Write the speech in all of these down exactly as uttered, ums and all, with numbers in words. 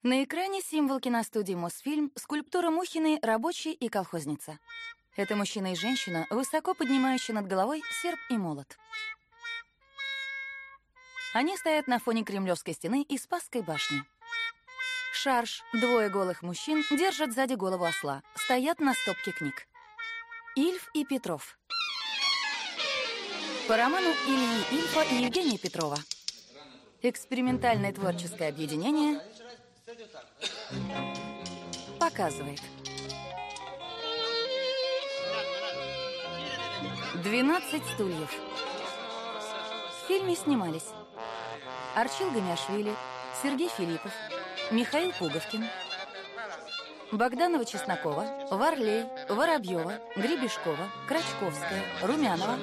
На экране символ киностудии «Мосфильм» скульптура Мухиной «Рабочий и колхозница». Это мужчина и женщина, высоко поднимающие над головой серп и молот. Они стоят на фоне Кремлевской стены и Спасской башни. Шарж, двое голых мужчин, держат сзади голову осла, стоят на стопке книг. Ильф и Петров. По роману Ильи Ильфа и Евгения Петрова. Экспериментальное творческое объединение показывает. «Двенадцать стульев». В фильме снимались Арчил Гамиашвили, Сергей Филиппов, Михаил Пуговкин, Богданова-Чеснокова, Варлей, Воробьева, Гребешкова, Крачковская, Румянова,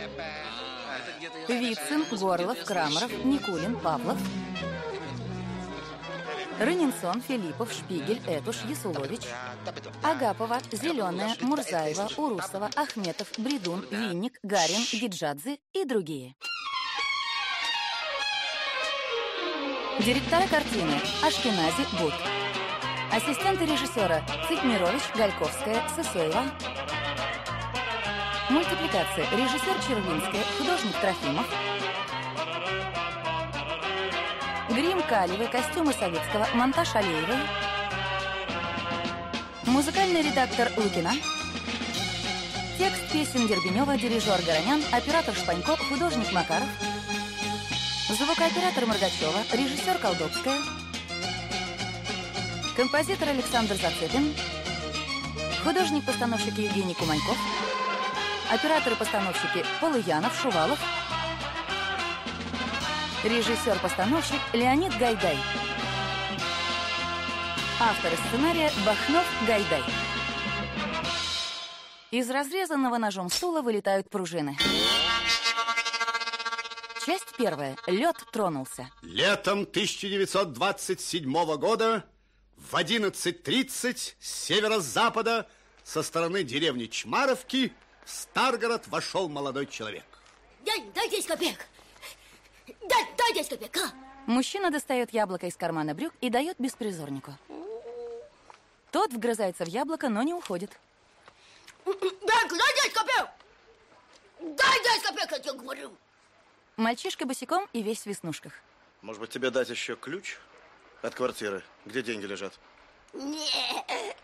Вицин, Горлов, Крамаров, Никулин, Павлов, Рынинсон, Филиппов, Шпигель, Этуш, Ясулович, Агапова, Зеленая, Мурзаева, Урусова, Ахметов, Бредун, Винник, Гарин, Гиджадзе и другие. Директора картины Ашкенази, Бут. Ассистенты режиссера Цитмирович, Гальковская, Сысоева. Мультипликация. Режиссер Червинская, художник Трофимов. Грим Калевой, костюмы Советского, монтаж Алиевой. Музыкальный редактор Лукина. Текст песен Дербенева, дирижер Горонян, оператор Шпанько, художник Макаров. Звукооператор Моргачева, режиссер Колдовская. Композитор Александр Зацепин. Художник-постановщик Евгений Куманьков. Операторы-постановщики Полуянов, Шувалов. Режиссер-постановщик Леонид Гайдай. Авторы сценария Бахнов, Гайдай. Из разрезанного ножом стула вылетают пружины. Часть первая. Лед тронулся. Летом тысяча девятьсот двадцать седьмого года в одиннадцать тридцать с северо-запада со стороны деревни Чмаровки в Старгород вошел молодой человек. Дай, дай десять копеек. Дай, дай десять копеек, а? Мужчина достает яблоко из кармана брюк и дает беспризорнику. Тот вгрызается в яблоко, но не уходит. Дай, дай десять копеек. Дай десять копеек, я тебе говорю. Мальчишка босиком и весь в веснушках. Может быть, тебе дать еще ключ от квартиры, где деньги лежат? Нет.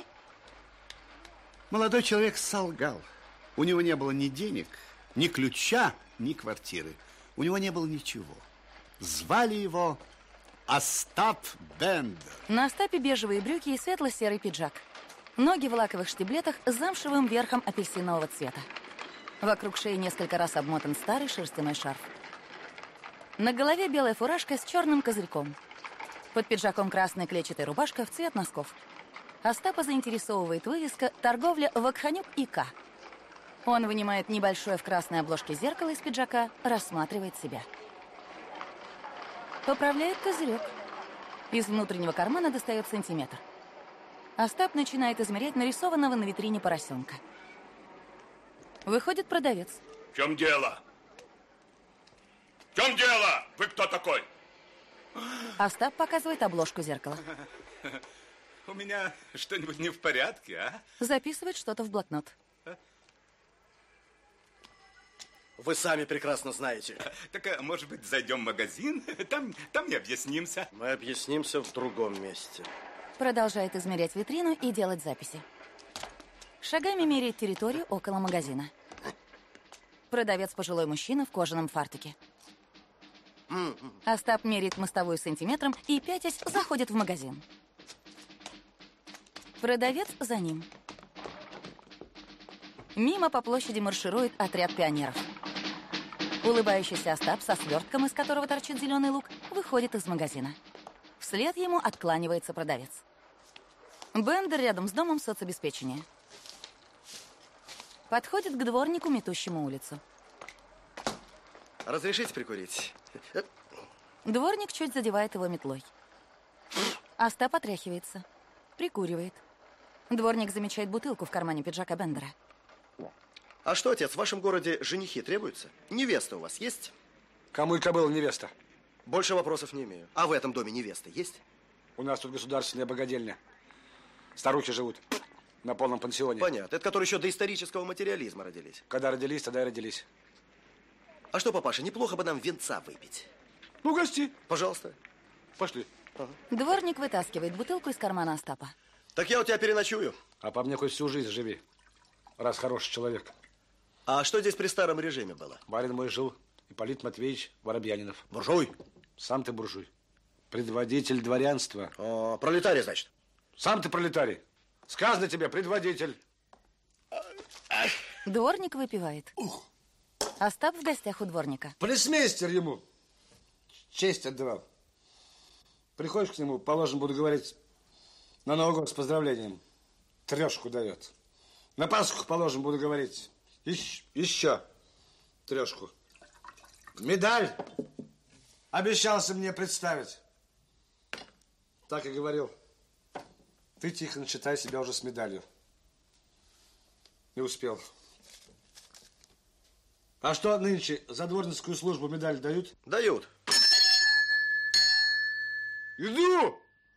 Молодой человек солгал. У него не было ни денег, ни ключа, ни квартиры. У него не было ничего. Звали его Остап Бендер. На Остапе бежевые брюки и светло-серый пиджак. Ноги в лаковых штиблетах с замшевым верхом апельсинового цвета. Вокруг шеи несколько раз обмотан старый шерстяной шарф. На голове белая фуражка с черным козырьком. Под пиджаком красная клетчатая рубашка в цвет носков. Остапа заинтересовывает вывеска «Торговля Вакханюк и К». Он вынимает небольшое в красной обложке зеркало из пиджака, рассматривает себя. Поправляет козырек. Из внутреннего кармана достает сантиметр. Остап начинает измерять нарисованного на витрине поросенка. Выходит продавец. В чем дело? В чем дело? Вы кто такой? Остап показывает обложку зеркала. У меня что-нибудь не в порядке, а? Записывает что-то в блокнот. Вы сами прекрасно знаете. Так, может быть, зайдем в магазин? Там, там и объяснимся. Мы объяснимся в другом месте. Продолжает измерять витрину и делать записи. Шагами меряет территорию около магазина. Продавец пожилой мужчина в кожаном фартуке. Остап меряет мостовую сантиметром и, пятясь, заходит в магазин. Продавец за ним. Мимо по площади марширует отряд пионеров. Улыбающийся Остап со свертком, из которого торчит зеленый лук, выходит из магазина. Вслед ему откланивается продавец. Бендер рядом с домом соцобеспечения. Подходит к дворнику, метущему улицу. Разрешите прикурить? Дворник чуть задевает его метлой. Остап отряхивается. Прикуривает. Дворник замечает бутылку в кармане пиджака Бендера. А что, отец, в вашем городе женихи требуются? Невеста у вас есть? Кому и кобыла невеста? Больше вопросов не имею. А в этом доме невеста есть? У нас тут государственная богадельня. Старухи живут на полном пансионе. Понятно. Это которые еще до исторического материализма родились. Когда родились, тогда и родились. А что, папаша, неплохо бы нам винца выпить? Ну, гости. Пожалуйста. Пошли. Ага. Дворник вытаскивает бутылку из кармана Остапа. Так я у тебя переночую. А по мне хоть всю жизнь живи, раз хороший человек. А что здесь при старом режиме было? Барин мой жил, Ипполит Матвеевич Воробьянинов. Буржуй. Сам ты буржуй. Предводитель дворянства. О, пролетарий, значит. Сам ты пролетарий. Сказано тебе, предводитель. Дворник выпивает. Остап в гостях у дворника. Полицмейстер ему честь отдавал. Приходишь к нему, положим, буду говорить, на Новый год с поздравлением. Трешку дает. На Пасху, положим, буду говорить, еще, еще трешку. Медаль обещался мне представить. Так и говорил. Ты, Тихон, считай себя уже с медалью. Не успел. А что нынче за дворницкую службу медаль дают? Дают. Иду!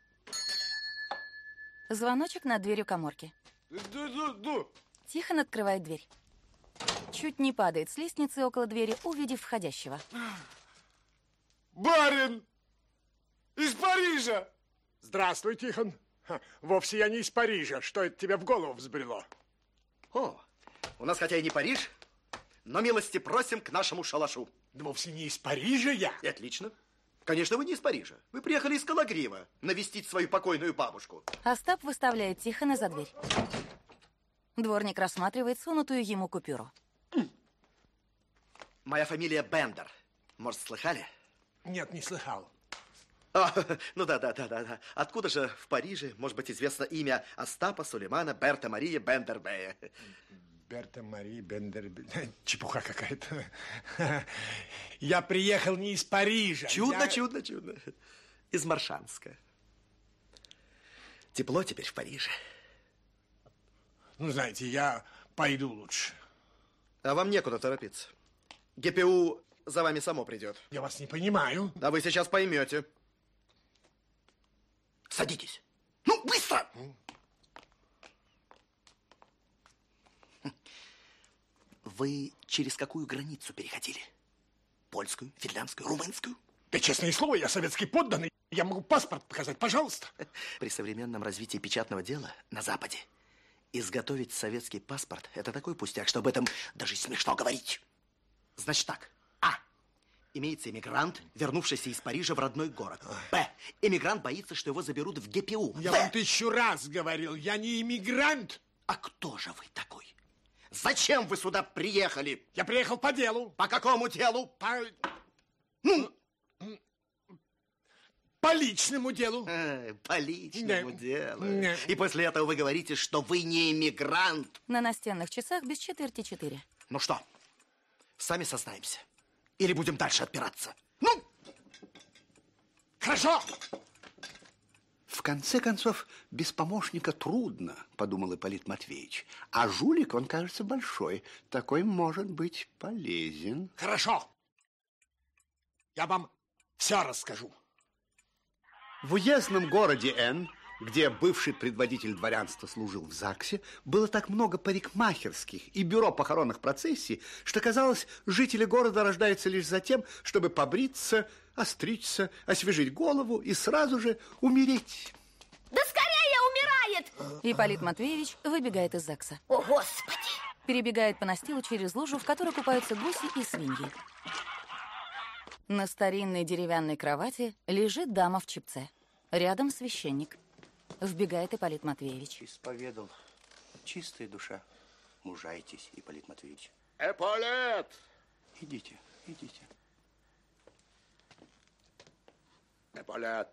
Звоночек над дверью каморки. Иду, иду, иду. Тихон открывает дверь. Чуть не падает с лестницы около двери, увидев входящего. Барин! Из Парижа! Здравствуй, Тихон. Ха, вовсе я не из Парижа. Что это тебе в голову взбрело? О, у нас хотя и не Париж, но милости просим к нашему шалашу. Да вовсе не из Парижа я. И отлично. Конечно, вы не из Парижа. Вы приехали из Калагрива навестить свою покойную бабушку. Остап выставляет Тихона за дверь. Дворник рассматривает сунутую ему купюру. Моя фамилия Бендер. Может, слыхали? Нет, не слыхал. А, ну да, да, да, да, да. Откуда же в Париже, может быть, известно имя Остапа Сулеймана Берта Марии Бендербея? Берта Марии Бендербея. Чепуха какая-то. Я приехал не из Парижа. Чудно, я... чудно, чудно. Из Маршанска. Тепло теперь в Париже. Ну, знаете, я пойду лучше. А вам некуда торопиться. ГПУ за вами само придет. Я вас не понимаю. Да вы сейчас поймете. Садитесь. Ну, быстро! Вы через какую границу переходили? Польскую, финляндскую, румынскую? Да, честное слово, я советский подданный. Я могу паспорт показать, пожалуйста. При современном развитии печатного дела на Западе изготовить советский паспорт – это такой пустяк, что об этом даже смешно говорить. Значит так. А. Имеется эмигрант, вернувшийся из Парижа в родной город. Б. Эмигрант боится, что его заберут в ГПУ. Я В. вам тысячу раз говорил, я не иммигрант. А кто же вы такой? Зачем вы сюда приехали? Я приехал по делу. По какому делу? По, Ну, по личному делу. э, по личному Да. делу. Да. И после этого вы говорите, что вы не эмигрант. На настенных часах без четверти четыре. Ну что, сами сознаемся? Или будем дальше отпираться? Ну! Хорошо. В конце концов, без помощника трудно, подумал Ипполит Матвеевич. А жулик, он, кажется, большой. Такой может быть полезен. Хорошо. Я вам все расскажу. В уездном городе Н, где бывший предводитель дворянства служил в ЗАГСе, было так много парикмахерских и бюро похоронных процессий, что, казалось, жители города рождаются лишь за тем, чтобы побриться, остричься, освежить голову и сразу же умереть. Да скорее умирает! Ипполит Матвеевич выбегает из ЗАГСа. О, Господи! Перебегает по настилу через лужу, в которой купаются гуси и свиньи. На старинной деревянной кровати лежит дама в чепце. Рядом священник. Вбегает Ипполит Матвеевич. Исповедал. Чистая душа. Мужайтесь, Ипполит Матвеевич. Эполет! Идите, идите. Эполет,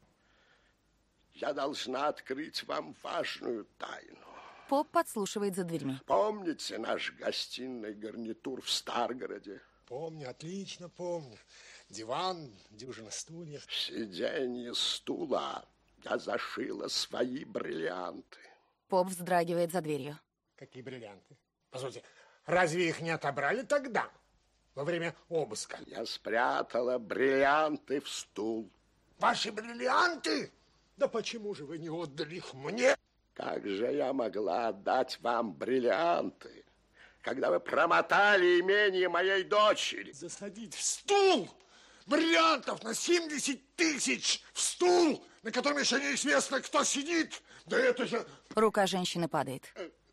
я должна открыть вам важную тайну. Поп подслушивает за дверьми. Помните наш гостиный гарнитур в Старгороде? Помню, отлично помню. Диван, дюжина стульев. В сиденье стула я зашила свои бриллианты. Поп вздрагивает за дверью. Какие бриллианты? Позвольте, разве их не отобрали тогда, во время обыска? Я спрятала бриллианты в стул. Ваши бриллианты? Да почему же вы не отдали их мне? Как же я могла отдать вам бриллианты, когда вы промотали имение моей дочери? Засадить в стул бриллиантов на семьдесят тысяч в стул, на котором еще неизвестно, кто сидит. Да это же... Рука женщины падает.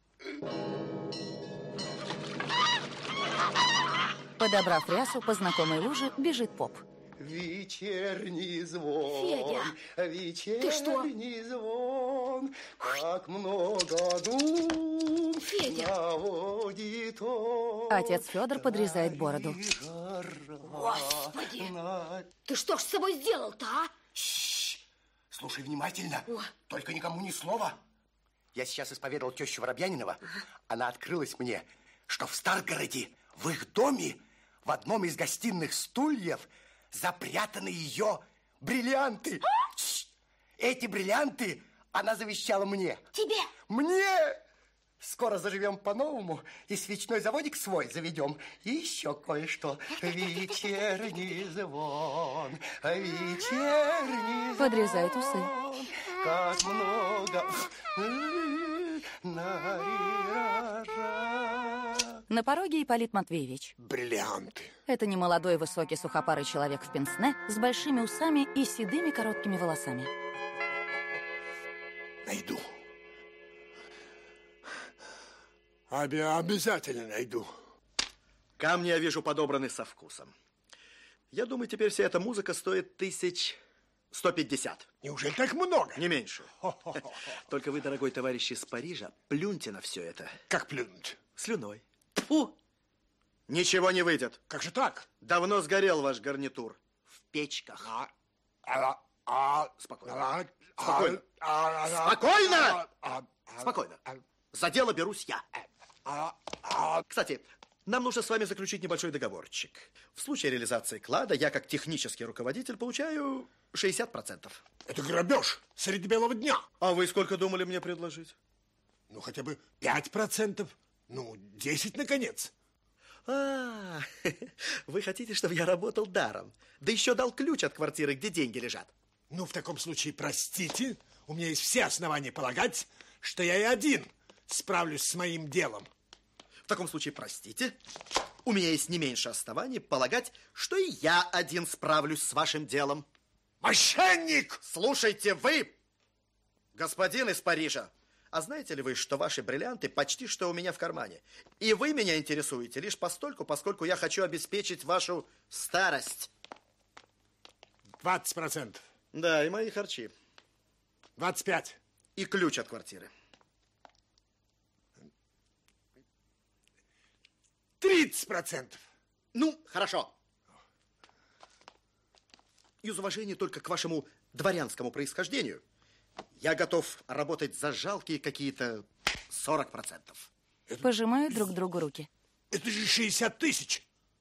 Подобрав рясу, по знакомой луже бежит поп. Вечерний звон, Федя, вечерний звон, как много дум наводит он. Отец Федор подрезает бороду. Господи, ты что ж с собой сделал-то, а? Шш, слушай внимательно, О. только никому ни слова. Я сейчас исповедовал тещу Воробьянинова. Она открылась мне, что в Старгороде, в их доме, в одном из гостиных стульев запрятаны ее бриллианты. А? Шш, эти бриллианты она завещала мне. Тебе? Мне! Скоро заживем по-новому, и свечной заводик свой заведем. И еще кое-что. Вечерний звон, вечерний звон. Подрезает усы. Как много... На пороге Ипполит Матвеевич. Бриллианты. Это немолодой высокий сухопарый человек в пенсне с большими усами и седыми короткими волосами. Найду. Обе- обязательно найду. Камни, я вижу, подобраны со вкусом. Я думаю, теперь вся эта музыка стоит тысяч сто пятьдесят. Неужели так много? Не меньше. Только вы, дорогой товарищ из Парижа, плюньте на все это. Как плюнуть? Слюной. Тьфу! Ничего не выйдет. Как же так? Давно сгорел ваш гарнитур. В печках. А, а, а, Спокойно. а, Спокойно. а, а, Спокойно! а, а, Спокойно. а, За дело берусь я. а, а. Кстати, нам нужно с вами заключить небольшой договорчик. В случае реализации клада я, как технический руководитель, получаю шестьдесят процентов. Это грабеж среди белого дня. А вы сколько думали мне предложить? Ну, хотя бы пять процентов. Ну, десять, наконец. А, вы хотите, чтобы я работал даром? Да еще дал ключ от квартиры, где деньги лежат. Ну, в таком случае, простите, у меня есть все основания полагать, что я и один справлюсь с моим делом. В таком случае, простите, у меня есть не меньше оснований полагать, что и я один справлюсь с вашим делом. Мошенник! Слушайте, вы, господин из Парижа, а знаете ли вы, что ваши бриллианты почти что у меня в кармане? И вы меня интересуете лишь постольку, поскольку я хочу обеспечить вашу старость. двадцать процентов. Да, и мои харчи. двадцать пять. И ключ от квартиры. тридцать процентов. Ну, хорошо. Из уважения только к вашему дворянскому происхождению я готов работать за жалкие какие-то сорок процентов. Пожимают друг другу руки. Это же шестьдесят тысяч.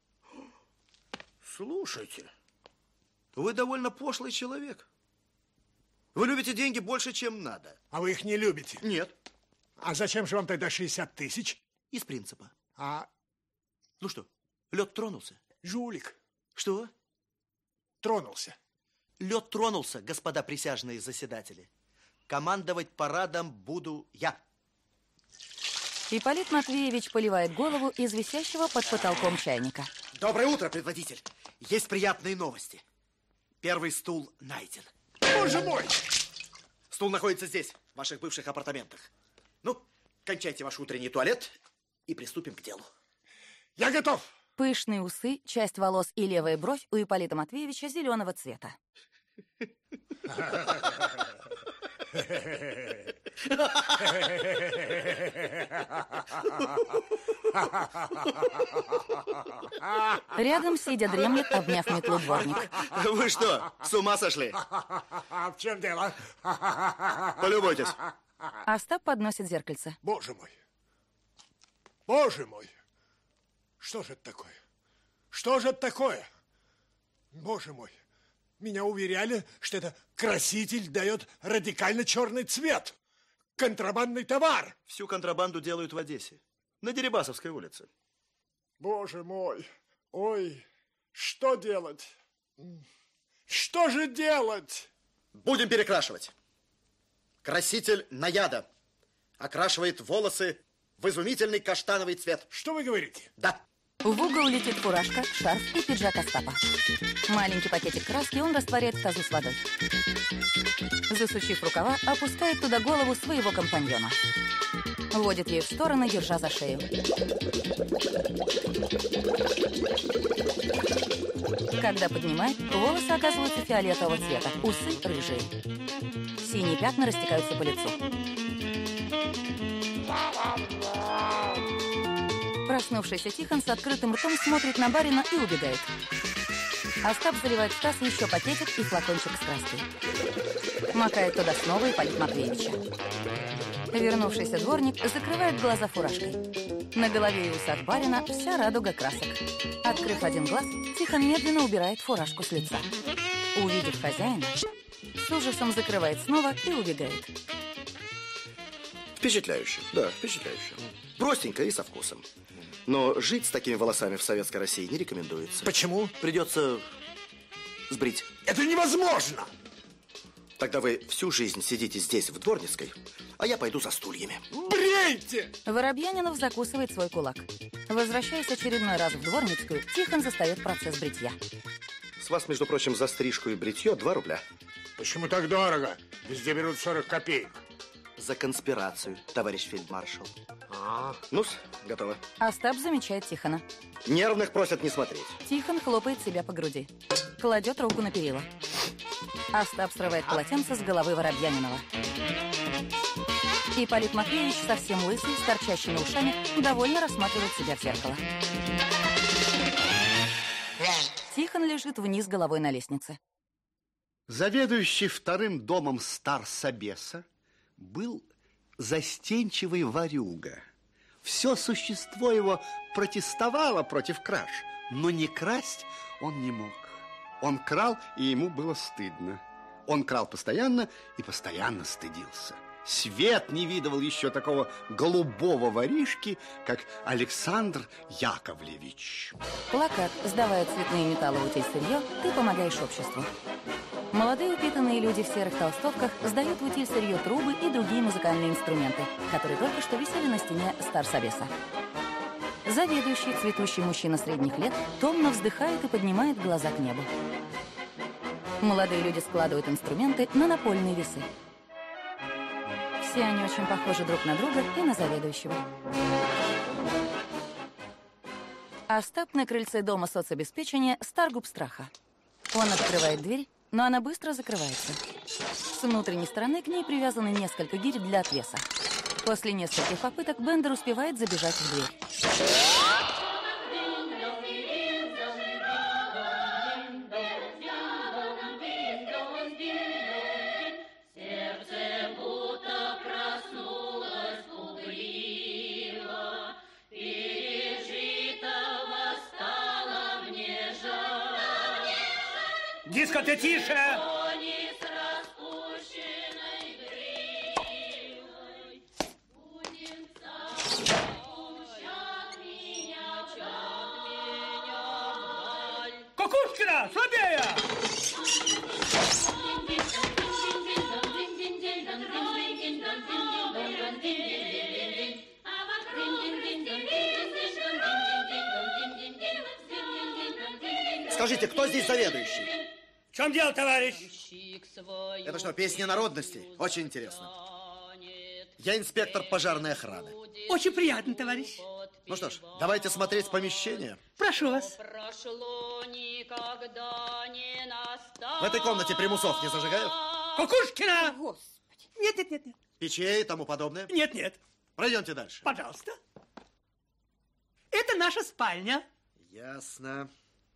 Слушайте, вы довольно пошлый человек. Вы любите деньги больше, чем надо. А вы их не любите? Нет. А зачем же вам тогда шестьдесят тысяч? Из принципа. А Ну что, лед тронулся? жулик Что? тронулся. Лед тронулся, господа присяжные заседатели. Командовать парадом буду я. Ипполит Матвеевич поливает голову из висящего под потолком чайника. Доброе утро, предводитель. Есть приятные новости. Первый стул найден. Боже мой! Стул находится здесь, в ваших бывших апартаментах. Ну, кончайте ваш утренний туалет и приступим к делу. Я готов. Пышные усы, часть волос и левая бровь у Ипполита Матвеевича зеленого цвета. Рядом, сидя, дремлет, обняв метлу дворник. Вы что, с ума сошли? В чем дело? Полюбуйтесь. Остап подносит зеркальце. Боже мой! Боже мой! Что же это такое? Что же это такое? Боже мой! Меня уверяли, что это краситель дает радикально черный цвет. Контрабандный товар. Всю контрабанду делают в Одессе, на Дерибасовской улице. Боже мой! Ой, что делать? Что же делать? Будем перекрашивать. Краситель Наяда окрашивает волосы в изумительный каштановый цвет. Что вы говорите? Да. В угол летит фуражка, шарф и пиджак Остапа. Маленький пакетик краски он растворяет в тазу с водой. Засучив рукава, опускает туда голову своего компаньона. Водит ею в стороны, держа за шею. Когда поднимает, волосы оказываются фиолетового цвета, усы рыжие. Синие пятна растекаются по лицу. Проснувшийся Тихон с открытым ртом смотрит на барина и убегает. Остап заливает в таз еще пакетик и флакончик с краской. Макает туда снова Ипполит Матвеевича. Вернувшийся дворник закрывает глаза фуражкой. На голове и усах барина вся радуга красок. Открыв один глаз, Тихон медленно убирает фуражку с лица. Увидев хозяина, с ужасом закрывает снова и убегает. Впечатляюще, да, впечатляюще. Простенько и со вкусом. Но жить с такими волосами в советской России не рекомендуется. Почему? Придется сбрить. Это невозможно! Тогда вы всю жизнь сидите здесь, в Дворницкой, а я пойду за стульями. Брейте! Воробьянинов закусывает свой кулак. Возвращаясь очередной раз в Дворницкую, Тихон застает процесс бритья. С вас, между прочим, за стрижку и бритье два рубля. Почему так дорого? Везде берут сорок копеек. За конспирацию, товарищ фельдмаршал. А. Ну-с, готово. Остап замечает Тихона. Нервных просят не смотреть. Тихон хлопает себя по груди. Кладет руку на перила. Остап срывает полотенце с головы Воробьянинова. Ипполит Матвеевич, совсем лысый, с торчащими ушами, довольно рассматривает себя в зеркало. Тихон лежит вниз головой на лестнице. Заведующий вторым домом Старсобеса был застенчивый ворюга. Все существо его протестовало против краж, но не красть он не мог. Он крал, и ему было стыдно. Он крал постоянно и постоянно стыдился. Свет не видывал еще такого голубого воришки, как Александр Яковлевич. Плакат: «Сдавая цветные металлы утильсырье, ты помогаешь обществу». Молодые упитанные люди в серых толстовках сдают в утильсырье трубы и другие музыкальные инструменты, которые только что висели на стене Старсобеса. Заведующий, цветущий мужчина средних лет, томно вздыхает и поднимает глаза к небу. Молодые люди складывают инструменты на напольные весы. Все они очень похожи друг на друга и на заведующего. Остап на крыльце дома соцобеспечения Старгупстраха. Он открывает дверь, но она быстро закрывается. С внутренней стороны к ней привязаны несколько гирь для отвеса. После нескольких попыток Бендер успевает забежать в дверь. Диско, ты тише! Кукушкина, слабее! Скажите, кто здесь заведующий? В чем дело, товарищ? Это что, песня народности? Очень интересно. Я инспектор пожарной охраны. Очень приятно, товарищ. Ну что ж, давайте смотреть помещение. Прошу вас. В этой комнате примусов не зажигают? Кукушкина! Господи. Нет, нет, нет, нет. Печей и тому подобное? Нет, нет. Пройдемте дальше. Пожалуйста. Это наша спальня. Ясно.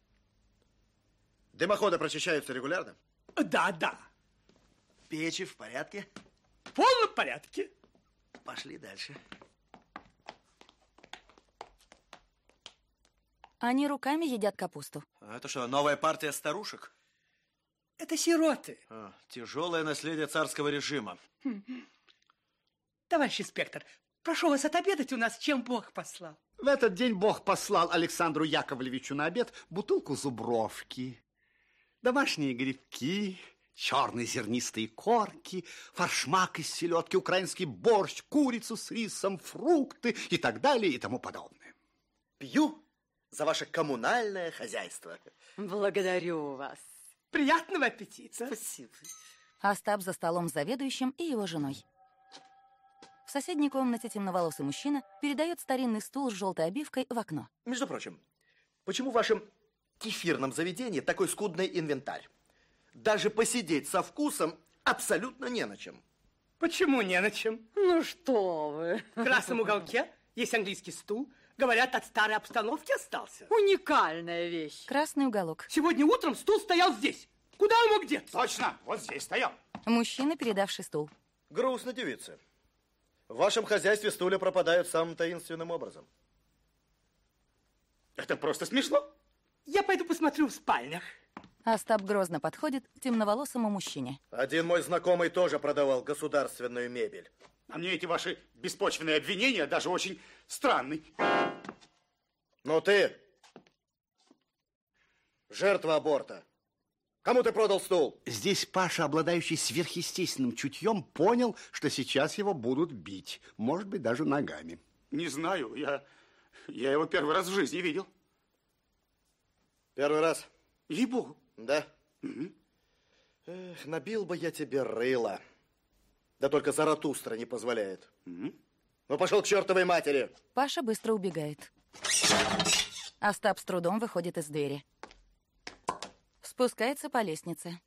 Дымоходы прочищаются регулярно? Да, да. Печи в порядке? В полном порядке. Пошли дальше. Они руками едят капусту. А это что, новая партия старушек? Это сироты. А, тяжелое наследие царского режима. Товарищ инспектор, прошу вас отобедать у нас, чем Бог послал. В этот день Бог послал Александру Яковлевичу на обед бутылку зубровки, домашние грибки, черные зернистые корки, форшмак из селедки, украинский борщ, курицу с рисом, фрукты и так далее и тому подобное. Пью за ваше коммунальное хозяйство. Благодарю вас. Приятного аппетита. Спасибо. Остап за столом с заведующим и его женой. В соседней комнате темноволосый мужчина передает старинный стул с желтой обивкой в окно. Между прочим, почему в вашем кефирном заведении такой скудный инвентарь? Даже посидеть со вкусом абсолютно не на чем. Почему не на чем? Ну что вы. В красном уголке есть английский стул. Говорят, от старой обстановки остался. Уникальная вещь. Красный уголок. Сегодня утром стул стоял здесь. Куда он мог деться? Точно, вот здесь стоял. Мужчина, передавший стул. Грустно, девица. В вашем хозяйстве стулья пропадают самым таинственным образом. Это просто смешно. Я пойду посмотрю в спальнях. Остап грозно подходит к темноволосому мужчине. Один мой знакомый тоже продавал государственную мебель. А мне эти ваши беспочвенные обвинения даже очень странны. Но ты жертва аборта. Кому ты продал стул? Здесь Паша, обладающий сверхъестественным чутьем, понял, что сейчас его будут бить. Может быть, даже ногами. Не знаю, я, я его первый раз в жизни видел. Первый раз? Ей-богу. Да? Угу. Эх, набил бы я тебе рыло. Да только Заратустра не позволяет. Угу. Ну, пошел к чертовой матери. Паша быстро убегает. Остап с трудом выходит из двери. Спускается по лестнице.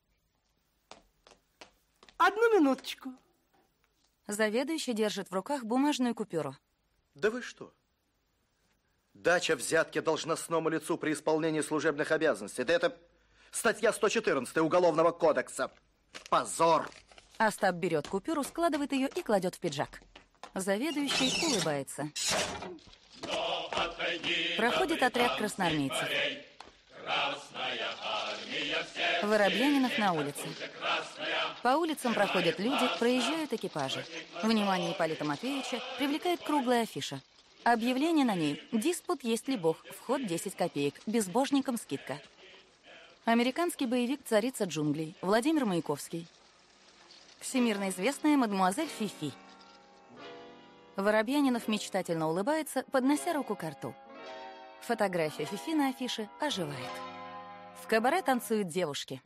Одну минуточку. Заведующий держит в руках бумажную купюру. Да вы что? Дача взятки должностному лицу при исполнении служебных обязанностей. Да это статья сто четырнадцать Уголовного кодекса. Позор! Остап берет купюру, складывает ее и кладет в пиджак. Заведующий улыбается. Проходит отряд красноармейцев. Воробьянинов на улице. По улицам проходят люди, проезжают экипажи. Внимание Ипполита Матвеевича привлекает круглая афиша. Объявление на ней: «Диспут, есть ли Бог? Вход десять копеек. Безбожникам скидка». Американский боевик «Царица джунглей» Владимир Маяковский. Всемирно известная мадемуазель Фифи. Воробьянинов мечтательно улыбается, поднося руку к рту. Фотография Фифи на афише оживает. В кабаре танцуют девушки.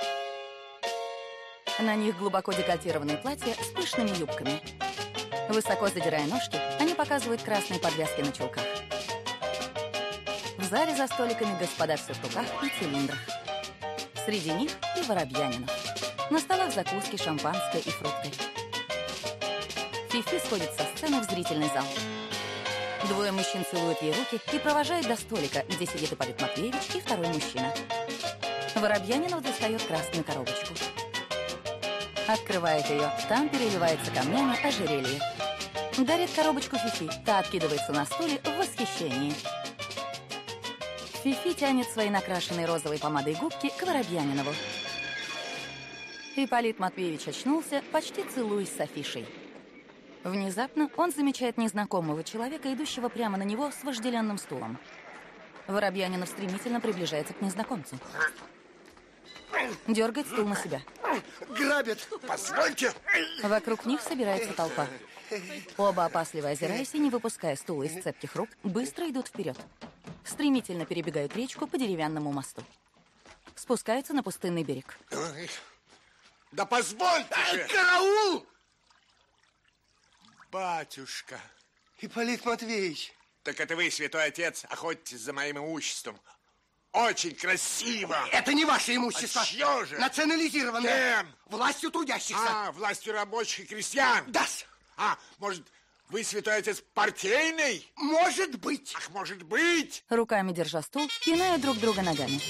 На них глубоко декольтированные платья с пышными юбками. Высоко задирая ножки, они показывают красные подвязки на чулках. В зале за столиками господа в сюртуках и цилиндрах. Среди них и Воробьянинов. На столах закуски, шампанское и фрукты. Фифи сходит со сцены в зрительный зал. Двое мужчин целуют ей руки и провожают до столика, где сидит Ипполит Матвеевич и второй мужчина. Воробьянинов достает красную коробочку. Открывает ее, там переливается камнями ожерелье. Дарит коробочку Фифи, та откидывается на стуле в восхищении. Фифи тянет свои накрашенные розовой помадой губки к Воробьянинову. Ипполит Матвеевич очнулся, почти целуясь с афишей. Внезапно он замечает незнакомого человека, идущего прямо на него с вожделенным стулом. Воробьянинов стремительно приближается к незнакомцу. Дергает стул на себя. Грабят! Позвольте! Вокруг них собирается толпа. Оба, опасливо озираясь и не выпуская стула из цепких рук, быстро идут вперед. Стремительно перебегают речку по деревянному мосту. Спускаются на пустынный берег. Да позвольте же! Караул! Батюшка. Ипполит Матвеевич. Так это вы, святой отец, охотитесь за моим имуществом. Очень красиво. Это не ваше имущество. А чье же? Национализированное. Кем? Властью трудящихся. А, властью рабочих и крестьян. Да. А, может, вы, святой отец, партийный? Может быть. Ах, может быть. Руками держа стул, пиная друг друга ногами.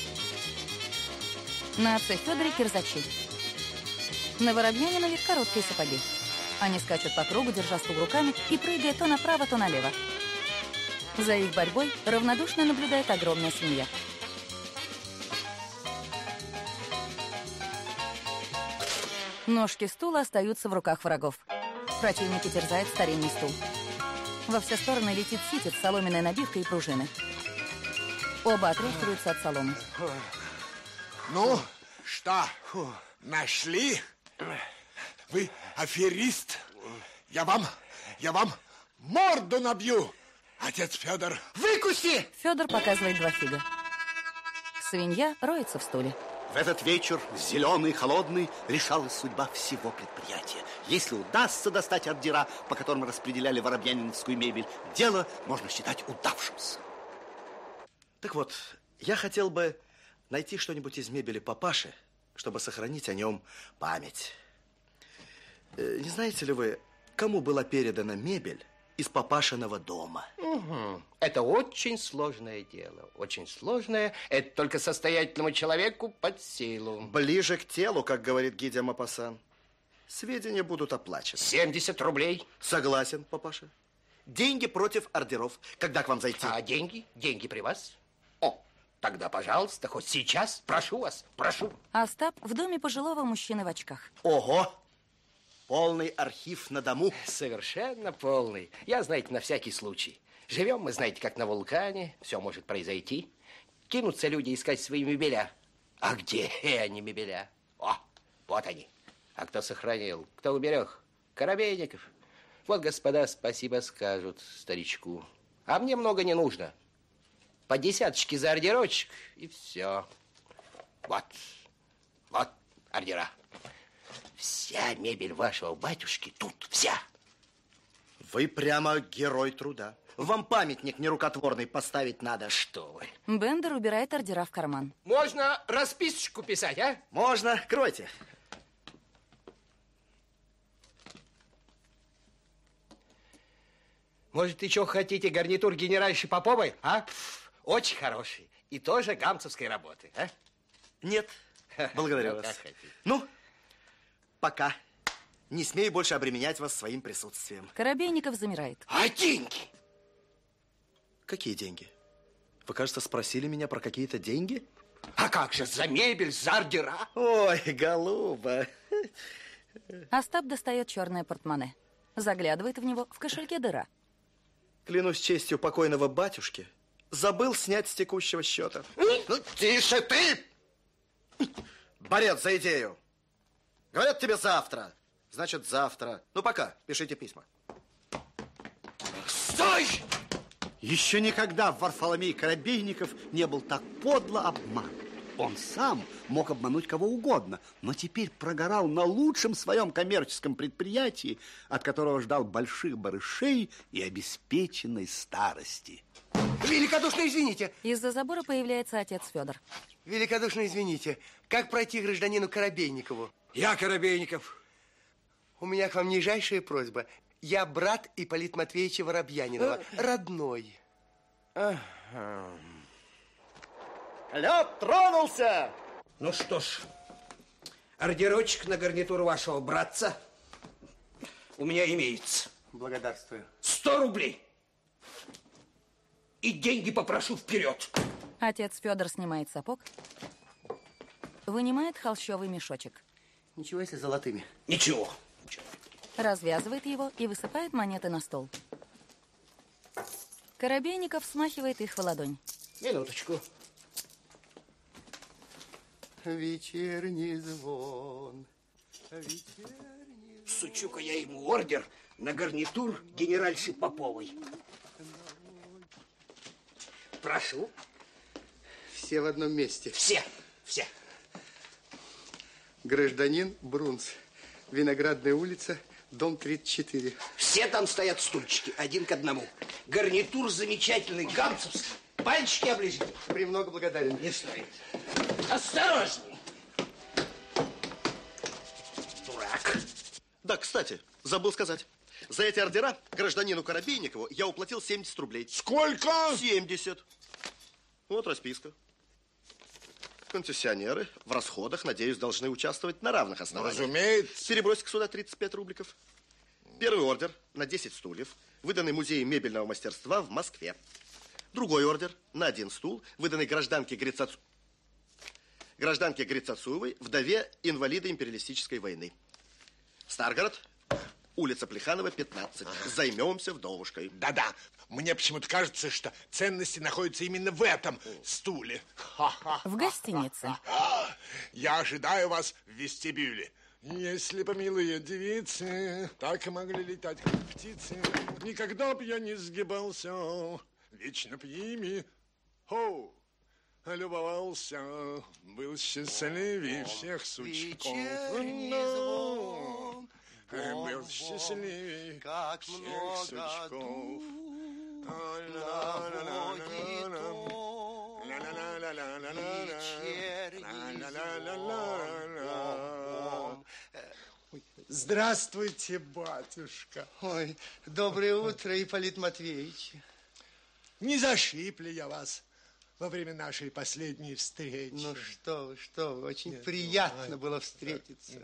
На отце Федоре кирзачи. На Воробьянинове короткие сапоги. Они скачут по кругу, держа стул руками и прыгая то направо, то налево. За их борьбой равнодушно наблюдает огромная свинья. Ножки стула остаются в руках врагов. Противники терзают старинный стул. Во все стороны летит ситец, соломенная набивка и пружины. Оба отряхиваются от соломы. Ну, Что, Фу. нашли? Вы аферист? Я вам, я вам морду набью, отец Федор. Выкуси! Федор показывает два фига. Свинья роется в стуле. В этот вечер, зеленый, холодный, решалась судьба всего предприятия. Если удастся достать ордера, по которым распределяли воробьяниновскую мебель, дело можно считать удавшимся. Так вот, я хотел бы найти что-нибудь из мебели папаши, чтобы сохранить о нем память. Не знаете ли вы, кому была передана мебель из папашиного дома? Угу. Это очень сложное дело. Очень сложное. Это только состоятельному человеку под силу. Ближе к телу, как говорит Гидя Мапасан. Сведения будут оплачены. семьдесят рублей. Согласен, папаша. Деньги против ордеров. Когда к вам зайти? А деньги? Деньги при вас? О, тогда, пожалуйста, хоть сейчас. Прошу вас, прошу. Остап в доме пожилого мужчины в очках. Ого! Полный архив на дому. Совершенно полный. Я, знаете, на всякий случай. Живем мы, знаете, как на вулкане. Все может произойти. Кинутся люди искать свои мебеля. А где они мебеля? О, вот они. А кто сохранил? Кто уберег? Коробейников. Вот, господа, спасибо скажут старичку. А мне много не нужно. По десяточке за ордерочек, и все. Вот, вот ордера. Вся мебель вашего батюшки тут, вся. Вы прямо герой труда. Вам памятник нерукотворный поставить надо. Что вы? Бендер убирает ордера в карман. Можно расписочку писать, а? Можно. Кройте. Может, еще хотите гарнитур генеральши Поповой, а? Очень хороший. И тоже гамцевской работы, а? Нет. Благодарю вас. Ну, пока. Не смею больше обременять вас своим присутствием. Коробейников замирает. А деньги? Какие деньги? Вы, кажется, спросили меня про какие-то деньги? А как же, за мебель, за ордера? Ой, голуба. Остап достает черное портмоне. Заглядывает в него, в кошельке дыра. Клянусь честью покойного батюшки, забыл снять с текущего счета. Ну, тише ты! Борец за идею. Говорят тебе завтра. Значит, завтра. Ну, пока. Пишите письма. Стой! Еще никогда Варфоломей Коробейников не был так подло обманут. Он сам мог обмануть кого угодно, но теперь прогорал на лучшем своем коммерческом предприятии, от которого ждал больших барышей и обеспеченной старости. Великодушно извините. Из-за забора появляется отец Федор. Великодушно извините. Как пройти гражданину Коробейникову? Я Коробейников. У меня к вам нижайшая просьба. Я брат Ипполита Матвеевича Воробьянинова, родной. Ага. Лед тронулся! Ну что ж, ордерочек на гарнитуру вашего братца у меня имеется. Благодарствую. Сто рублей. И деньги попрошу вперед. Отец Федор снимает сапог, вынимает холщовый мешочек. Ничего, если золотыми. Ничего. Развязывает его и высыпает монеты на стол. Коробейников смахивает их в ладонь. Минуточку. Вечерний звон. Вечерний... Сучу-ка я ему ордер на гарнитур генеральши Поповой. Прошу. Все в одном месте. Все, все. Гражданин Брунц. Виноградная улица, дом тридцать четыре. Все там стоят стульчики, один к одному. Гарнитур замечательный, гамцевский. Пальчики оближите. Премного благодарен. Не стоит. Осторожней. Дурак. Да, кстати, забыл сказать. За эти ордера гражданину Коробейникову я уплатил семьдесят рублей. Сколько? семьдесят. Вот расписка. Концессионеры в расходах, надеюсь, должны участвовать на равных основаниях. Разумеется. Перебросить сюда тридцать пять рубликов. Первый ордер на десять стульев, выданный Музеем мебельного мастерства в Москве. Другой ордер на один стул, выданный гражданке Грицацу... гражданке Грицацуевой, вдове инвалида империалистической войны. Старгород, улица Плеханова, пятнадцать. Займемся вдовушкой. Да-да. Мне почему-то кажется, что ценности находятся именно в этом стуле. В гостинице. Я ожидаю вас в вестибюле. Если бы милые девицы так могли летать, как птицы, никогда б я не сгибался, вечно б ими, хоу, любовался, был счастливее всех сучков. Был счастливее как всех много сучков. Здравствуйте, батюшка. Ой, доброе утро, Ипполит Матвеевич. Не зашиб ли я вас во время нашей последней встречи? Ну что вы, что вы, очень Нет, приятно ну, было встретиться.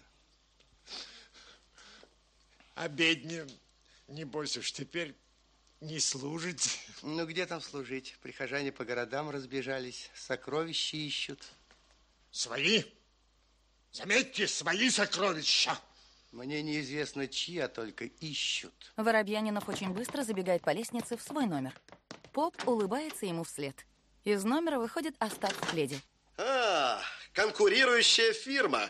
Обедня, небось уж теперь не служите. Ну, где там служить? Прихожане по городам разбежались, сокровища ищут. Свои? Заметьте, свои сокровища. Мне неизвестно, чьи, а только ищут. Воробьянинов очень быстро забегает по лестнице в свой номер. Поп улыбается ему вслед. Из номера выходит Остап в пледе. А, конкурирующая фирма.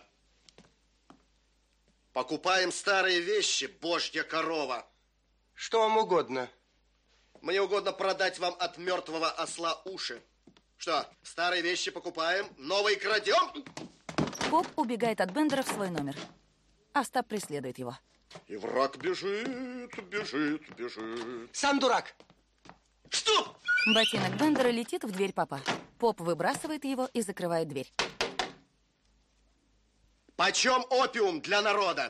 Покупаем старые вещи, божья корова. Что вам угодно? Мне угодно продать вам от мертвого осла уши. Что, старые вещи покупаем, новые крадем? Поп убегает от Бендера в свой номер. Остап преследует его. И враг бежит, бежит, бежит. Сам дурак. Что? Ботинок Бендера летит в дверь попа. Поп выбрасывает его и закрывает дверь. Почем опиум для народа?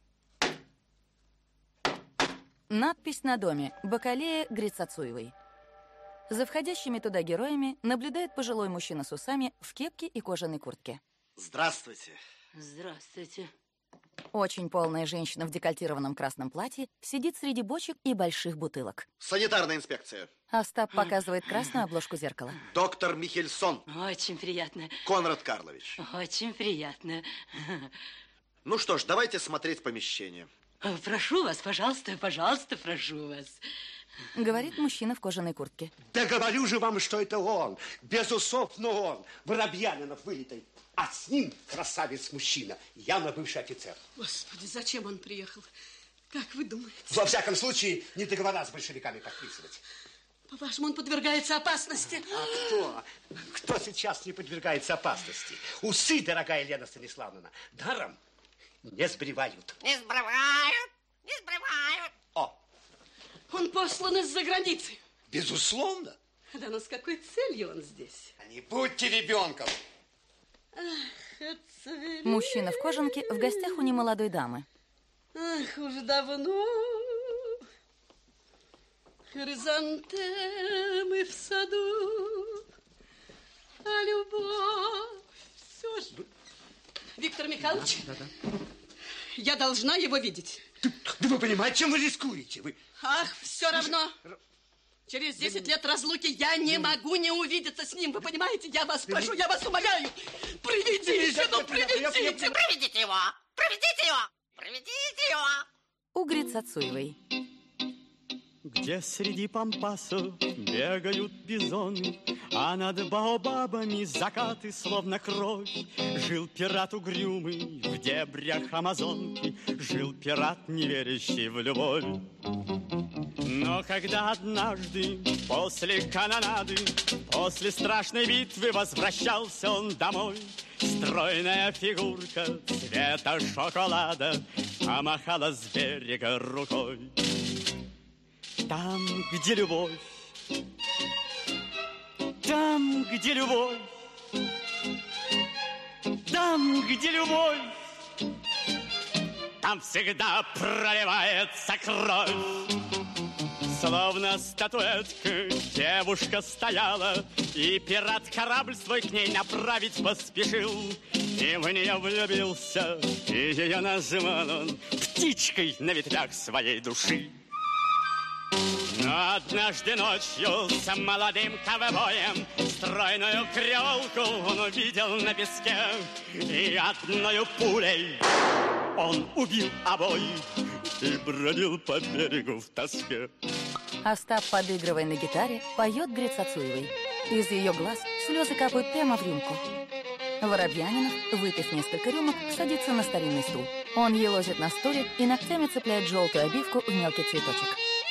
Надпись на доме Бакалея Грицацуевой. За входящими туда героями наблюдает пожилой мужчина с усами в кепке и кожаной куртке. Здравствуйте. Здравствуйте. Очень полная женщина в декольтированном красном платье сидит среди бочек и больших бутылок. Санитарная инспекция. Остап показывает красную обложку зеркала. Доктор Михельсон. Очень приятно. Конрад Карлович. Очень приятно. Ну что ж, давайте смотреть помещение. Прошу вас, пожалуйста, пожалуйста, прошу вас. Говорит мужчина в кожаной куртке. Да говорю же вам, что это он. Без усов, но он. Воробьянинов вылитый. А с ним красавец-мужчина. Явно бывший офицер. Господи, зачем он приехал? Как вы думаете? Во всяком случае, не договора с большевиками подписывать. По-вашему, он подвергается опасности? А кто? Кто сейчас не подвергается опасности? Усы, дорогая Елена Станиславовна, даром не сбривают. Не сбривают, не сбривают. О! Он послан из-за границы. Безусловно. Да, но с какой целью он здесь? Не будьте ребенком. Ах, мужчина в кожанке в гостях у немолодой дамы. Ах, уж давно хризантемы в саду, а любовь все же... Виктор Михайлович, да, да, да. Я должна его видеть. Да, да вы понимаете, чем вы рискуете? Вы... Ах, все равно. Через десять лет разлуки я не могу не увидеться с ним. Вы понимаете? Я вас прошу, я вас умоляю. Приведите, ну приведите. Приведите его, приведите его, приведите его. У Грицацуевой. Где среди пампасов бегают бизоны, а над баобабами закаты словно кровь. Жил пират угрюмый в дебрях Амазонки, жил пират, не верящий в любовь. Но когда однажды после канонады, после страшной битвы возвращался он домой, стройная фигурка цвета шоколада помахала с берега рукой. Там, где любовь, там, где любовь, там, где любовь, там всегда проливается кровь. Словно статуэтка девушка стояла, и пират корабль свой к ней направить поспешил. И в нее влюбился, и ее назвал он птичкой на ветвях своей души. Но однажды ночью с молодым ковбоем стройную креолку он увидел на песке, и одною пулей он убил обоих и бродил по берегу в тоске. Остап, подыгрывая на гитаре, поет Грицацуевой. Из ее глаз слезы капают прямо в рюмку. Воробьянинов, выпив несколько рюмок, садится на старинный стул. Он елозит на стуле и ногтями цепляет желтую обивку в мелкий цветочек.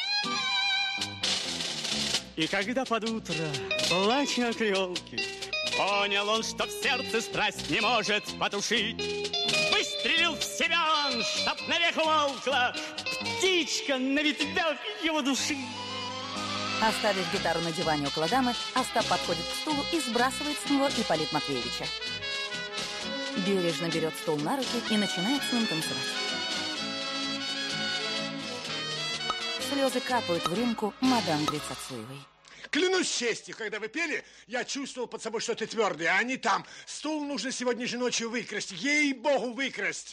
И когда под утро, плача крёлки, понял он, что в сердце страсть не может потушить, выстрелил в себя он, чтоб навек умолкла птичка на ветвях его души. Оставив гитару на диване около дамы, Остап подходит к стулу и сбрасывает с него Ипполита Матвеевича. Бережно берет стул на руки и начинает с ним танцевать. Слезы капают в рюмку мадам Грицацуевой. Клянусь честью, когда вы пели, я чувствовал под собой что-то твердое, а не там. Стул нужно сегодня же ночью выкрасть. Ей-богу, выкрасть.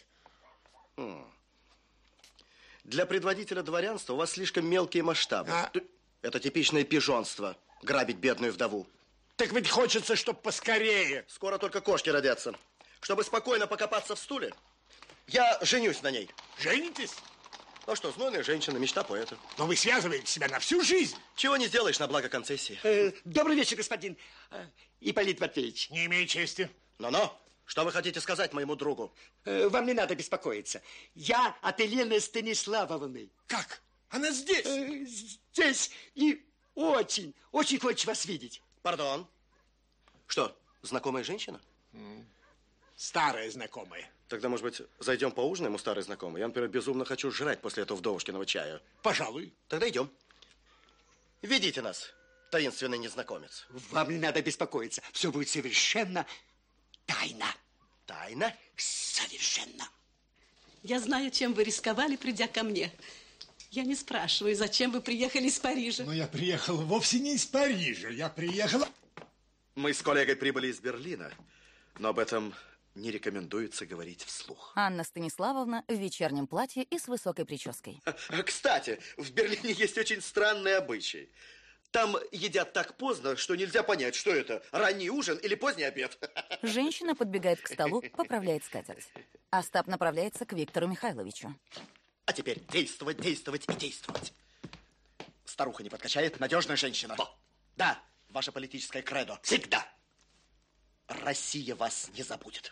Для предводителя дворянства у вас слишком мелкие масштабы. А? Это типичное пижонство. Грабить бедную вдову. Так ведь хочется, чтобы поскорее. Скоро только кошки родятся. Чтобы спокойно покопаться в стуле, я женюсь на ней. Женитесь? Ну что, знойная женщина, мечта поэта. Но вы связываете себя на всю жизнь. Чего не сделаешь на благо концессии. Э, добрый вечер, господин э, Ипполит Матвеевич. Не имею чести. Но-но, что вы хотите сказать моему другу? Э, вам не надо беспокоиться. Я от Елены Станиславовны. Как? Она здесь? Э, здесь. И очень, очень хочет вас видеть. Пардон. Что, знакомая женщина? Mm. Старая знакомая. Тогда, может быть, зайдем поужинаем у старой знакомой? Я, например, безумно хочу жрать после этого вдовушкиного чая. Пожалуй. Тогда идем. Ведите нас, таинственный незнакомец. Вам не надо беспокоиться. Все будет совершенно тайно. Тайна? Совершенно. Я знаю, чем вы рисковали, придя ко мне. Я не спрашиваю, зачем вы приехали из Парижа. Но я приехал вовсе не из Парижа. Я приехал... Мы с коллегой прибыли из Берлина, но об этом не рекомендуется говорить вслух. Анна Станиславовна в вечернем платье и с высокой прической. Кстати, в Берлине есть очень странный обычай. Там едят так поздно, что нельзя понять, что это, ранний ужин или поздний обед. Женщина подбегает к столу, поправляет скатерть. Остап направляется к Виктору Михайловичу. А теперь действовать, действовать и действовать. Старуха не подкачает, надежная женщина. Во. Да, ваше политическое кредо. Всегда. Россия вас не забудет.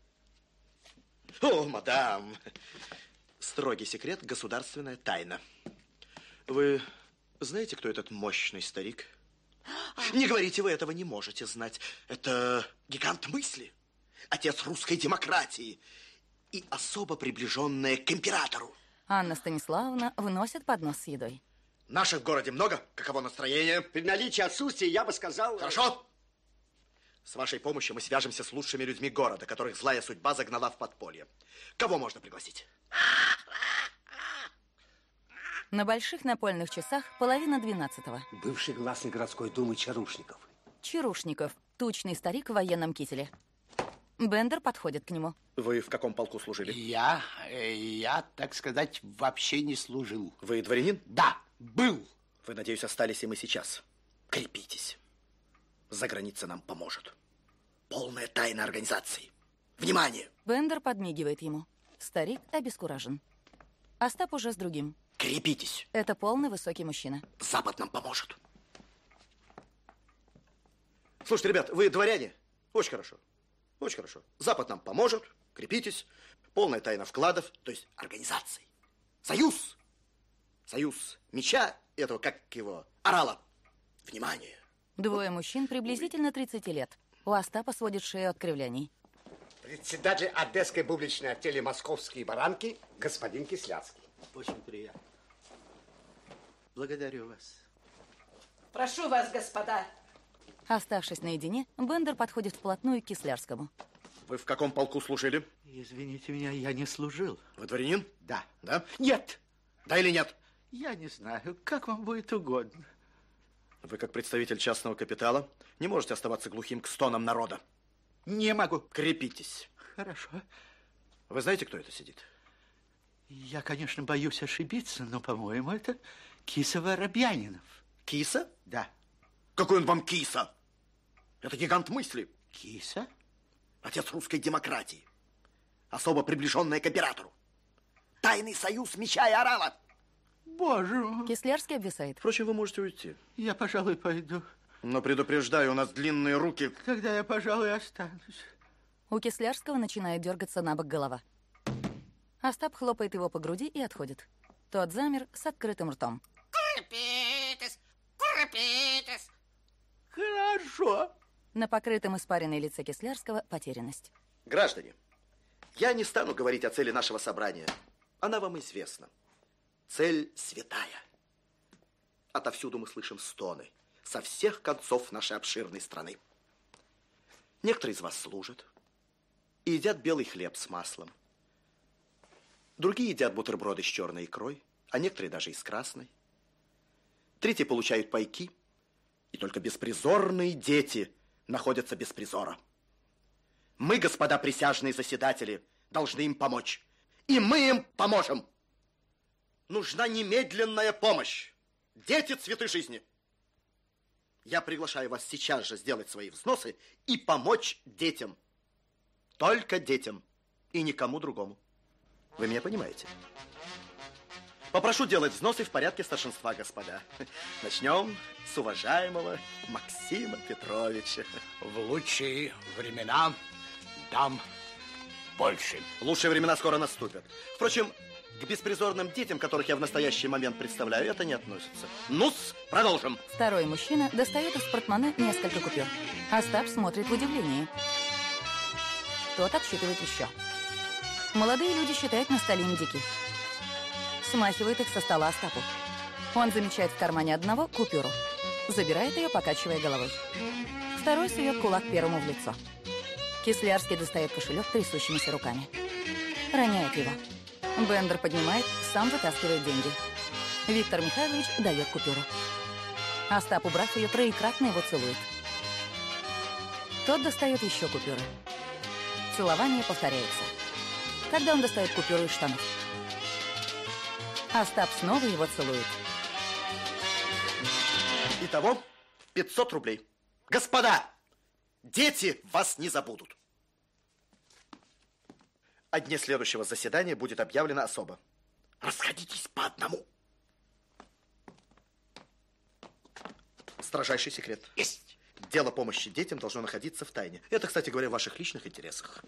О, мадам. Строгий секрет, государственная тайна. Вы знаете, кто этот мощный старик? Не говорите, вы этого не можете знать. Это гигант мысли, отец русской демократии и особо приближенная к императору. Анна Станиславовна вносит поднос с едой. Наших в городе много. Каково настроение? При наличии отсутствия, я бы сказал... Хорошо. С вашей помощью мы свяжемся с лучшими людьми города, которых злая судьба загнала в подполье. Кого можно пригласить? На больших напольных часах половина двенадцатого. Бывший гласный городской думы Чарушников. Чарушников, тучный старик в военном кителе. Бендер подходит к нему. Вы в каком полку служили? Я, я, так сказать, вообще не служил. Вы дворянин? Да, был. Вы, надеюсь, остались им и сейчас. Крепитесь. За граница нам поможет. Полная тайна организации. Внимание! Бендер подмигивает ему. Старик обескуражен. Остап уже с другим. Крепитесь. Это полный высокий мужчина. Запад нам поможет. Слушайте, ребят, вы дворяне? Очень хорошо. Очень хорошо. Запад нам поможет. Крепитесь. Полная тайна вкладов, то есть организаций. Союз. Союз меча этого, как его, орала. Внимание. Двое мужчин приблизительно тридцати лет. У Остапа сводит шею от кривляний. Председатель Одесской публичной артели «Московские баранки» господин Кисляцкий. Очень приятно. Благодарю вас. Прошу вас, господа. Оставшись наедине, Бендер подходит вплотную к Кислярскому. Вы в каком полку служили? Извините меня, я не служил. Вы дворянин? Да. Да? Нет. Да или нет? Я не знаю, как вам будет угодно. Вы, как представитель частного капитала, не можете оставаться глухим к стонам народа. Не могу. Крепитесь. Хорошо. Вы знаете, кто это сидит? Я, конечно, боюсь ошибиться, но, по-моему, это Киса Воробьянинов. Киса? Да. Какой он вам Киса? Это гигант мысли. Киса? Отец русской демократии. Особо приближенная к императору. Тайный союз меча и орала. Боже мой. Кислярский обвисает. Впрочем, вы можете уйти. Я, пожалуй, пойду. Но предупреждаю, у нас длинные руки. Тогда я, пожалуй, останусь. У Кислярского начинает дергаться на бок голова. Остап хлопает его по груди и отходит. Тот замер с открытым ртом. Курпитес, курпитес. Хорошо. На покрытом испаренной лице Кислярского потерянность. Граждане, я не стану говорить о цели нашего собрания. Она вам известна. Цель святая. Отовсюду мы слышим стоны. Со всех концов нашей обширной страны. Некоторые из вас служат и едят белый хлеб с маслом. Другие едят бутерброды с черной икрой, а некоторые даже и с красной. Третьи получают пайки, и только беспризорные дети находятся без призора. Мы, господа присяжные заседатели, должны им помочь. И мы им поможем. Нужна немедленная помощь. Дети – цветы жизни. Я приглашаю вас сейчас же сделать свои взносы и помочь детям. Только детям и никому другому. Вы меня понимаете? Попрошу делать взносы в порядке старшинства, господа. Начнем с уважаемого Максима Петровича. В лучшие времена дам больше. Лучшие времена скоро наступят. Впрочем, к беспризорным детям, которых я в настоящий момент представляю, это не относится. Ну-с, продолжим. Второй мужчина достает из портмоне несколько купюр. Остап смотрит в удивлении. Тот отсчитывает еще. Молодые люди считают на столе индики. Смахивает их со стола Остапу. Он замечает в кармане одного купюру. Забирает ее, покачивая головой. Второй сует кулак первому в лицо. Кислярский достает кошелек трясущимися руками. Роняет его. Бендер поднимает, сам вытаскивает деньги. Виктор Михайлович дает купюру. Остап, убрав ее, троекратно его целует. Тот достает еще купюры. Целование повторяется. Когда он достает купюру из штанов. Остап снова его целует. Итого пятьсот рублей. Господа, дети вас не забудут. О дне следующего заседания будет объявлено особо. Расходитесь по одному. Строжайший секрет. Есть. Дело помощи детям должно находиться в тайне. Это, кстати говоря, в ваших личных интересах.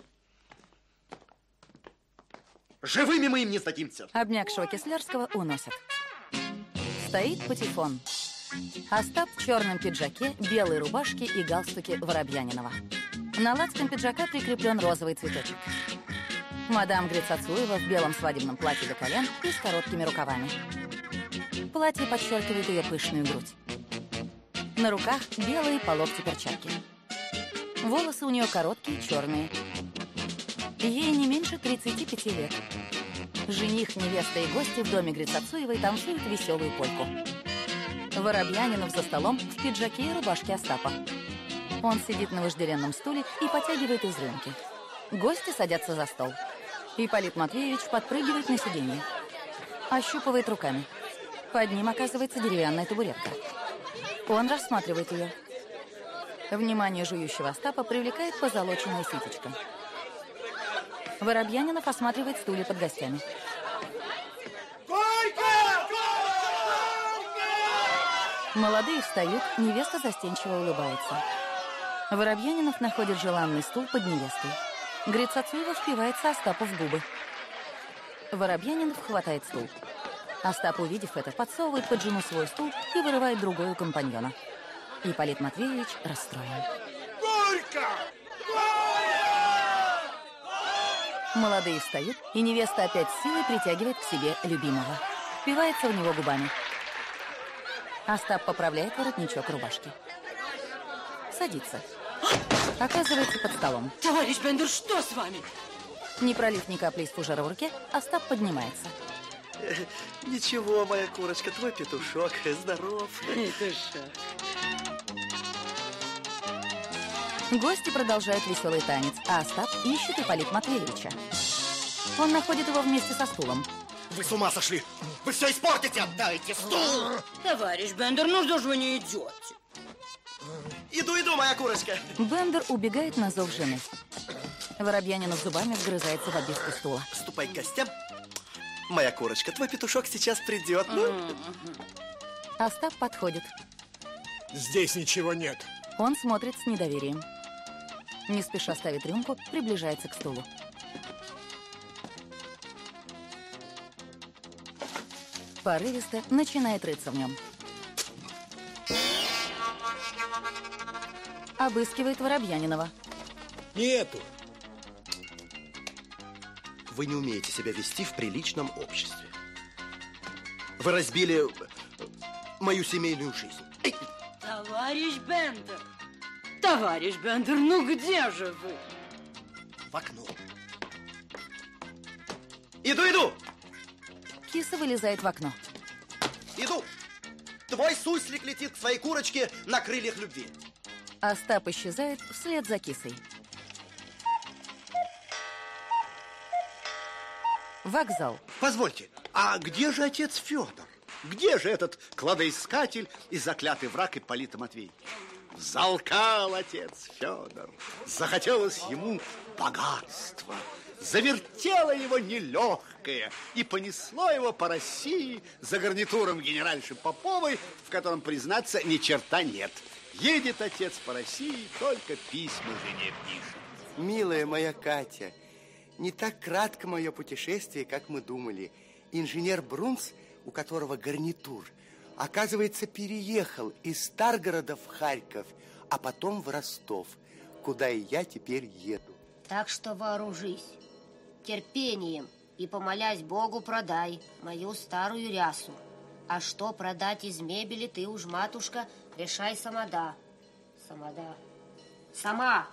Живыми мы им не сдадимся. Обмякшего Кислярского уносят. Стоит патефон. Остап в черном пиджаке, белой рубашке и галстуке Воробьянинова. На лацкан пиджака прикреплен розовый цветочек. Мадам Грицацуева в белом свадебном платье до колен и с короткими рукавами. Платье подчеркивает ее пышную грудь. На руках белые по локти перчатки. Волосы у нее короткие, черные. Ей не меньше тридцати пяти лет. Жених, невеста и гости в доме Грицацуевой танцуют веселую польку. Воробьянинов за столом в пиджаке и рубашке Остапа. Он сидит на вожделенном стуле и потягивает из рюмки. Гости садятся за стол. Ипполит Матвеевич подпрыгивает на сиденье. Ощупывает руками. Под ним оказывается деревянная табуретка. Он рассматривает ее. Внимание жующего Остапа привлекает позолоченная ситечка. Воробьянинов осматривает стулья под гостями. Молодые встают, невеста застенчиво улыбается. Воробьянинов находит желанный стул под невестой. Грицацуева впивается Остапу в губы. Воробьянинов хватает стул. Остап, увидев это, подсовывает под жену свой стул и вырывает другой у компаньона. Ипполит Матвеевич расстроен. Горько! Молодые встают, и невеста опять с силой притягивает к себе любимого. Впивается в него губами. Остап поправляет воротничок рубашки. Садится. Оказывается под столом. Товарищ Бендер, что с вами? Не пролив ни капли из фужера в руке, Остап поднимается. Э, ничего, моя курочка, твой петушок здоров. Петушок. Гости продолжают веселый танец, а Остап ищет Ипполита Матвеевича. Он находит его вместе со стулом. Вы с ума сошли! Вы все испортите! Отдайте стул! Товарищ Бендер, ну что ж вы не идете? Иду, иду, моя курочка. Бендер убегает на зов жены. Воробьянинов зубами вгрызается в обивку стула. Ступай к гостям. Моя курочка, твой петушок сейчас придет. Ну? Остап подходит. Здесь ничего нет. Он смотрит с недоверием. Не спеша ставит рюмку, приближается к стулу. Порывисто начинает рыться в нем. Обыскивает Воробьянинова. Нету. Вы не умеете себя вести в приличном обществе. Вы разбили мою семейную жизнь. Эй! Товарищ Бендер! Товарищ Бендер, ну где же вы? В окно. Иду, иду! Киса вылезает в окно. Иду! Твой суслик летит к своей курочке на крыльях любви. Остап исчезает вслед за кисой. Вокзал. Позвольте, а где же отец Федор? Где же этот кладоискатель и заклятый враг Ипполита Матвеевича? Взалкал отец Федор. Захотелось ему богатства. Завертело его нелегкое и понесло его по России за гарнитуром генеральши Поповой, в котором, признаться, ни черта нет. Едет отец по России, только письма жене пишет. Милая моя Катя, не так кратко мое путешествие, как мы думали. Инженер Брунс, у которого гарнитур, оказывается, переехал из Старгорода в Харьков, а потом в Ростов, куда и я теперь еду. Так что вооружись терпением и, помолясь Богу, продай мою старую рясу. А что продать из мебели, ты уж, матушка, решай самода. Самода. Сама.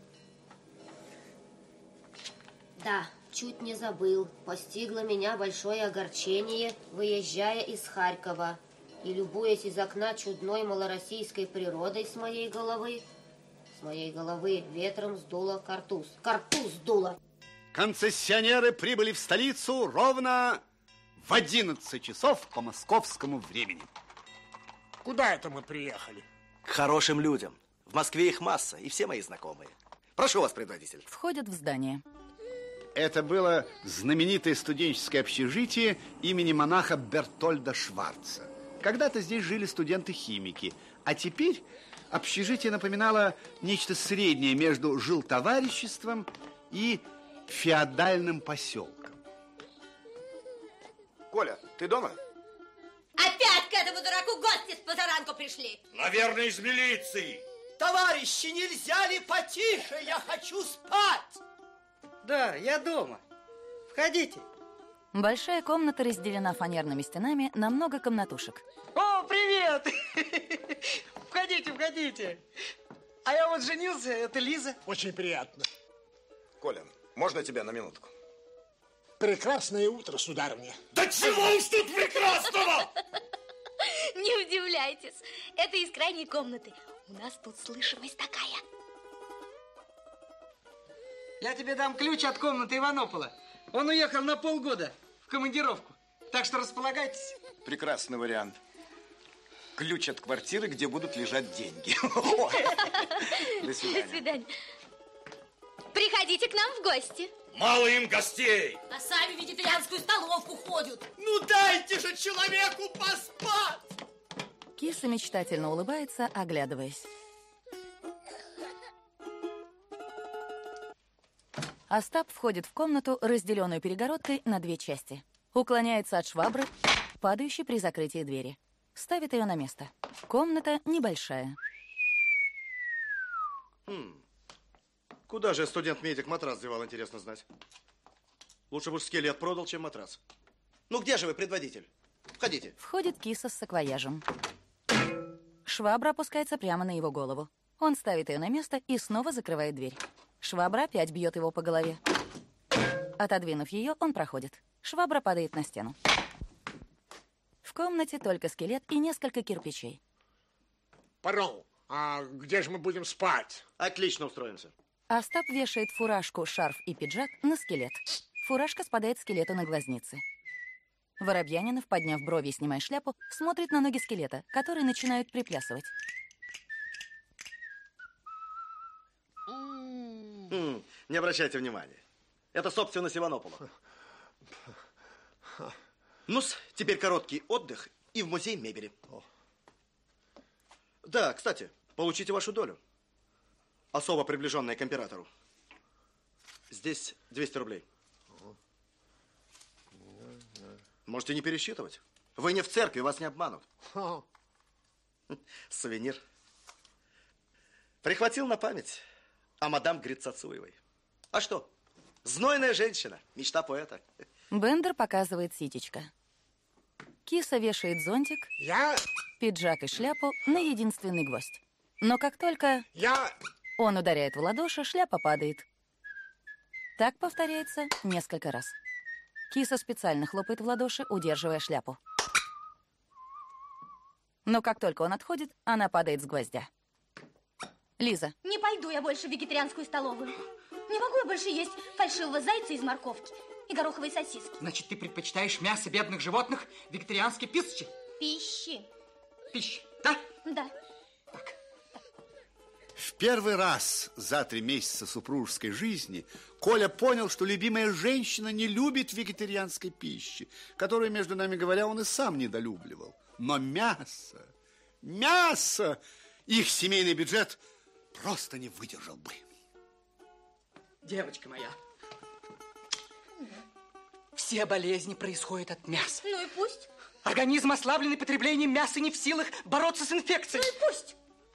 Да, чуть не забыл. Постигло меня большое огорчение, выезжая из Харькова и любуясь из окна чудной малороссийской природой с моей головы. С моей головы ветром сдуло картуз. Картуз сдуло. Концессионеры прибыли в столицу ровно в одиннадцать часов по московскому времени. Куда это мы приехали? К хорошим людям. В Москве их масса, и все мои знакомые. Прошу вас, предводитель. Входят в здание. Это было знаменитое студенческое общежитие имени монаха Бертольда Шварца. Когда-то здесь жили студенты-химики, а теперь общежитие напоминало нечто среднее между жилтовариществом и феодальным поселком. Коля, ты дома? Опять к этому дураку гости с позаранку пришли. Наверное, из милиции. Товарищи, нельзя ли потише? Я хочу спать. Да, я дома. Входите. Большая комната разделена фанерными стенами на много комнатушек. О, привет! Входите, входите. А я вот женился, это Лиза. Очень приятно. Коля, можно тебя на минутку? Прекрасное утро, сударыня. Да чего уж тут прекрасного! Не удивляйтесь, это из крайней комнаты. У нас тут слышимость такая. Я тебе дам ключ от комнаты Иванопола. Он уехал на полгода в командировку. Так что располагайтесь. Прекрасный вариант. Ключ от квартиры, где будут лежать деньги. До свидания. До свидания. Приходите к нам в гости. Мало им гостей. А сами в вегетарианскую столовку ходят. Ну дайте же человеку поспать! Киса мечтательно улыбается, оглядываясь. Остап входит в комнату, разделенную перегородкой на две части. Уклоняется от швабры, падающей при закрытии двери. Ставит ее на место. Комната небольшая. Хм. Куда же студент-медик матрас девал, интересно знать? Лучше бы уж скелет продал, чем матрас. Ну где же вы, предводитель? Входите. Входит киса с саквояжем. Швабра опускается прямо на его голову. Он ставит ее на место и снова закрывает дверь. Швабра опять бьет его по голове. Отодвинув ее, он проходит. Швабра падает на стену. В комнате только скелет и несколько кирпичей. Парон, а где же мы будем спать? Отлично устроимся. Остап вешает фуражку, шарф и пиджак на скелет. Фуражка спадает скелету на глазницы. Воробьянинов, подняв брови и снимая шляпу, смотрит на ноги скелета, которые начинают приплясывать. М-м, не обращайте внимания. Это собственность Иванопола. Ну-с, теперь короткий отдых и в музей мебели. Да, кстати, получите вашу долю. особо приближенная к императору. Здесь двести рублей. Можете не пересчитывать. Вы не в церкви, вас не обманут. Сувенир. Прихватил на память о мадам Грицацуевой. А что? Знойная женщина, мечта поэта. Бендер показывает ситечко. Киса вешает зонтик, Я... пиджак и шляпу на единственный гвоздь. Но как только Я... он ударяет в ладоши, шляпа падает. Так повторяется несколько раз. Киса специально хлопает в ладоши, удерживая шляпу. Но как только он отходит, она падает с гвоздя. Лиза. Не пойду я больше в вегетарианскую столовую. Не могу я больше есть фальшивого зайца из морковки и гороховой сосиски. Значит, ты предпочитаешь мясо бедных животных вегетарианской пищи? Пищи. Пищи, да? Да. В первый раз за три месяца супружеской жизни Коля понял, что любимая женщина не любит вегетарианской пищи, которую, между нами говоря, он и сам недолюбливал. Но мясо, мясо, их семейный бюджет просто не выдержал бы. Девочка моя, все болезни происходят от мяса. Ну и пусть. Организм, ослабленный потреблением мяса, не в силах бороться с инфекцией. Ну и пусть.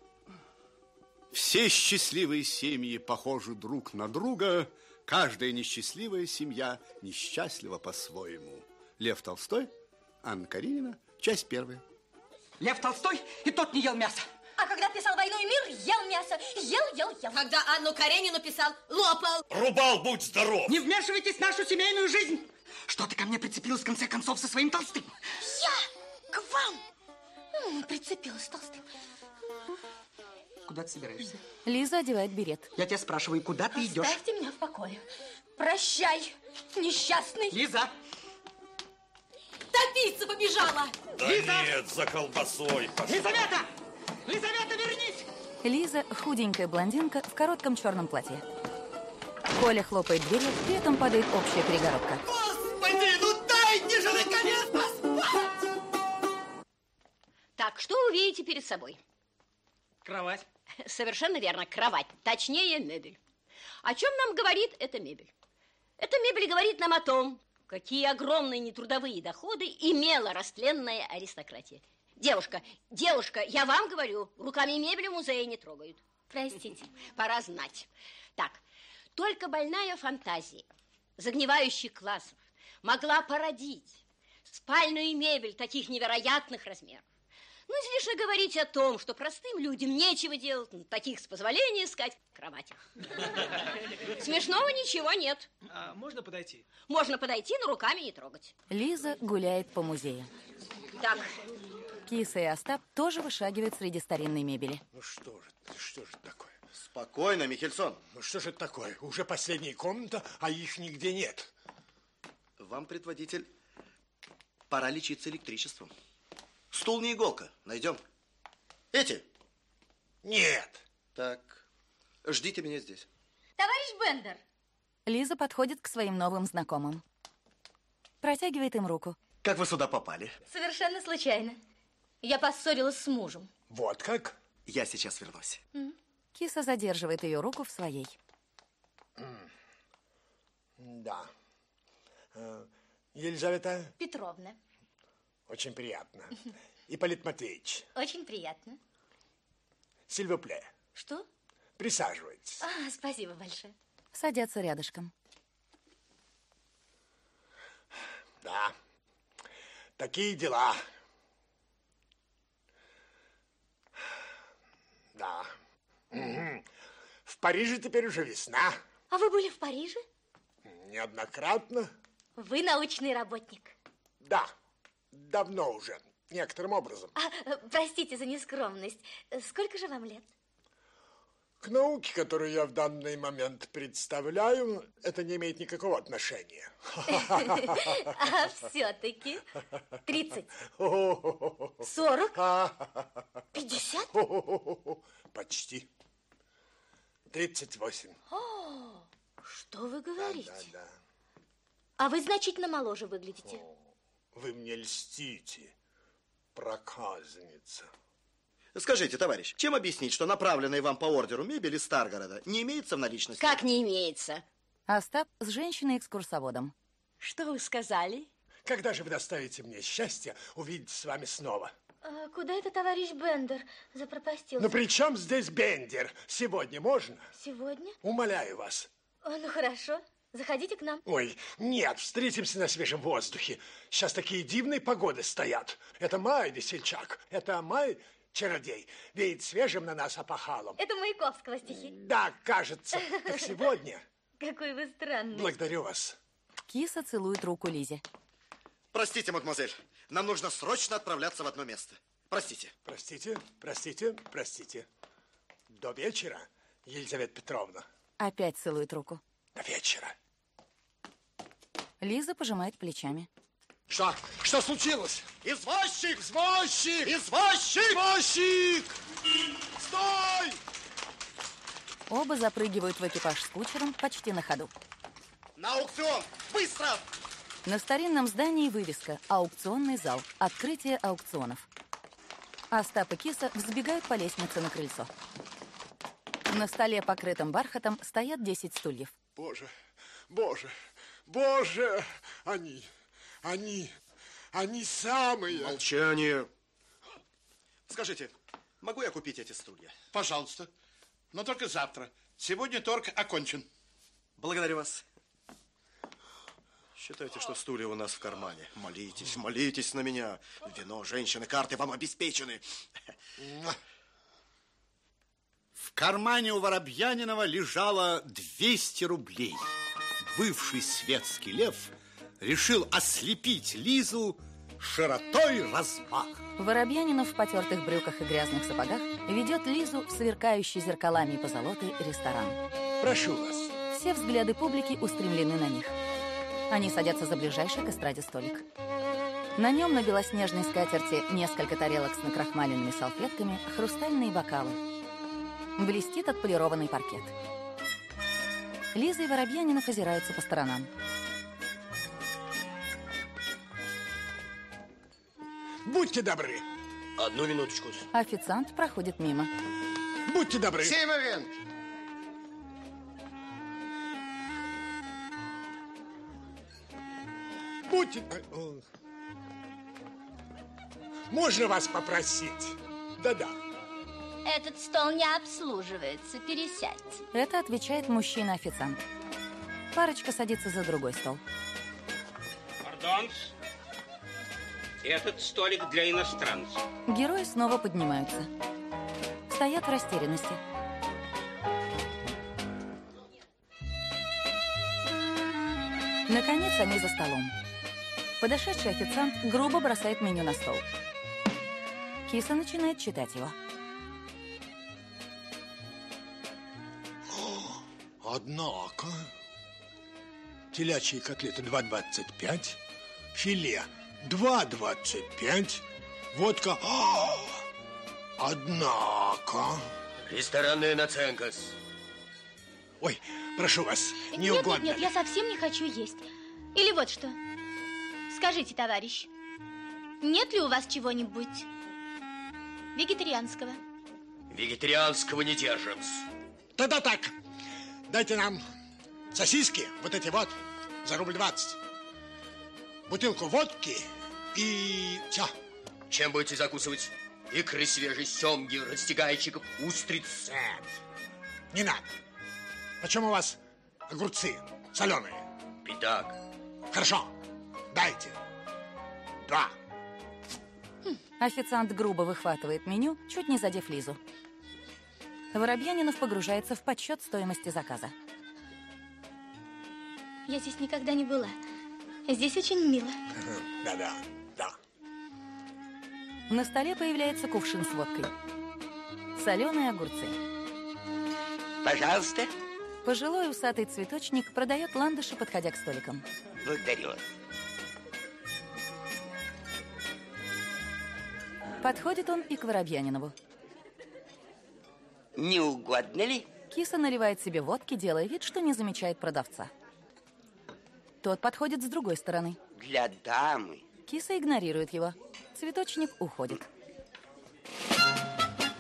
Все счастливые семьи похожи друг на друга. Каждая несчастливая семья несчастлива по-своему. Лев Толстой, Анна Каренина, часть первая. Лев Толстой и тот не ел мясо. А когда писал «Войну и мир», ел мясо. Ел, ел, ел. Когда Анну Каренину писал, лопал. Рубал, будь здоров. Не вмешивайтесь в нашу семейную жизнь. Что ты ко мне прицепилась в конце концов со своим Толстым? Я к вам ну, прицепилась Толстым. Куда ты собираешься? Лиза одевает берет. Я тебя спрашиваю, куда ты идешь? Оставьте меня в покое. Прощай, несчастный. Лиза! Топиться побежала. Да Лиза! нет, за колбасой пошла. Лизавета! Лизавета, вернись! Лиза худенькая блондинка в коротком черном платье. Коля хлопает дверью, при этом падает общая перегородка. Господи, ну дайте же наконец поспать! Так, что вы видите перед собой? Кровать. Совершенно верно, кровать. Точнее, мебель. О чем нам говорит эта мебель? Эта мебель говорит нам о том, какие огромные нетрудовые доходы имела растленная аристократия. Девушка, девушка, я вам говорю, руками мебели в музее не трогают. Простите. Пора знать. Так, только больная фантазия загнивающих классов могла породить спальную мебель таких невероятных размеров. Ну, излишне говорить о том, что простым людям нечего делать на таких, с позволения сказать, кроватях. Смешного ничего нет. А можно подойти? Можно подойти, но руками не трогать. Лиза гуляет по музею. Так. Киса и Остап тоже вышагивают среди старинной мебели. Ну что же, что же такое? Спокойно, Михельсон. Ну что же это такое? Уже последняя комната, а их нигде нет. Вам, предводитель, пора лечиться электричеством. Стул не иголка. Найдем. Эти? Нет. Так, ждите меня здесь. Товарищ Бендер. Лиза подходит к своим новым знакомым. Протягивает им руку. Как вы сюда попали? Совершенно случайно. Я поссорилась с мужем. Вот как? Я сейчас вернусь. Mm. Киса задерживает ее руку в своей. Mm. Да. Uh, Елизавета? Петровна. Очень приятно. Ипполит Матвеевич. Очень приятно. Сильвупле. Что? Присаживайтесь. А, спасибо большое. Садятся рядышком. Да. Такие дела. Да. Угу. В Париже теперь уже весна. А вы были в Париже? Неоднократно. Вы научный работник. Да. Давно уже, некоторым образом. А, простите за нескромность. Сколько же вам лет? К науке, которую я в данный момент представляю, это не имеет никакого отношения. А все-таки? Тридцать. Сорок. Пятьдесят. Почти. Тридцать восемь. О, что вы говорите? Да, да, да. А вы значительно моложе выглядите. Вы мне льстите, проказница. Скажите, товарищ, чем объяснить, что направленная вам по ордеру мебель из Старгорода не имеется в наличности? Как не имеется? Остап с женщиной-экскурсоводом. Что вы сказали? Когда же вы доставите мне счастье увидеться с вами снова? А куда это товарищ Бендер запропастился? Ну при чем здесь Бендер? Сегодня можно? Сегодня? Умоляю вас. О, ну хорошо. Заходите к нам. Ой, нет, встретимся на свежем воздухе. Сейчас такие дивные погоды стоят. Это май, весельчак. Это май, чародей. Веет свежим на нас опахалом. Это Маяковского стихи. Да, кажется, как сегодня. Какой вы странный. Благодарю вас. Киса целует руку Лизе. Простите, мадемуазель, нам нужно срочно отправляться в одно место. Простите. Простите, простите, простите. До вечера, Елизавета Петровна. Опять целует руку. До вечера. Лиза пожимает плечами. Что? Что случилось? Извозчик! Извозчик! Извозчик! Извозчик! Стой! Оба запрыгивают в экипаж с кучером почти на ходу. На аукцион! Быстро! На старинном здании вывеска «Аукционный зал. Открытие аукционов». Остап и Киса взбегают по лестнице на крыльцо. На столе, покрытом бархатом, стоят десять стульев. Боже, боже, боже! Они, они, они самые... Молчание! Скажите, могу я купить эти стулья? Пожалуйста, но только завтра. Сегодня торг окончен. Благодарю вас. Считайте, что стулья у нас в кармане. Молитесь, молитесь на меня. Вино, женщины, карты вам обеспечены. В кармане у Воробьянинова лежало двести рублей. Бывший светский лев решил ослепить Лизу широтой размаха. Воробьянинов в потертых брюках и грязных сапогах ведет Лизу в сверкающий зеркалами позолоты ресторан. Прошу вас. Все взгляды публики устремлены на них. Они садятся за ближайший к эстраде столик. На нем на белоснежной скатерти несколько тарелок с накрахмаленными салфетками, хрустальные бокалы. Блестит отполированный паркет. Лиза и Воробьянинов озираются по сторонам. Будьте добры. Одну минуточку. Официант проходит мимо. Будьте добры. Сей момент. Будьте... Можно вас попросить? Да-да. Этот стол не обслуживается. Пересядьте. Это отвечает мужчина-официант. Парочка садится за другой стол. Пардон. Этот столик для иностранцев. Герои снова поднимаются. Стоят в растерянности. Наконец они за столом. Подошедший официант грубо бросает меню на стол. Киса начинает читать его. Однако, телячьи котлеты два двадцать пять, филе два двадцать пять, водка... Однако... Ресторанная наценка. Ой, прошу вас, не нет, угодно. Нет, нет, я совсем не хочу есть. Или вот что. Скажите, товарищ, нет ли у вас чего-нибудь вегетарианского? Вегетарианского не держим. Тогда так, дайте нам сосиски, вот эти вот, за рубль двадцать. Бутылку водки и все. Чем будете закусывать? Икры свежей, семги, растягайчиков, устриц. Нет, не надо. Почему у вас огурцы соленые? Пятак. Хорошо, дайте. Два. Официант грубо выхватывает меню, чуть не задев Лизу. Воробьянинов погружается в подсчет стоимости заказа. Я здесь никогда не была. Здесь очень мило. Да-да, да. На столе появляется кувшин с водкой. Соленые огурцы. Пожалуйста. Пожилой усатый цветочник продает ландыши, подходя к столикам. Благодарю. Подходит он и к Воробьянинову. Не угодно ли? Киса наливает себе водки, делая вид, что не замечает продавца. Тот подходит с другой стороны. Для дамы. Киса игнорирует его. Цветочник уходит.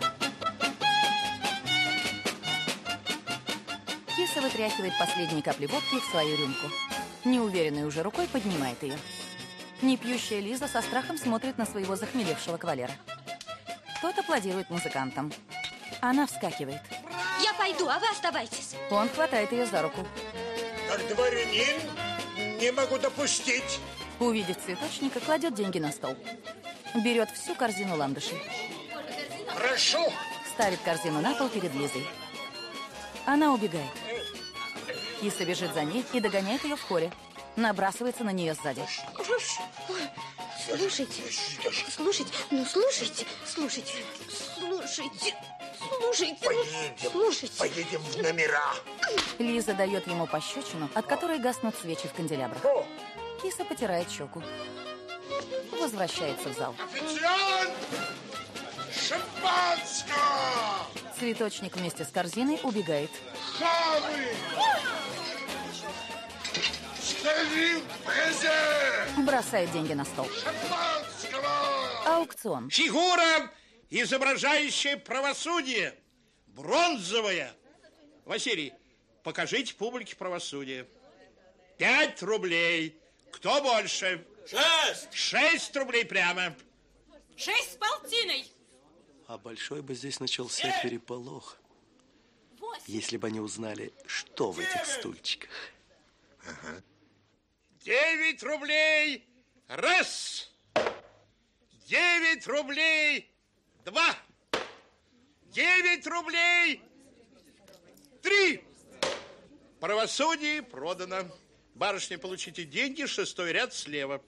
Киса вытряхивает последние капли водки в свою рюмку. Неуверенной уже рукой поднимает ее. Непьющая Лиза со страхом смотрит на своего захмелевшего кавалера. Тот аплодирует музыкантам. Она вскакивает. Я пойду, а вы оставайтесь. Он хватает ее за руку. Как дворянин не могу допустить. Увидев цветочника, кладет деньги на стол. Берет всю корзину ландышей. Прошу. Ставит корзину на пол перед Лизой. Она убегает. Киса бежит за ней и догоняет ее в холле. Набрасывается на нее сзади. Слушайте, слушайте, ну слушайте, слушайте, слушайте, слушайте, Поедем, слушайте. поедем в номера. Лиза дает ему пощечину, от которой гаснут свечи в канделябрах. Киса потирает щеку. Возвращается в зал. Официант! Шампанского! Цветочник вместе с корзиной убегает. Хамы! Скажи презент! Бросает деньги на стол. Шампанского! Аукцион. Фигура, изображающая правосудие. Бронзовая. Василий, покажите публике правосудие. Пять рублей. Кто больше? Шесть! Шесть рублей прямо. Шесть с полтиной. А большой бы здесь начался переполох, если бы они узнали, что в этих стульчиках. Ага. Девять рублей. Раз. Девять рублей. Два. Девять рублей. Три. Правосудие продано. Барышня, получите деньги, шестой ряд слева.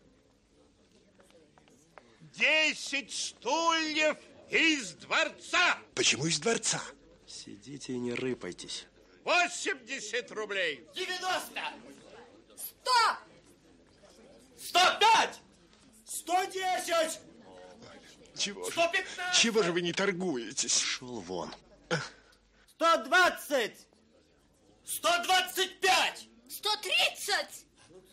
Десять стульев из дворца. Почему из дворца? Сидите и не рыпайтесь. Восемьдесят рублей. девяносто! Сто! Сто пять! Сто десять! Чего же, чего же вы не торгуетесь? Шел вон. Сто двадцать! Сто двадцать пять! Сто тридцать!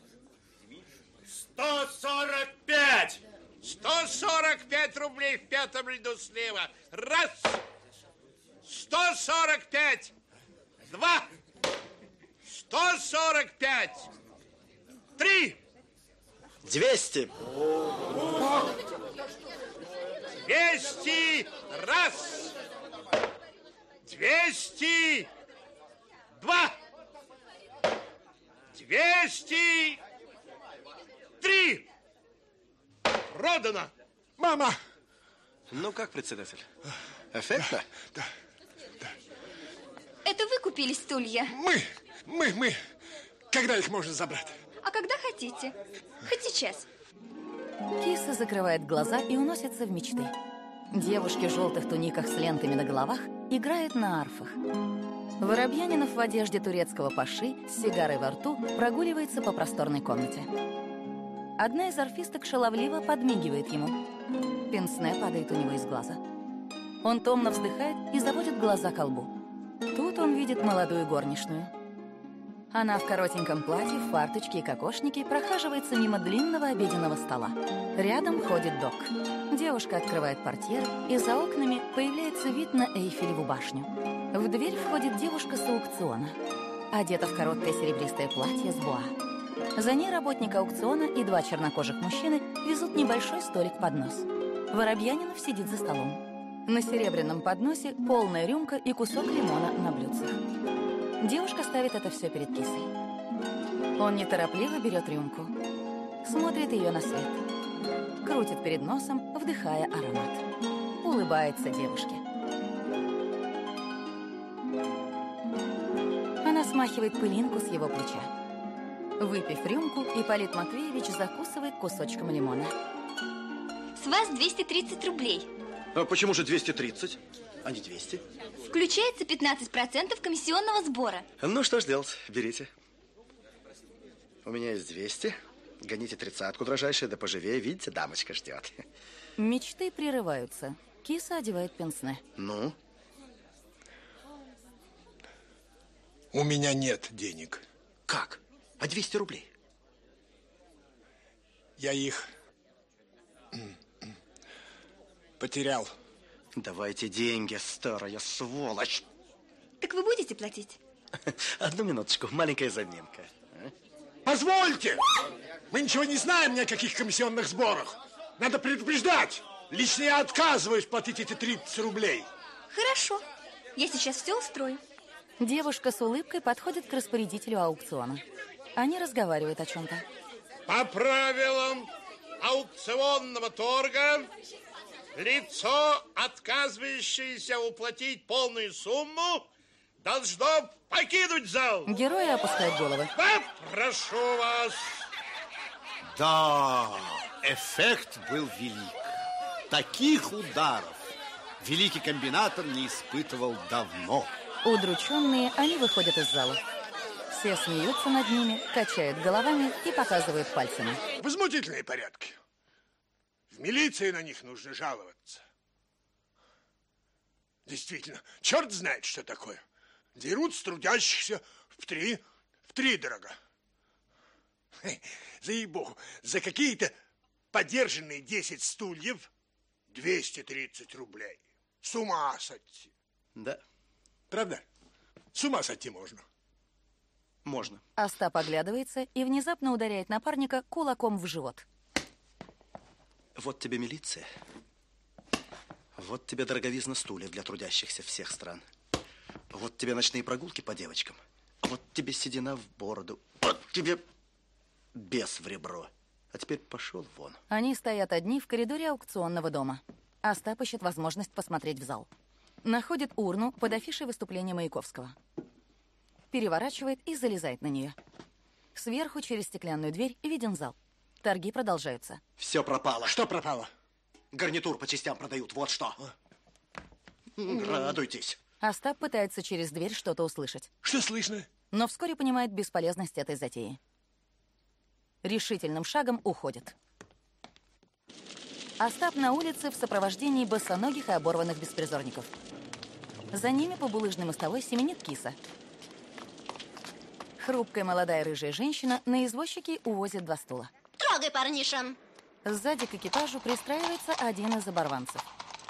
Сто сорок пять! Сто сорок пять рублей в пятом ряду слева. Раз. Сто сорок пять. Два. Сто сорок пять. Три. Двести. Двести. Раз. Двести. Два. Двести. Три. Продано. Мама! Ну как, председатель? Эффектно? Да, да. Это вы купили стулья? Мы, мы, мы. Когда их можно забрать? А когда хотите. Хоть сейчас. Киса закрывает глаза и уносится в мечты. Девушки в желтых туниках с лентами на головах играют на арфах. Воробьянинов в одежде турецкого паши с сигарой во рту прогуливается по просторной комнате. Одна из арфисток шаловливо подмигивает ему. Пенсне падает у него из глаза. Он томно вздыхает и заводит глаза ко лбу. Тут он видит молодую горничную. Она в коротеньком платье, в фарточке и кокошнике прохаживается мимо длинного обеденного стола. Рядом ходит док. Девушка открывает портьеры, и за окнами появляется вид на Эйфелеву башню. В дверь входит девушка с аукциона. Одета в короткое серебристое платье с боа. За ней работник аукциона и два чернокожих мужчины везут небольшой столик-поднос. Воробьянинов сидит за столом. На серебряном подносе полная рюмка и кусок лимона на блюдцах. Девушка ставит это все перед Кисой. Он неторопливо берет рюмку. Смотрит ее на свет. Крутит перед носом, вдыхая аромат. Улыбается девушке. Она смахивает пылинку с его плеча. Выпив рюмку, Ипполит Матвеевич закусывает кусочком лимона. С вас двести тридцать рублей. А почему же двести тридцать, а не двести? Включается пятнадцать процентов комиссионного сбора. Ну, что ж делать, берите. У меня есть двести. Гоните тридцатку, дрожайшая, да поживее. Видите, дамочка ждет. Мечты прерываются. Киса одевает пенсне. Ну? У меня нет денег. Как? А двести рублей? Я их потерял. Давайте деньги, старая сволочь. Так вы будете платить? Одну минуточку, маленькая заминка. Позвольте! Мы ничего не знаем ни о каких комиссионных сборах. Надо предупреждать. Лично я отказываюсь платить эти тридцать рублей. Хорошо. Я сейчас все устрою. Девушка с улыбкой подходит к распорядителю аукциона. Они разговаривают о чем-то. По правилам аукционного торга, лицо, отказывающееся уплатить полную сумму, должно покинуть зал. Герои опускают головы. Прошу вас. Да, эффект был велик. Таких ударов великий комбинатор не испытывал давно. Удрученные, они выходят из зала. Все смеются над ними, качают головами и показывают пальцами. Возмутительные порядки. В милиции на них нужно жаловаться. Действительно, черт знает, что такое. Дерут с трудящихся в три, в три дорога. За ей-богу, за какие-то подержанные десять стульев двести тридцать рублей. С ума сойти. Да. Правда? С ума сойти можно. Можно. Остап оглядывается и внезапно ударяет напарника кулаком в живот. Вот тебе милиция. Вот тебе дороговизна стульев для трудящихся всех стран. Вот тебе ночные прогулки по девочкам. Вот тебе седина в бороду. Вот тебе бес в ребро. А теперь пошел вон. Они стоят одни в коридоре аукционного дома. Остап ищет возможность посмотреть в зал. Находит урну под афишей выступления Маяковского. Переворачивает и залезает на нее. Сверху через стеклянную дверь виден зал. Торги продолжаются. Все пропало. Что пропало? Гарнитур по частям продают, вот что. Радуйтесь. Остап пытается через дверь что-то услышать. Что слышно? Но вскоре понимает бесполезность этой затеи. Решительным шагом уходит. Остап на улице в сопровождении босоногих и оборванных беспризорников. За ними по булыжной мостовой семенит киса. Хрупкая молодая рыжая женщина на извозчике увозит два стула. Трогай, парниша. Сзади к экипажу пристраивается один из оборванцев.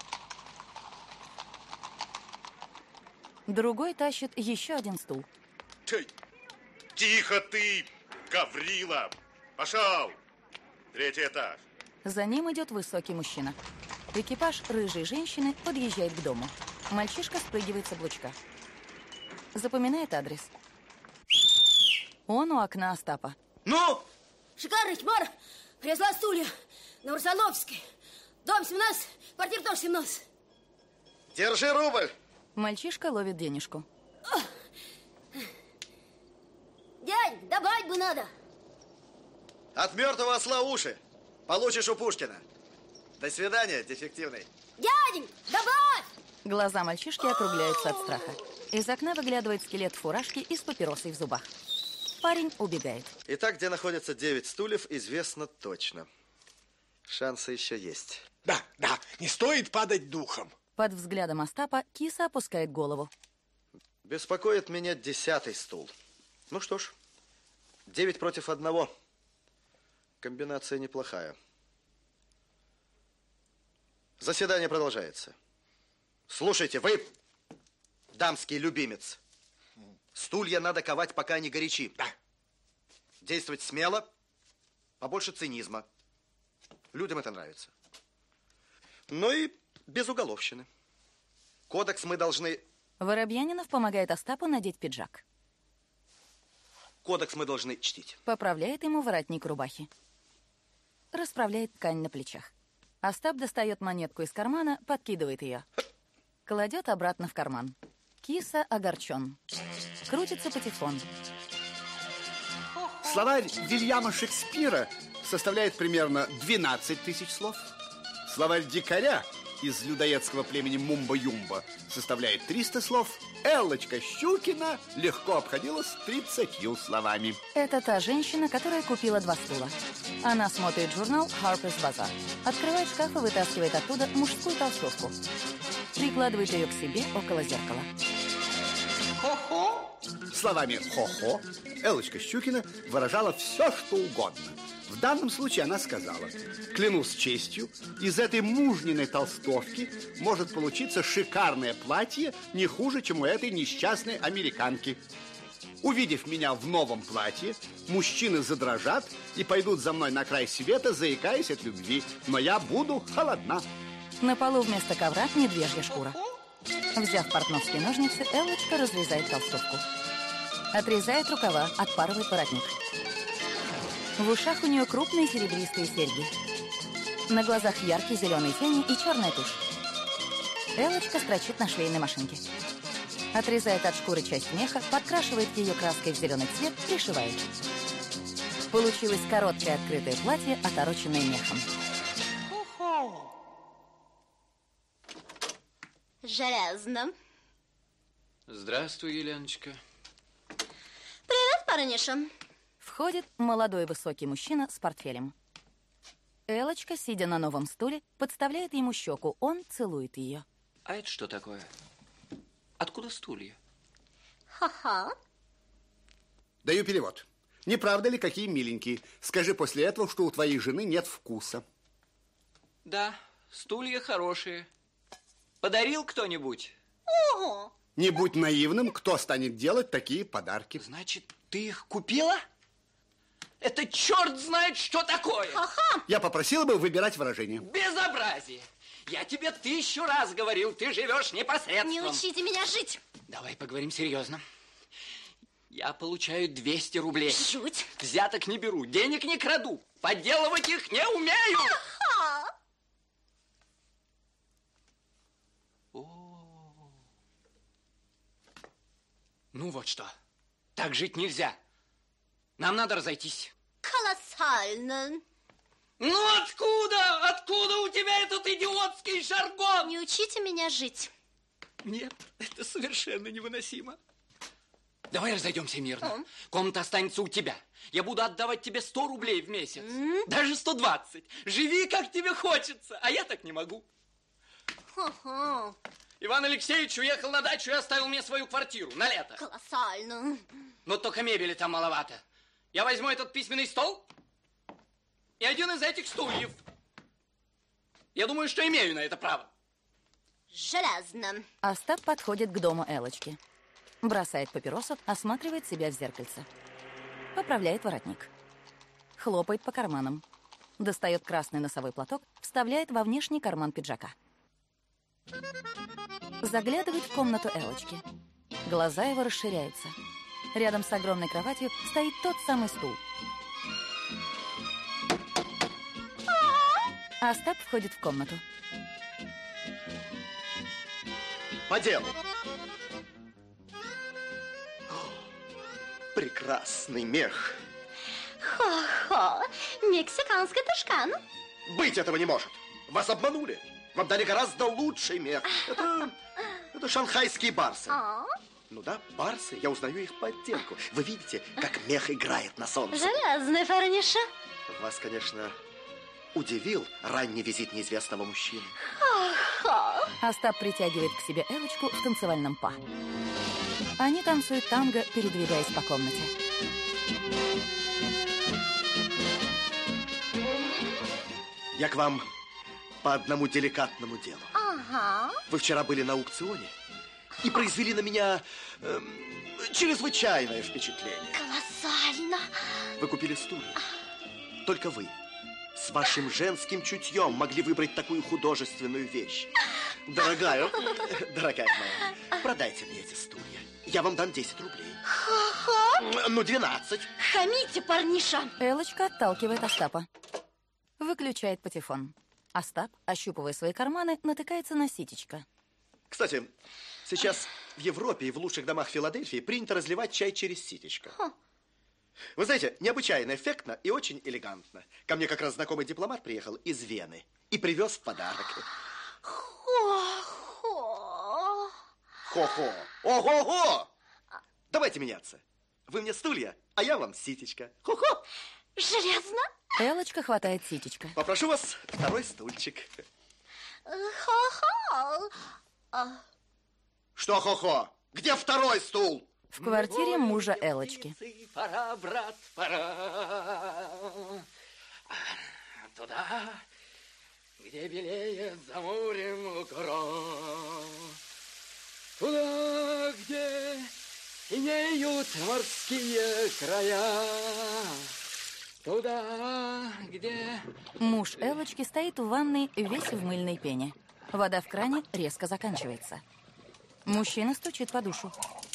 Другой тащит еще один стул. Ты, тихо ты, Гаврила! Пошел! Третий этаж. За ним идет высокий мужчина. Экипаж рыжей женщины подъезжает к дому. Мальчишка спрыгивает с облучка. Запоминает адрес. Он у окна Остапа. Ну? Шикарный хмар. Привезла стулья. На Варсоновской. Дом семнадцать, квартира тоже семнадцать. Держи рубль. Мальчишка ловит денежку. Дядь, добавить бы надо. От мертвого осла уши. Получишь у Пушкина. До свидания, дефективный. Дядень, добавь! Глаза мальчишки округляются от страха. Из окна выглядывает скелет фуражки и с папиросой в зубах. Парень убегает. Итак, где находится девять стульев, известно точно. Шансы еще есть. Да, да, не стоит падать духом. Под взглядом Остапа киса опускает голову. Беспокоит меня десятый стул. Ну что ж, девять против одного. Комбинация неплохая. Заседание продолжается. Слушайте, вы, дамский любимец, стулья надо ковать, пока они горячи. Да. Действовать смело, побольше цинизма. Людям это нравится. Ну и без уголовщины. Кодекс мы должны... Воробьянинов помогает Остапу надеть пиджак. Кодекс мы должны чтить. Поправляет ему воротник рубахи. Расправляет ткань на плечах. Остап достает монетку из кармана, подкидывает ее. Кладет обратно в карман. Киса огорчен. Крутится патефон. Словарь Вильяма Шекспира составляет примерно двенадцать тысяч слов. Словарь дикаря из людоедского племени Мумба-Юмба составляет триста слов. Эллочка Щукина легко обходилась тридцатью словами. Это та женщина, которая купила два стула. Она смотрит журнал Harper's Bazaar. Открывает шкаф и вытаскивает оттуда мужскую толстовку. Прикладывает ее к себе около зеркала. Хо-хо. Словами «хо-хо» Эллочка Щукина выражала все, что угодно. В данном случае она сказала: клянусь честью, из этой мужниной толстовки может получиться шикарное платье не хуже, чем у этой несчастной американки. Увидев меня в новом платье, мужчины задрожат и пойдут за мной на край света, заикаясь от любви. Но я буду холодна. На полу вместо ковра медвежья шкура. Взяв портновские ножницы, Эллочка разрезает толстовку. Отрезает рукава, отпарывает воротник. В ушах у нее крупные серебристые серьги. На глазах яркие зеленые тени и черная тушь. Эллочка строчит на швейной машинке. Отрезает от шкуры часть меха, подкрашивает ее краской в зеленый цвет, пришивает. Получилось короткое открытое платье, отороченное мехом. Железно. Здравствуй, Еленочка. Привет, парниша. Входит молодой высокий мужчина с портфелем. Эллочка, сидя на новом стуле, подставляет ему щеку. Он целует ее. А это что такое? Откуда стулья? Ха-ха. Даю перевод. Не правда ли, какие миленькие? Скажи после этого, что у твоей жены нет вкуса. Да, стулья хорошие. Подарил кто-нибудь? Ого. Не будь наивным, кто станет делать такие подарки? Значит, ты их купила? Это черт знает, что такое. Ха-ха. Я попросила бы выбирать выражение. Безобразие. Я тебе тысячу раз говорил, ты живешь непосредством. Не учите меня жить. Давай поговорим серьезно. Я получаю двести рублей. Жуть. Взяток не беру, денег не краду. Подделывать их не умею. Ха-ха. Ну вот что, так жить нельзя. Нам надо разойтись. Колоссально. Ну откуда? Откуда у тебя этот идиотский жаргон? Не учите меня жить. Нет, это совершенно невыносимо. Давай разойдемся мирно. Mm. Комната останется у тебя. Я буду отдавать тебе сто рублей в месяц. Mm. Даже сто двадцать. Живи, как тебе хочется. А я так не могу. Ха-ха. Иван Алексеевич уехал на дачу и оставил мне свою квартиру на лето. Колоссально. Но только мебели там маловато. Я возьму этот письменный стол и один из этих стульев. Я думаю, что имею на это право. Железно. Остап подходит к дому Эллочки. Бросает папиросу, осматривает себя в зеркальце. Поправляет воротник. Хлопает по карманам. Достает красный носовой платок, вставляет во внешний карман пиджака. Заглядывает в комнату Эллочки. Глаза его расширяются. Рядом с огромной кроватью стоит тот самый стул. Остап входит в комнату. По делу. Прекрасный мех. Хо-хо. Мексиканский тушкан. Быть этого не может. Вас обманули. Вам дали гораздо лучший мех. Это, это шанхайские барсы. А? Ну да, барсы. Я узнаю их по оттенку. Вы видите, как мех играет на солнце? Железный парниша. Вас, конечно, удивил ранний визит неизвестного мужчины. Хо-хо. Остап притягивает к себе Эллочку в танцевальном па. Они танцуют танго, передвигаясь по комнате. Я к вам по одному деликатному делу. Ага. Вы вчера были на аукционе и произвели на меня э, чрезвычайное впечатление. Колоссально. Вы купили стулья. Только вы с вашим женским чутьем могли выбрать такую художественную вещь. Дорогая, дорогая моя, продайте мне эти стулья. Я вам дам десять рублей. Ха-ха. Ну, двенадцать. Хамите, парниша. Эллочка отталкивает Остапа. Выключает патефон. Остап, ощупывая свои карманы, натыкается на ситечко. Кстати, сейчас в Европе и в лучших домах Филадельфии принято разливать чай через ситечко. Ха. Вы знаете, необычайно эффектно и очень элегантно. Ко мне как раз знакомый дипломат приехал из Вены и привез в подарок. Хо-хо. Хо-хо. Ого-го! Давайте меняться. Вы мне стулья, а я вам ситечко. Хо-хо. Железно. Эллочка хватает ситечко. Попрошу вас второй стульчик. Хо-хо. А... Что хо-хо? Где второй стул? В квартире мужа Эллочки. Пора, брат, пора. Туда, где белеет за морем укро. Туда, где и не Темнеют морские края. Туда, где... Муж Эллочки стоит в ванной весь в мыльной пене. Вода в кране резко заканчивается. Мужчина стучит по душу.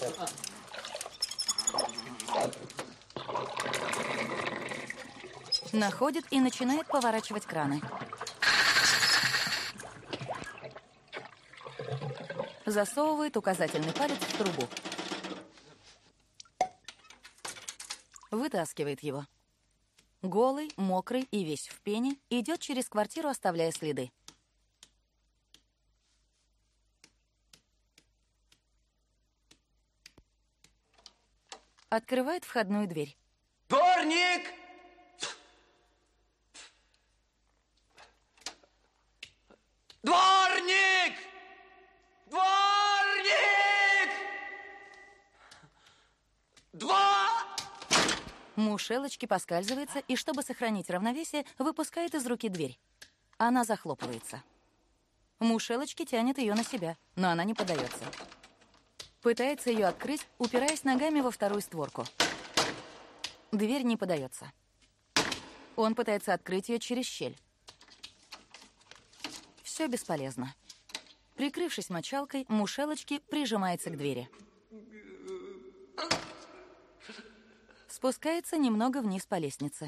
Находит и начинает поворачивать краны. Засовывает указательный палец в трубу. Вытаскивает его. Голый, мокрый и весь в пене идет через квартиру, оставляя следы. Открывает входную дверь. Дворник! Дворник! Дворник! Два! Муж Эллочки поскальзывается и, чтобы сохранить равновесие, выпускает из руки дверь. Она захлопывается. Муж Эллочки тянет ее на себя, но она не поддается. Пытается ее открыть, упираясь ногами во вторую створку. Дверь не поддается. Он пытается открыть ее через щель. Все бесполезно. Прикрывшись мочалкой, муж Эллочки прижимается к двери. Спускается немного вниз по лестнице.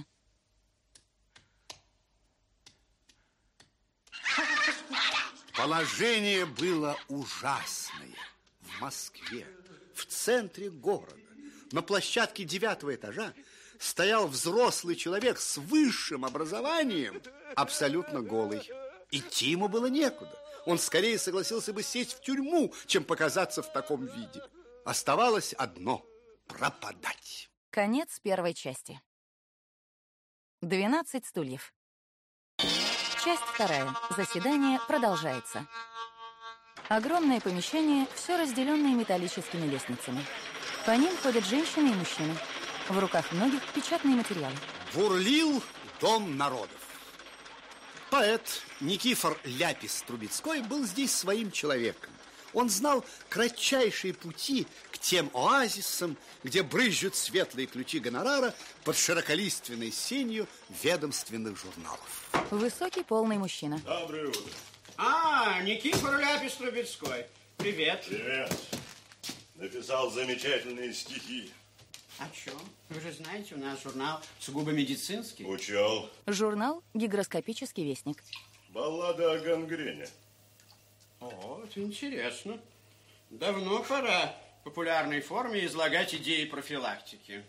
Положение было ужасное. В Москве, в центре города, на площадке девятого этажа стоял взрослый человек с высшим образованием, абсолютно голый. Идти ему было некуда. Он скорее согласился бы сесть в тюрьму, чем показаться в таком виде. Оставалось одно – пропадать. Конец первой части. двенадцать стульев. Часть вторая. Заседание продолжается. Огромное помещение, все разделенное металлическими лестницами. По ним ходят женщины и мужчины. В руках многих печатные материалы. Бурлил дом народов. Поэт Никифор Ляпис-Трубецкой был здесь своим человеком. Он знал кратчайшие пути к тем оазисам, где брызжут светлые ключи гонорара под широколиственной сенью ведомственных журналов. Высокий, полный мужчина. Доброе утро. А, Никифор Ляпис-Трубецкой. Привет. Привет. Написал замечательные стихи. О чем? Вы же знаете, у нас журнал сугубо медицинский. Учел. Журнал «Гигроскопический вестник». Баллада о гангрене. О, это интересно. Давно пора в популярной форме излагать идеи профилактики.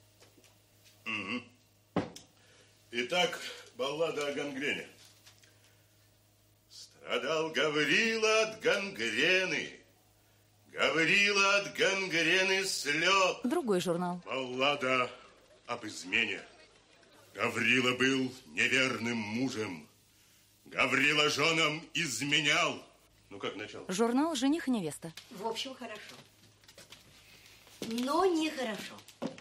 Угу. Итак, баллада о гангрене. Страдал Гаврила от гангрены. Гаврила от гангрены слег. Другой журнал. Баллада об измене. Гаврила был неверным мужем. Гаврила женам изменял. Ну, как начало? Журнал «Жених и невеста». В общем, хорошо. Но нехорошо.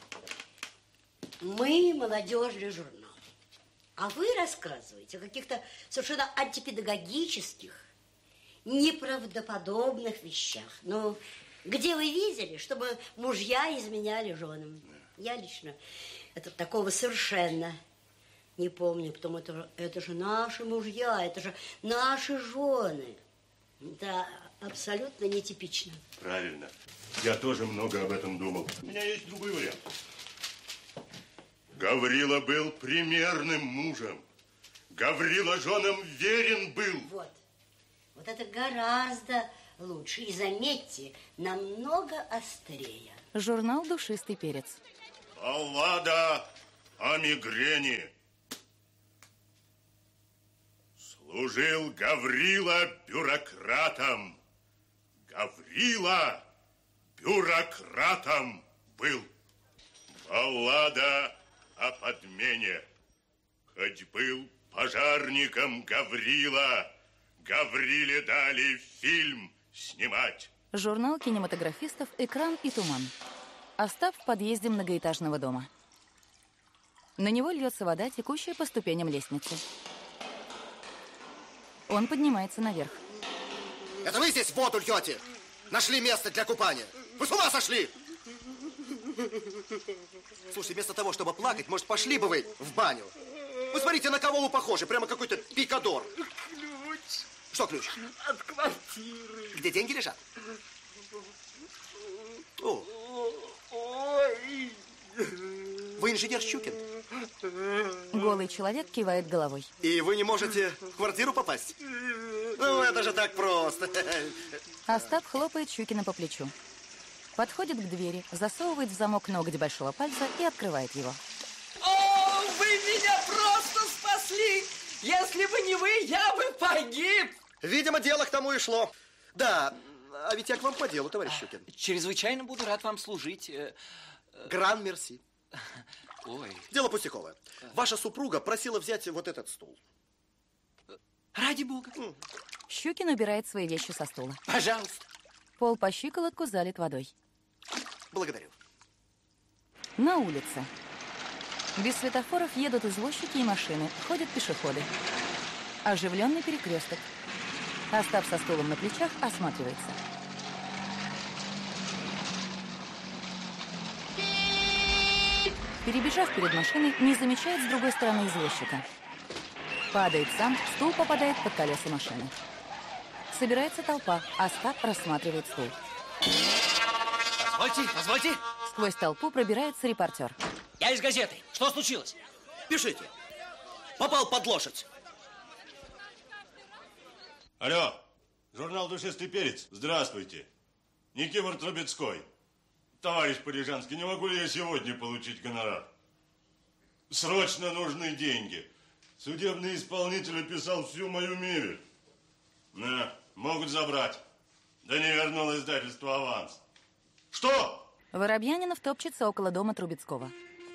Мы молодежный журнал. А вы рассказываете о каких-то совершенно антипедагогических, неправдоподобных вещах. Ну, где вы видели, чтобы мужья изменяли женам? Я лично это такого совершенно не помню. Потом это, это же наши мужья, это же наши жены. Это абсолютно нетипично. Правильно. Я тоже много об этом думал. У меня есть другой вариант. Гаврила был примерным мужем. Гаврила женам верен был. Вот. Вот это гораздо лучше. И заметьте, намного острее. Журнал «Душистый перец». Баллада о мигрени. Служил Гаврила бюрократом. Гаврила бюрократом был. Баллада о подмене. Хоть был пожарником Гаврила, Гавриле дали фильм снимать. Журнал кинематографистов «Экран и туман». Остап в подъезде многоэтажного дома. На него льется вода, текущая по ступеням лестницы. Он поднимается наверх. Это вы здесь воду льете? Нашли место для купания? Вы с ума сошли? Слушай, вместо того, чтобы плакать, может, пошли бы вы в баню? Вы смотрите, на кого вы похожи, прямо какой-то пикадор. Ключ. Что ключ? От квартиры. Где деньги лежат? О. Ой. Вы инженер Щукин? Голый человек кивает головой. И вы не можете в квартиру попасть? Ну, это же так просто. Остап хлопает Щукина по плечу. Подходит к двери, засовывает в замок ноготь большого пальца и открывает его. О, вы меня просто спасли! Если бы не вы, я бы погиб! Видимо, дело к тому и шло. Да, а ведь я к вам по делу, товарищ Щукин. Чрезвычайно буду рад вам служить. Гран мерси. Ой. Дело пустяковое. Ваша супруга просила взять вот этот стул. Ради бога. Щукин убирает свои вещи со стула. Пожалуйста. Пол по щиколотку залит водой. Благодарю. На улице. Без светофоров едут извозчики и машины, ходят пешеходы. Оживленный перекресток. Остап со стулом на плечах осматривается. Перебежав перед машиной, не замечает с другой стороны извозчика. Падает сам, стул попадает под колеса машины. Собирается толпа, Остап рассматривает стул. Позвольте, позвольте. Сквозь толпу пробирается репортер. Я из газеты. Что случилось? Пишите. Попал под лошадь. Алло, журнал «Душистый перец». Здравствуйте. Никифор Трубецкой. Товарищ Парижанский, не могу ли я сегодня получить гонорар? Срочно нужны деньги. Судебный исполнитель описал всю мою мебель. На, могут забрать. Да не вернул издательство аванс. Что? Воробьянинов топчется около дома Трубецкого.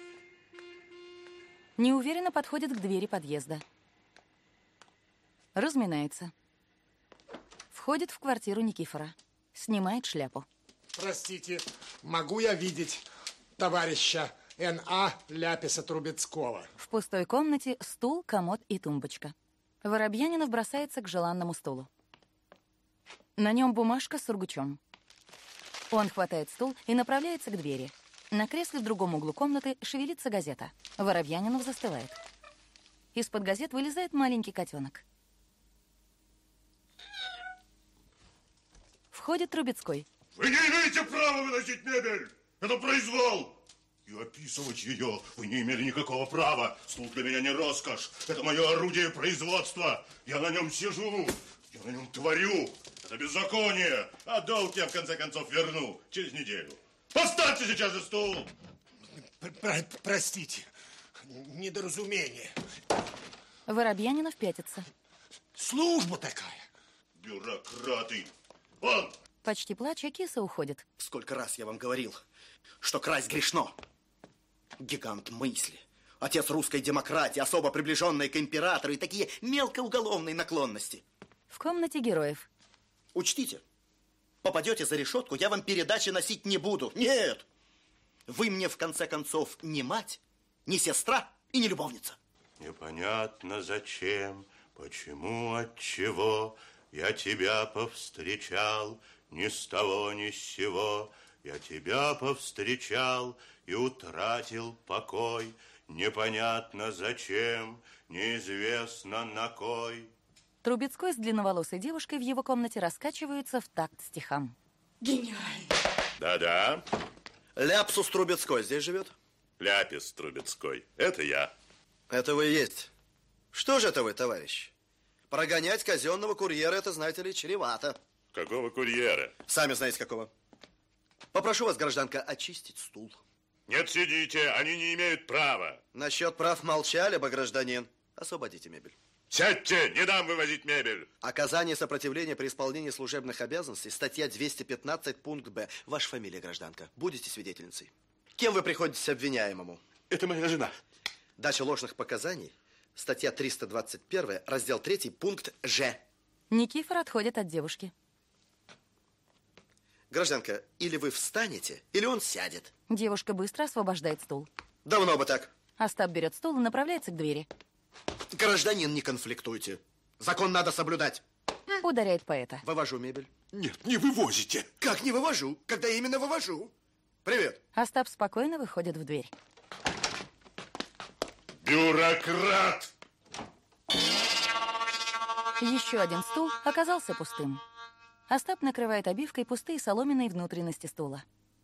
Неуверенно подходит к двери подъезда. Разминается. Входит в квартиру Никифора. Снимает шляпу. Простите, могу я видеть товарища Н А Ляписа Трубецкого? В пустой комнате стул, комод и тумбочка. Воробьянинов бросается к желанному стулу. На нем бумажка с сургучом. Он хватает стул и направляется к двери. На кресле в другом углу комнаты шевелится газета. Воробьянинов застывает. Из-под газет вылезает маленький котенок. Входит Трубецкой. Вы не имеете права выносить мебель! Это произвол! И описывать ее вы не имели никакого права. Стул для меня не роскошь. Это мое орудие производства. Я на нем сижу. Я на нем творю. Это беззаконие. А долг я, в конце концов, верну через неделю. Поставьте сейчас же стул! Про простите, недоразумение. Воробьянинов пятится. Служба такая. Бюрократы. Вон! Почти плача, киса уходит. Сколько раз я вам говорил, что красть грешно. Гигант мысли, отец русской демократии, особо приближенный к императору и такие мелкоуголовные наклонности. В комнате героев. Учтите, попадете за решетку, я вам передачи носить не буду. Нет! Вы мне, в конце концов, не мать, не сестра и не любовница. Непонятно зачем, почему, отчего я тебя повстречал, ни с того, ни с сего. Я тебя повстречал и утратил покой. Непонятно зачем, неизвестно на кой. Трубецкой с длинноволосой девушкой в его комнате раскачиваются в такт стихам. Гениально. Да-да. Ляпсус Трубецкой здесь живет? Ляпис Трубецкой. Это я. Это вы и есть. Что же это вы, товарищ? Прогонять казенного курьера, это, знаете ли, чревато. Какого курьера? Сами знаете, какого. Попрошу вас, гражданка, очистить стул. Нет, сидите, они не имеют права. Насчет прав молчали бы, гражданин. Освободите мебель. Сядьте, не дам вывозить мебель. Оказание сопротивления при исполнении служебных обязанностей, статья двести пятнадцать, пункт Б. Ваша фамилия, гражданка. Будете свидетельницей. Кем вы приходитесь обвиняемому? Это моя жена. Дача ложных показаний, статья триста двадцать один, раздел три, пункт Ж. Никифор отходит от девушки. Гражданка, или вы встанете, или он сядет. Девушка быстро освобождает стул. Давно бы так. Остап берет стул и направляется к двери. Гражданин, не конфликтуйте. Закон надо соблюдать. Ударяет поэта. Вывожу мебель. Нет, не вывозите. Как не вывожу? Когда именно вывожу? Привет. Остап спокойно выходит в дверь. Бюрократ! Еще один стул оказался пустым. Остап накрывает обивкой пустые соломенные внутренности стула.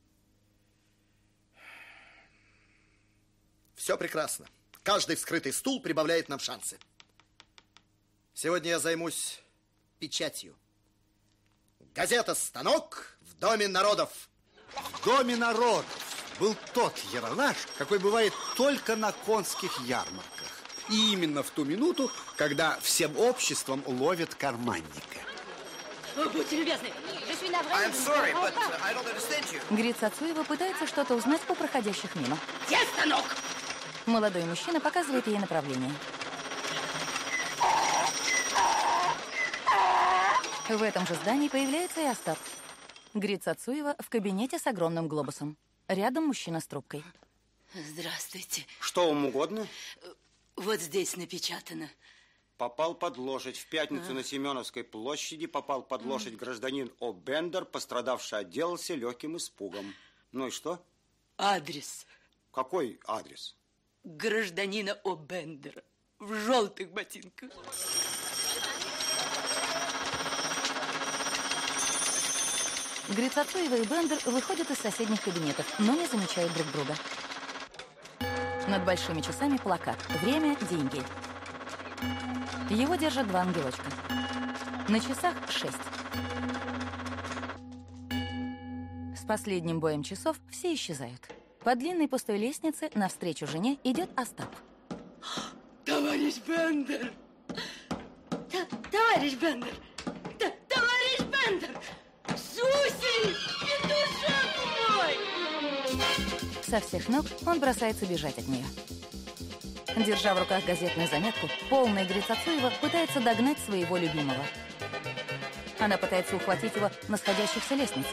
Все прекрасно. Каждый вскрытый стул прибавляет нам шансы. Сегодня я займусь печатью. Газета «Станок» в Доме народов. В Доме народов был тот яролаж, какой бывает только на конских ярмарках. И именно в ту минуту, когда всем обществом ловят карманника. Будьте любезны. I'm sorry, but uh, I don't understand you. Грицацуева пытается что-то узнать у проходящих мимо. Где станок? Молодой мужчина показывает ей направление. В этом же здании появляется и Остап. Грицацуева в кабинете с огромным глобусом. Рядом мужчина с трубкой. Здравствуйте. Что вам угодно? Вот здесь напечатано. Попал под лошадь. В пятницу А. на Семеновской площади попал под лошадь гражданин О. Бендер, пострадавший отделался легким испугом. Ну и что? Адрес. Какой адрес? Гражданина О. Бендера. В желтых ботинках. Грицацуева и Бендер выходят из соседних кабинетов, но не замечают друг друга. Над большими часами плакат «Время, деньги». Его держат два ангелочка. На часах шесть. С последним боем часов все исчезают. По длинной пустой лестнице навстречу жене идет Остап. Товарищ Бендер! Т Товарищ Бендер! Т Товарищ Бендер! Сусень! Петушок мой! Со всех ног он бросается бежать от нее. Держа в руках газетную заметку, полная Грицацуева пытается догнать своего любимого. Она пытается ухватить его на сходящихся лестницах.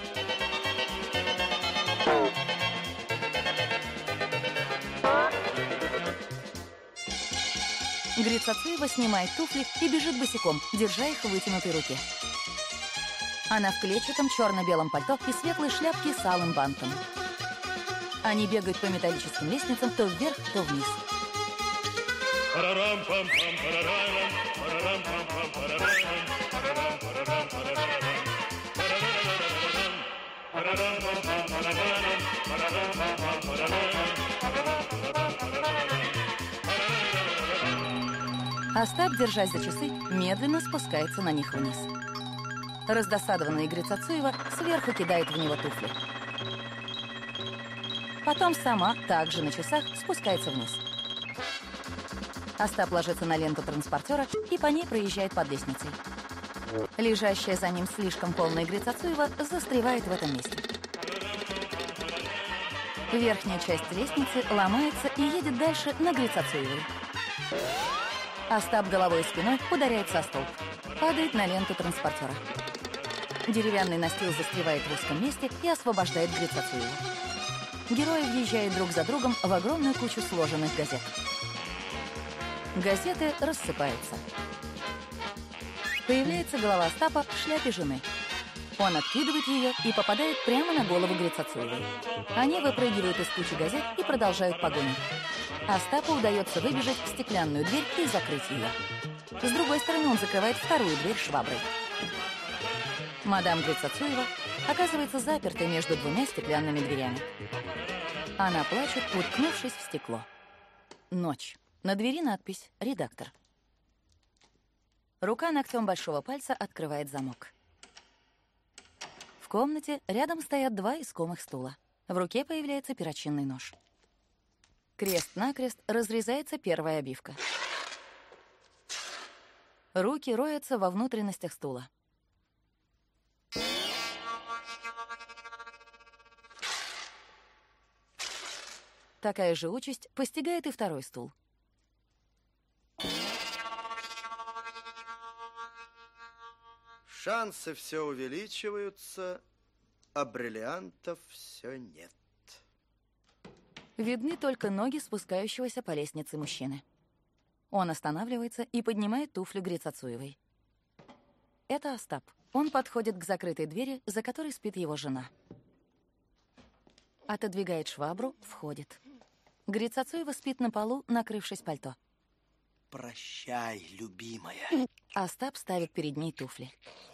Грицацуева снимает туфли и бежит босиком, держа их в вытянутой руке. Она в клетчатом черно-белом пальто и светлой шляпке с алым бантом. Они бегают по металлическим лестницам то вверх, то вниз. Остап, держась за часы, медленно спускается на них вниз. Раздосадованная Грицацуева сверху кидает в него туфли. Потом сама, также на часах, спускается вниз. Остап ложится на ленту транспортера и по ней проезжает под лестницей. Лежащая за ним слишком полная Грицацуева застревает в этом месте. Верхняя часть лестницы ломается и едет дальше на Грицацуевой. Остап головой и спиной ударяется о столб. Падает на ленту транспортера. Деревянный настил застревает в узком месте и освобождает Грицацуеву. Герои въезжают друг за другом в огромную кучу сложенных газет. Газеты рассыпаются. Появляется голова Остапа в шляпе жены. Он откидывает ее и попадает прямо на голову Грицацуевой. Они выпрыгивают из кучи газет и продолжают погоню. Остапу удается выбежать в стеклянную дверь и закрыть ее. С другой стороны он закрывает вторую дверь шваброй. Мадам Грицацуева оказывается запертой между двумя стеклянными дверями. Она плачет, уткнувшись в стекло. Ночь. На двери надпись «Редактор». Рука ногтем большого пальца открывает замок. В комнате рядом стоят два искомых стула. В руке появляется перочинный нож. Крест-накрест разрезается первая обивка. Руки роются во внутренностях стула. Такая же участь постигает и второй стул. Шансы все увеличиваются, а бриллиантов все нет. Видны только ноги спускающегося по лестнице мужчины. Он останавливается и поднимает туфлю Грицацуевой. Это Остап. Он подходит к закрытой двери, за которой спит его жена. Отодвигает швабру, входит. Грицацуева спит на полу, накрывшись пальто. Прощай, любимая. Остап ставит перед ней туфли.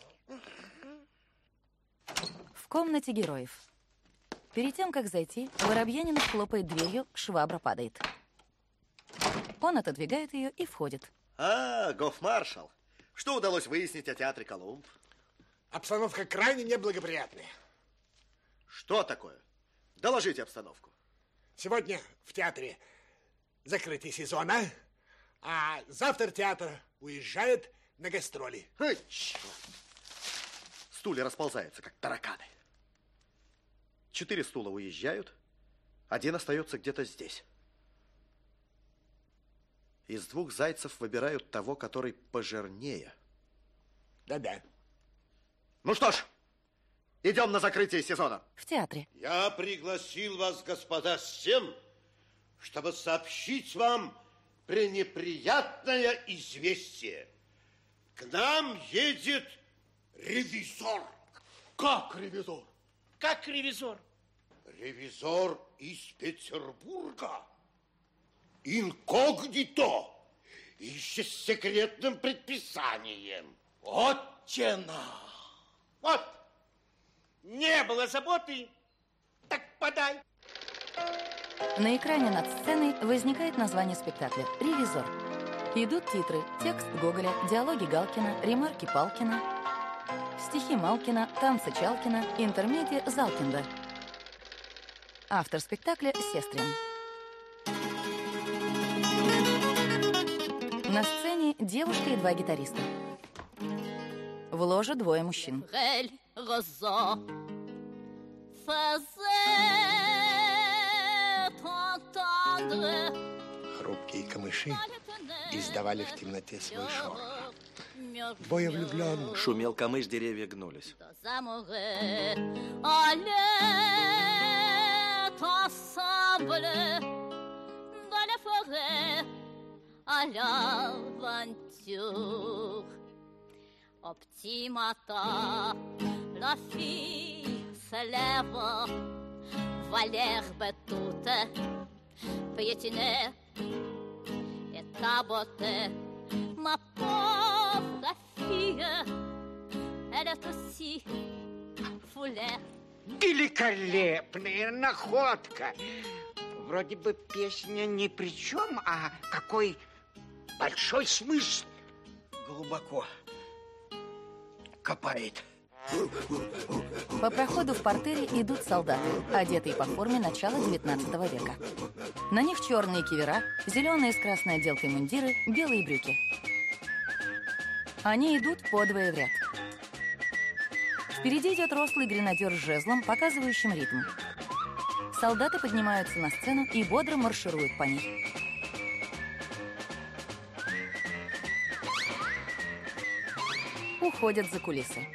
В комнате героев. Перед тем, как зайти, Воробьянинов хлопает дверью, швабра падает. Он отодвигает ее и входит. А, гофмаршал, что удалось выяснить о театре Колумб? Обстановка крайне неблагоприятная. Что такое? Доложите обстановку. Сегодня в театре закрытие сезона, а завтра театр уезжает на гастроли. Ай, черт. Стулья расползаются, как тараканы. Четыре стула уезжают, один остается где-то здесь. Из двух зайцев выбирают того, который пожирнее. Да-да. Ну что ж, идем на закрытие сезона. В театре. Я пригласил вас, господа, с тем, чтобы сообщить вам пренеприятное известие. К нам едет ревизор. Как ревизор? Как ревизор? Ревизор из Петербурга. Инкогнито. И с секретным предписанием. Отчина! Вот. Не было заботы, так подай. На экране над сценой возникает название спектакля «Ревизор». Идут титры, текст Гоголя, диалоги Галкина, ремарки Палкина, стихи Малкина, танцы Чалкина, интермедия Залкинда. Автор спектакля Сестрин. На сцене девушка и два гитариста. В ложе двое мужчин. Хрупкие камыши издавали в темноте свой шорох. Двое влюбленных. Шумел камыш, деревья гнулись. À l'aventure, au petit matin, la fille se lève, voit l'herbe toute piétiner et taboter. Ma pauvre fille, elle est aussi foulée. Великолепная находка. Вроде бы песня ни при чем, а какой большой смысл. Глубоко копает. По проходу в партере идут солдаты, одетые по форме начала девятнадцатого века. На них черные кивера, зеленые с красной отделкой мундиры, белые брюки. Они идут подвое в ряд. Впереди идет рослый гренадер с жезлом, показывающим ритм. Солдаты поднимаются на сцену и бодро маршируют по ней. Уходят за кулисы.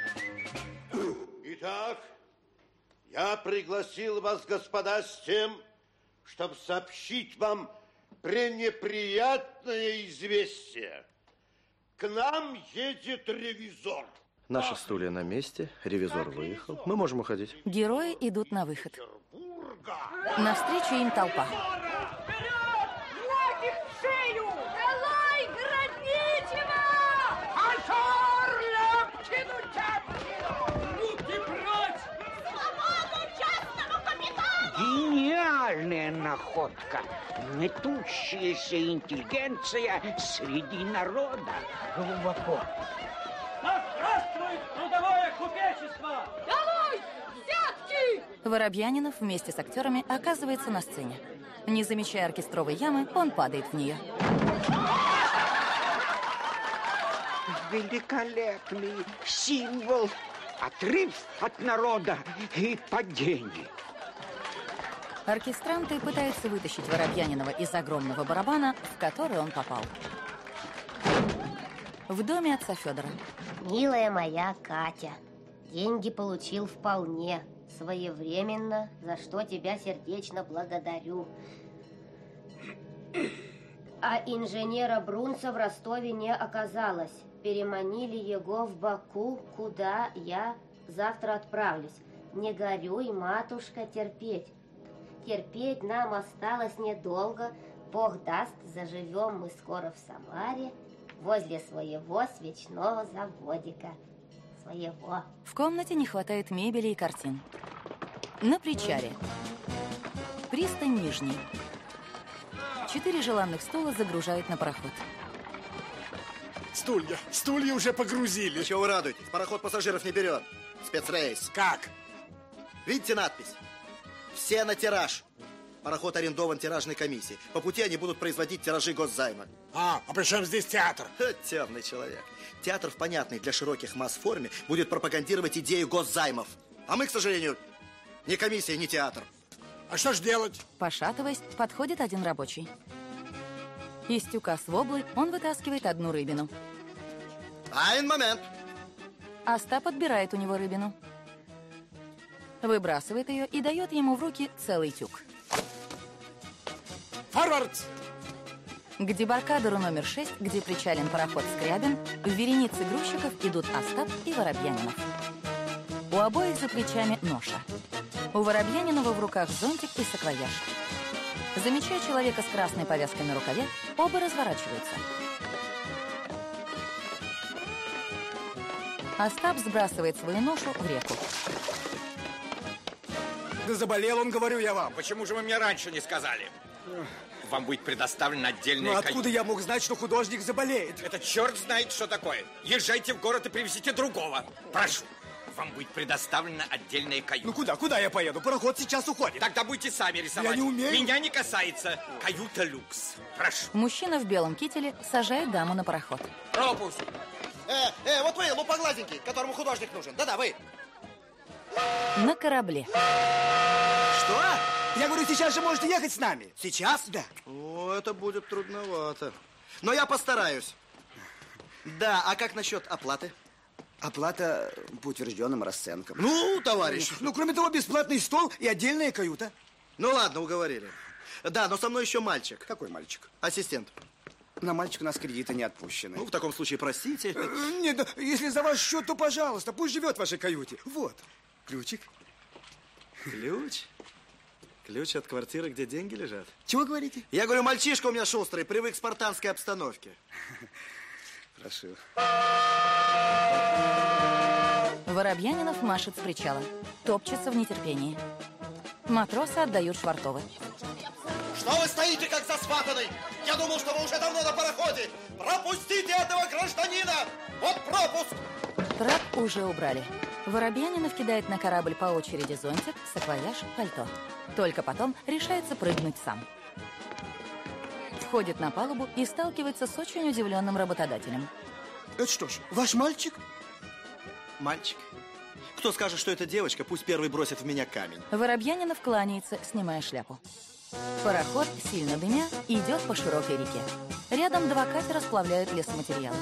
Итак, я пригласил вас, господа, с тем, чтобы сообщить вам пренеприятное известие. К нам едет ревизор. Наши стулья на месте, ревизор выехал. Мы можем уходить. Герои идут на выход. Навстречу им толпа. Ноги в шею! Долой Городничего! Антор Ляпкину Тяпкину! Руки прочь! Свободу частному капитану! Гениальная находка! Метущаяся интеллигенция среди народа. Глубоко. Здравствует трудовое купечество! Долой! Взятки! Воробьянинов вместе с актерами оказывается на сцене. Не замечая оркестровой ямы, он падает в нее. Великолепный символ, отрыв от народа и падение. Оркестранты пытаются вытащить Воробьянинова из огромного барабана, в который он попал. В доме отца Федора. Милая моя Катя, деньги получил вполне своевременно, за что тебя сердечно благодарю. А инженера Брунца в Ростове не оказалось. Переманили его в Баку, куда я завтра отправлюсь. Не горюй, матушка, терпеть. Терпеть нам осталось недолго. Бог даст, заживем мы скоро в Самаре, возле своего свечного заводика. Своего. В комнате не хватает мебели и картин. На причале. Пристань Нижний. Четыре желанных стула загружают на пароход. Стулья, стулья уже погрузили. Чего вы радуетесь? Пароход пассажиров не берет. Спецрейс. Как? Видите надпись? Все на тираж. Пароход арендован тиражной комиссией. По пути они будут производить тиражи госзайма. А, а при чем здесь театр? Ха, темный человек. Театр в понятной для широких масс форме будет пропагандировать идею госзаймов. А мы, к сожалению, ни комиссия, ни театр. А что ж делать? Пошатываясь, подходит один рабочий. Из тюка с воблой он вытаскивает одну рыбину. Айн момент. Остап отбирает у него рыбину. Выбрасывает ее и дает ему в руки целый тюк. Форвард! К дебаркадеру номер шесть, где причален пароход Скрябин, в веренице грузчиков идут Остап и Воробьянинов. У обоих за плечами ноша. У Воробьянинова в руках зонтик и саквояж. Замечая человека с красной повязкой на рукаве, оба разворачиваются. Остап сбрасывает свою ношу в реку. Да заболел он, говорю я вам. Почему же вы мне раньше не сказали? Вам будет предоставлена отдельная... Ну откуда я мог знать, что художник заболеет? Это черт знает, что такое. Езжайте в город и привезите другого. Прошу. Вам будет предоставлена отдельная каюта. Ну куда? Куда я поеду? Пароход сейчас уходит. Тогда будете сами рисовать. Я не умею. Меня не касается. Каюта люкс. Прошу. Мужчина в белом кителе сажает даму на пароход. Пропуск. Э, э, вот вы, лупоглазенький, которому художник нужен. Да-да, вы. На корабле. Что? Я говорю, сейчас же можете ехать с нами. Сейчас? Да. О, это будет трудновато. Но я постараюсь. Да, а как насчет оплаты? Оплата по утвержденным расценкам. Ну, товарищ. Ну, кроме того, бесплатный стол и отдельная каюта. Ну, ладно, уговорили. Да, но со мной еще мальчик. Какой мальчик? Ассистент. На мальчика у нас кредиты не отпущены. Ну, в таком случае, простите. Нет, если за ваш счет, то, пожалуйста, пусть живет в вашей каюте. Вот, ключик. Ключ? Ключ от квартиры, где деньги лежат? Чего говорите? Я говорю, мальчишка у меня шустрый, привык к спартанской обстановке. Прошу. Воробьянинов машет с причала. Топчется в нетерпении. Матросы отдают швартовы. Что вы стоите, как засватанный? Я думал, что вы уже давно на пароходе. Пропустите этого гражданина! Вот пропуск! Трап уже убрали. Воробьянинов кидает на корабль по очереди зонтик, саквояж, пальто. Только потом решается прыгнуть сам. Входит на палубу и сталкивается с очень удивленным работодателем. Это что ж, ваш мальчик? Мальчик? Кто скажет, что это девочка, пусть первый бросит в меня камень. Воробьянинов кланяется, снимая шляпу. Пароход, сильно дымя, идет по широкой реке. Рядом два катера сплавляют лесоматериалы.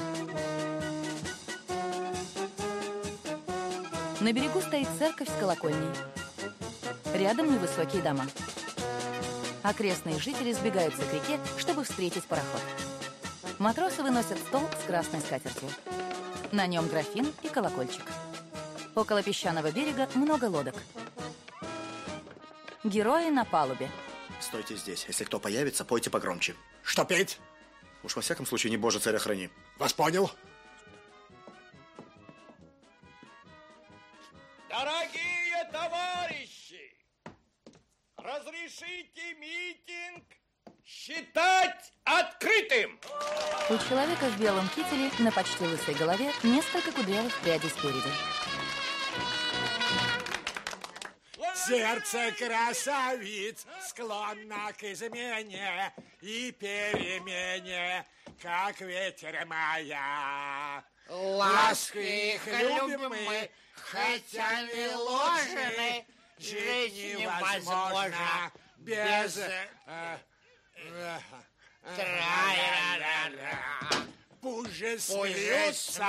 На берегу стоит церковь с колокольней. Рядом невысокие дома. Окрестные жители сбегаются к реке, чтобы встретить пароход. Матросы выносят стол с красной скатертью. На нем графин и колокольчик. Около песчаного берега много лодок. Герои на палубе. Стойте здесь. Если кто появится, пойте погромче. Что петь? Уж во всяком случае, не Боже, царя храни. Вас понял. Дорогие товарищи, разрешите митинг считать открытым. У человека в белом кителе на почти лысой голове несколько кудрявых прядей спереди. Сердце красавиц склонно к измене и перемене, как ветер мая. Ласки их любим мы, хотя не ложны, жить невозможно без... Пусть же смеются,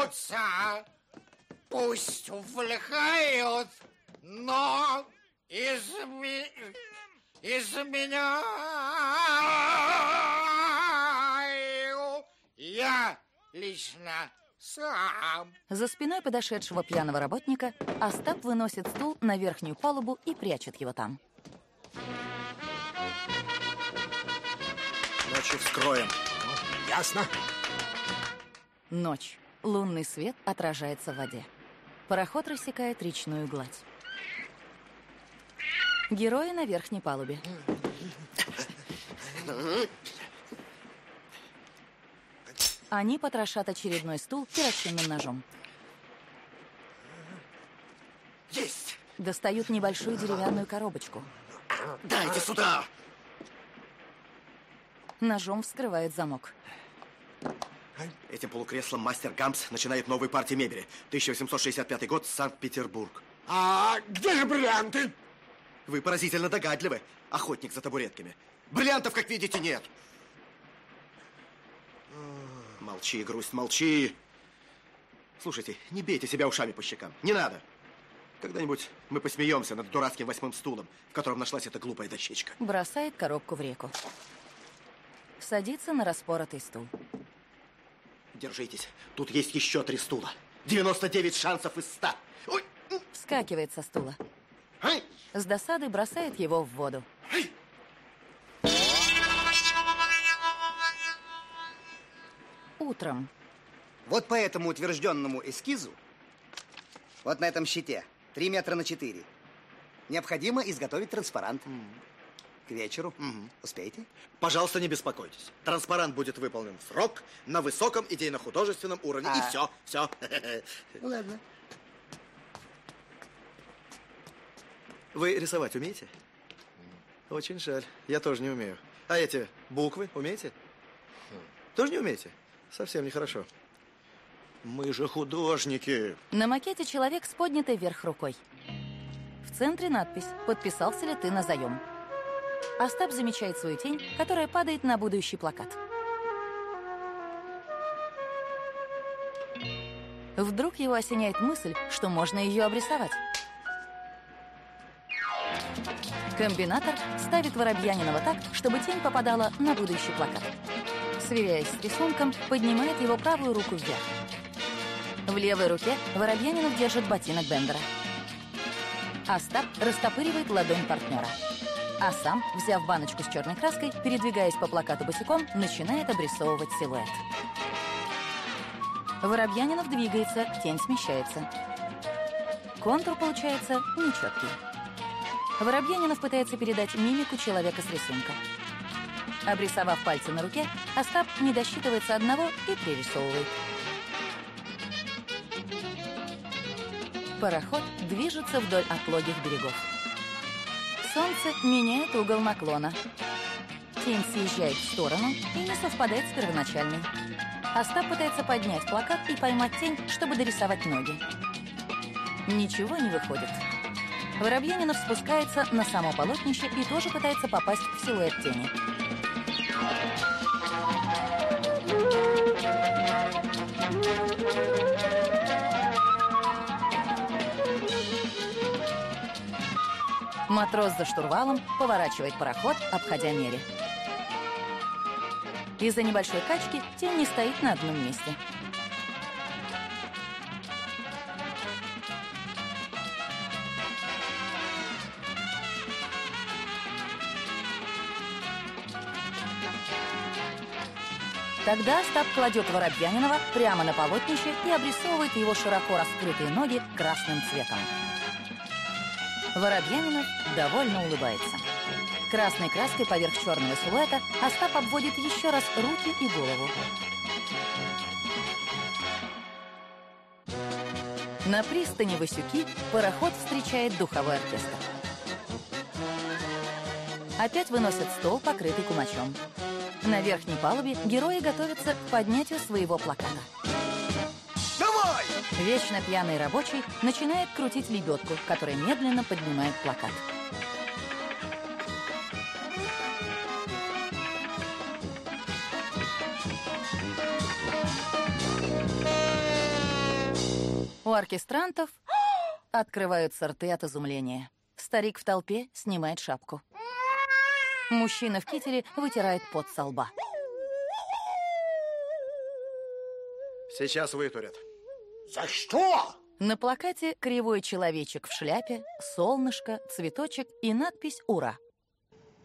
пусть увлекают, но из, ми... из меня я лично сам. За спиной подошедшего пьяного работника Остап выносит стул на верхнюю палубу и прячет его там. Ночью вскроем. Ясно. Ночь. Лунный свет отражается в воде. Пароход рассекает речную гладь. Герои на верхней палубе. Они потрошат очередной стул перочинным ножом. Есть! Достают небольшую деревянную коробочку. Дайте сюда! Ножом вскрывают замок. Этим полукреслом мастер Гампс начинает новую партию мебели. тысяча восемьсот шестьдесят пятый год, Санкт-Петербург. А где же бриллианты? Вы поразительно догадливы, охотник за табуретками. Бриллиантов, как видите, нет. Молчи, грусть, молчи. Слушайте, не бейте себя ушами по щекам. Не надо. Когда-нибудь мы посмеемся над дурацким восьмым стулом, в котором нашлась эта глупая дощечка. Бросает коробку в реку. Садится на распоротый стул. Держитесь. Тут есть еще три стула. девяносто девять шансов из ста. Ой. Вскакивает со стула. Ай. С досады бросает его в воду. Ай. Утром. Вот по этому утвержденному эскизу, вот на этом щите, три метра на четыре, необходимо изготовить транспарант. Mm. К вечеру. Mm-hmm. Успеете? Пожалуйста, не беспокойтесь. Транспарант будет выполнен в срок, на высоком идейно-художественном уровне. А. И все, все. Ну, ладно. Вы рисовать умеете? Очень жаль. Я тоже не умею. А эти буквы умеете? Тоже не умеете? Совсем нехорошо. Мы же художники. На макете человек с поднятой вверх рукой. В центре надпись «Подписался ли ты на заем?». Остап замечает свою тень, которая падает на будущий плакат. Вдруг его осеняет мысль, что можно ее обрисовать. Комбинатор ставит Воробьянинова так, чтобы тень попадала на будущий плакат. Сверяясь с рисунком, поднимает его правую руку вверх. В левой руке Воробьянинов держит ботинок Бендера. Остап растопыривает ладонь партнера. А сам, взяв баночку с черной краской, передвигаясь по плакату босиком, начинает обрисовывать силуэт. Воробьянинов двигается, тень смещается. Контур получается нечеткий. Воробьянинов пытается передать мимику человека с рисунка. Обрисовав пальцы на руке, Остап не досчитывается одного и пририсовывает. Пароход движется вдоль отлогих берегов. Солнце меняет угол наклона. Тень съезжает в сторону и не совпадает с первоначальной. Остап пытается поднять плакат и поймать тень, чтобы дорисовать ноги. Ничего не выходит. Воробьянинов спускается на само полотнище и тоже пытается попасть в силуэт тени. Матрос за штурвалом поворачивает пароход, обходя мере. Из-за небольшой качки тень не стоит на одном месте. Тогда Остап кладет Воробьянинова прямо на полотнище и обрисовывает его широко раскрытые ноги красным цветом. Воробьянинов довольно улыбается. Красной краской поверх черного силуэта Остап обводит еще раз руки и голову. На пристани Васюки пароход встречает духовой оркестр. Опять выносят стол, покрытый кумачом. На верхней палубе герои готовятся к поднятию своего плаката. Давай! Вечно пьяный рабочий начинает крутить лебедку, которая медленно поднимает плакат. У оркестрантов открываются рты от изумления. Старик в толпе снимает шапку. Мужчина в кителе вытирает пот со лба. Сейчас вытурят. За что? На плакате кривой человечек в шляпе, солнышко, цветочек и надпись «Ура».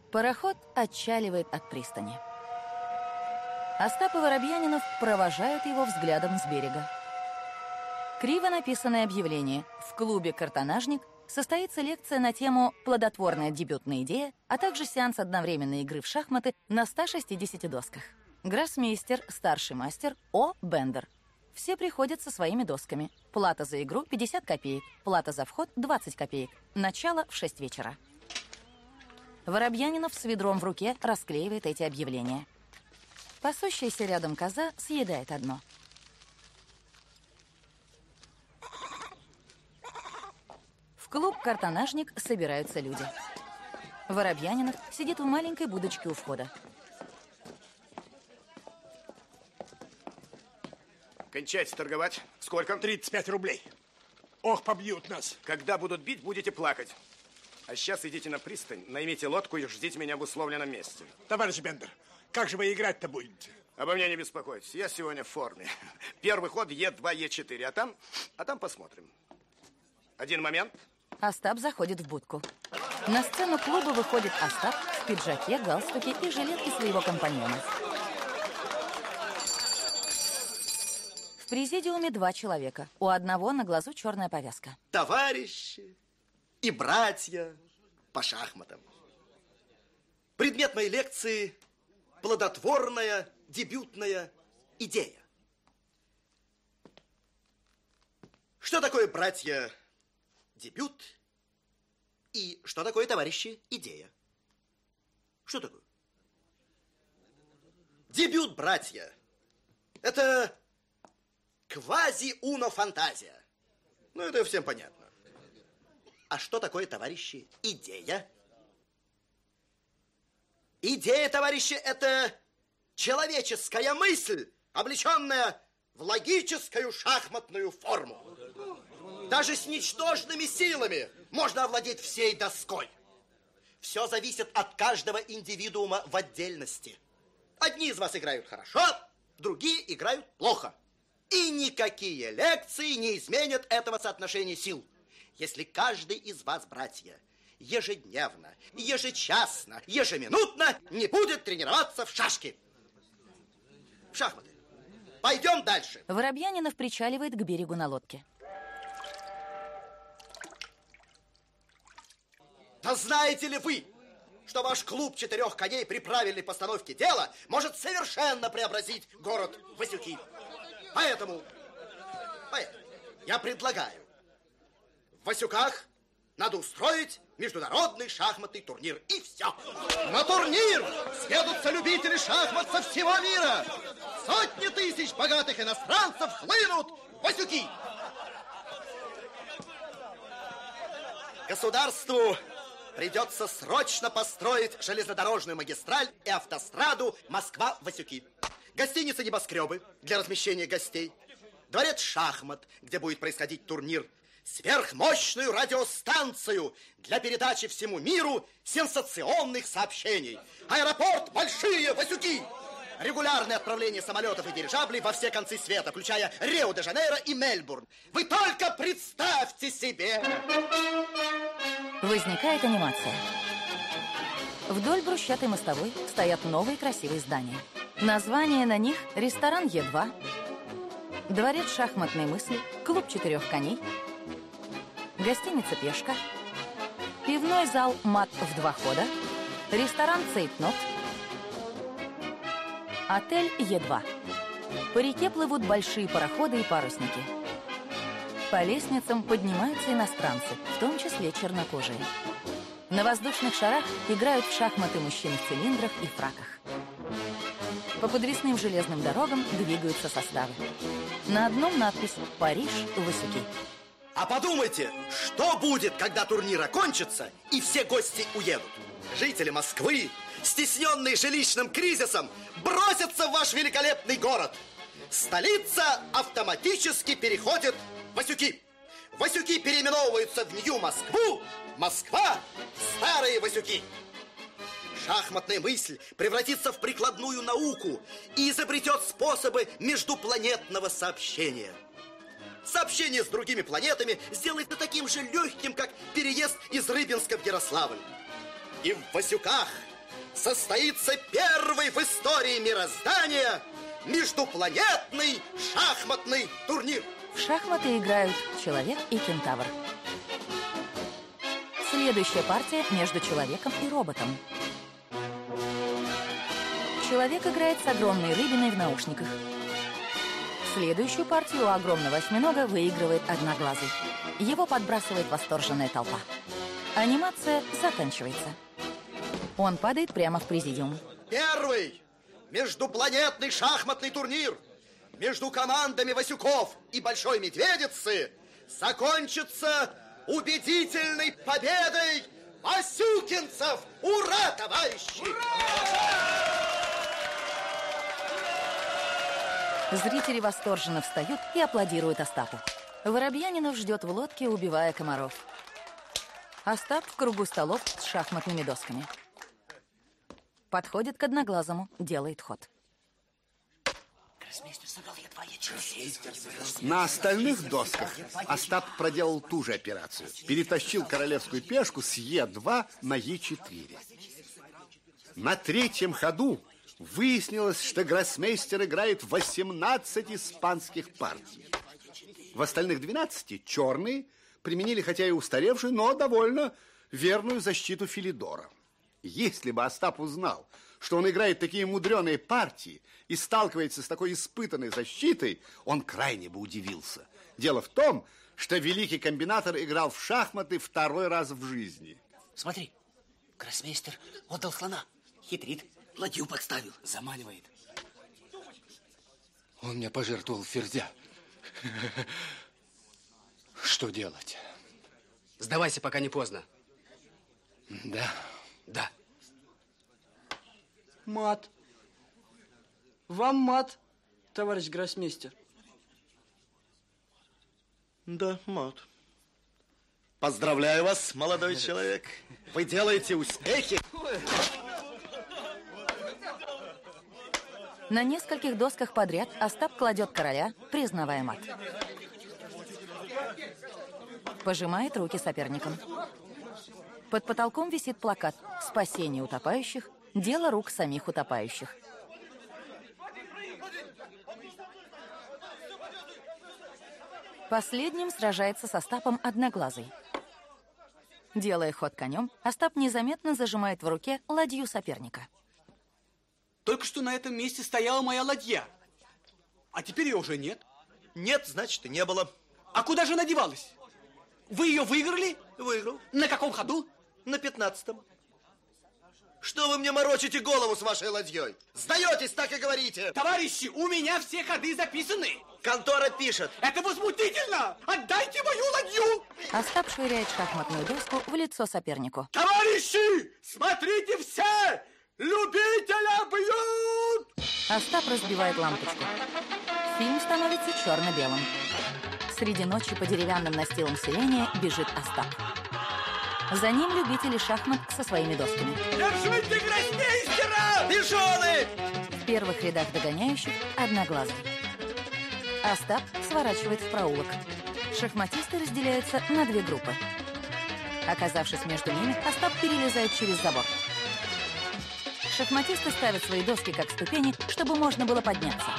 Пароход отчаливает от пристани. Остап и Воробьянинов провожают его взглядом с берега. Криво написанное объявление. В клубе «Картонажник» состоится лекция на тему «Плодотворная дебютная идея», а также сеанс одновременной игры в шахматы на ста шестидесяти досках. Гроссмейстер, старший мастер О. Бендер. Все приходят со своими досками. Плата за игру – пятьдесят копеек, плата за вход – двадцать копеек. Начало в шесть вечера. Воробьянинов с ведром в руке расклеивает эти объявления. Пасущаяся рядом коза съедает одно. В клуб «Картонажник» собираются люди. Воробьянинов сидит в маленькой будочке у входа. Кончайте торговать. Сколько? тридцать пять рублей. Ох, побьют нас. Когда будут бить, будете плакать. А сейчас идите на пристань, наймите лодку и ждите меня в условленном месте. Товарищ Бендер, как же вы играть-то будете? Обо мне не беспокойтесь. Я сегодня в форме. Первый ход Е два, Е четыре. А там, а там посмотрим. Один момент. Остап заходит в будку. На сцену клуба выходит Остап в пиджаке, галстуке и жилетке своего компаньона. В президиуме два человека. У одного на глазу черная повязка. Товарищи и братья по шахматам. Предмет моей лекции – плодотворная дебютная идея. Что такое, братья, дебют? И что такое, товарищи, идея? Что такое? Дебют, братья, это квази-уно-фантазия. Ну, это всем понятно. А что такое, товарищи, идея? Идея, товарищи, это человеческая мысль, облеченная в логическую шахматную форму. Даже с ничтожными силами можно овладеть всей доской. Все зависит от каждого индивидуума в отдельности. Одни из вас играют хорошо, другие играют плохо. И никакие лекции не изменят этого соотношения сил. Если каждый из вас, братья, ежедневно, ежечасно, ежеминутно не будет тренироваться в шашки. В шахматы. Пойдем дальше. Воробьянинов причаливает к берегу на лодке. Да знаете ли вы, что ваш клуб четырех коней при правильной постановке дела может совершенно преобразить город Васюки? Поэтому, поэтому я предлагаю в Васюках надо устроить международный шахматный турнир. И все. На турнир съедутся любители шахмат со всего мира. Сотни тысяч богатых иностранцев хлынут в Васюки. Государству придется срочно построить железнодорожную магистраль и автостраду Москва-Васюки. Гостиницы «Небоскребы» для размещения гостей. Дворец шахмат, где будет происходить турнир. Сверхмощную радиостанцию для передачи всему миру сенсационных сообщений. Аэропорт «Большие Васюки». Регулярное отправление самолетов и дирижаблей во все концы света, включая Рио-де-Жанейро и Мельбурн. Вы только представьте себе! Возникает анимация. Вдоль брусчатой мостовой стоят новые красивые здания. Названия на них – ресторан Е два, дворец шахматной мысли, клуб четырех коней, гостиница «Пешка», пивной зал «Мат» в два хода, ресторан «Цейтнот», отель Е два. По реке плывут большие пароходы и парусники. По лестницам поднимаются иностранцы, в том числе чернокожие. На воздушных шарах играют в шахматы мужчины в цилиндрах и фраках. По подвесным железным дорогам двигаются составы. На одном надпись «Париж, Васюки». А подумайте, что будет, когда турнир окончится и все гости уедут? Жители Москвы, стесненные жилищным кризисом, бросятся в ваш великолепный город. Столица автоматически переходит в Васюки. Васюки переименовываются в Нью-Москву, Москва – Старые Васюки. Шахматная мысль превратится в прикладную науку и изобретет способы междупланетного сообщения. Сообщение с другими планетами сделается таким же легким, как переезд из Рыбинска в Ярославль. И в Васюках состоится первый в истории мироздания междупланетный шахматный турнир. В шахматы играют человек и кентавр. Следующая партия между человеком и роботом. Человек играет с огромной рыбиной в наушниках. Следующую партию у огромного осьминога выигрывает одноглазый. Его подбрасывает восторженная толпа. Анимация заканчивается. Он падает прямо в президиум. Первый междупланетный шахматный турнир между командами Васюков и Большой Медведицы закончится убедительной победой васюкинцев! Ура, товарищи! Зрители восторженно встают и аплодируют Остапу. Воробьянинов ждет в лодке, убивая комаров. Остап в кругу столов с шахматными досками. Подходит к одноглазому, делает ход. На остальных досках Остап проделал ту же операцию. Перетащил королевскую пешку с Е два на Е четыре. На третьем ходу выяснилось, что гроссмейстер играет восемнадцать испанских партий. В остальных двенадцати черные применили, хотя и устаревшую, но довольно верную защиту Филидора. Если бы Остап узнал, что он играет такие мудреные партии и сталкивается с такой испытанной защитой, он крайне бы удивился. Дело в том, что великий комбинатор играл в шахматы второй раз в жизни. Смотри, гроссмейстер отдал слона. Хитрит. Ладью подставил. Заманивает. Он мне пожертвовал ферзя. Что делать? Сдавайся, пока не поздно. Да. Да. Мат. Вам мат, товарищ гроссмейстер. Да, мат. Поздравляю вас, молодой человек. Вы делаете успехи. На нескольких досках подряд Остап кладет короля, признавая мат. Пожимает руки соперникам. Под потолком висит плакат «Спасение утопающих. Дело рук самих утопающих». Последним сражается с Остапом одноглазый. Делая ход конем, Остап незаметно зажимает в руке ладью соперника. Только что на этом месте стояла моя ладья. А теперь ее уже нет. Нет, значит, и не было. А куда же она девалась? Вы ее выиграли? Выиграл. На каком ходу? На пятнадцатом. Что вы мне морочите голову с вашей ладьей? Сдаетесь, так и говорите. Товарищи, у меня все ходы записаны. Контора пишет. Это возмутительно! Отдайте мою ладью! Остап швыряет шахматную доску в лицо сопернику. Товарищи, смотрите все! Любителя бьют! Остап разбивает лампочку. Фильм становится черно-белым. Среди ночи по деревянным настилам селения бежит Остап. За ним любители шахмат со своими досками. Держите гроссмейстера! Бежоны! В первых рядах догоняющих одноглазый. Остап сворачивает в проулок. Шахматисты разделяются на две группы. Оказавшись между ними, Остап перелезает через забор. Шахматисты ставят свои доски как ступени, чтобы можно было подняться.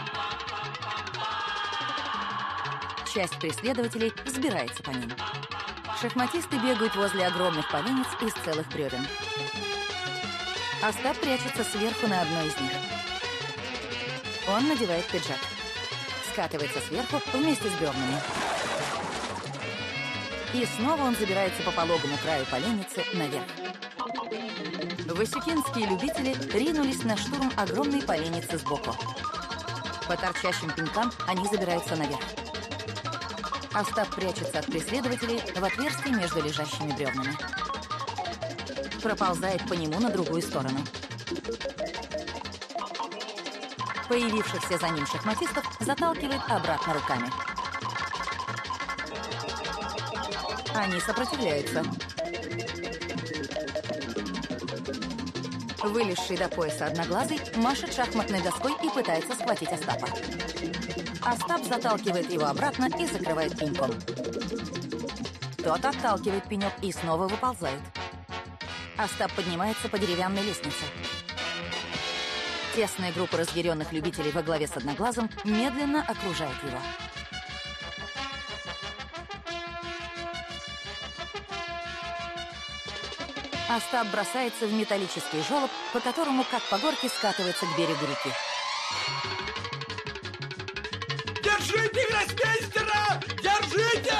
Часть преследователей взбирается по ним. Шахматисты бегают возле огромных поленниц из целых бревен. Остап прячется сверху на одной из них. Он надевает пиджак. Скатывается сверху вместе с бревнами. И снова он забирается по пологому краю поленницы наверх. Васюкинские любители ринулись на штурм огромной поленницы сбоку. По торчащим пенькам они забираются наверх. Остап прячется от преследователей в отверстие между лежащими бревнами. Проползает по нему на другую сторону. Появившихся за ним шахматистов заталкивает обратно руками. Они сопротивляются. Вылезший до пояса одноглазый машет шахматной доской и пытается схватить Остапа. Остап заталкивает его обратно и закрывает пеньком. Тот отталкивает пенек и снова выползает. Остап поднимается по деревянной лестнице. Тесная группа разъяренных любителей во главе с Одноглазым медленно окружает его. Остап бросается в металлический желоб, по которому, как по горке, скатывается к берегу реки. Держите гроссмейстера! Держите!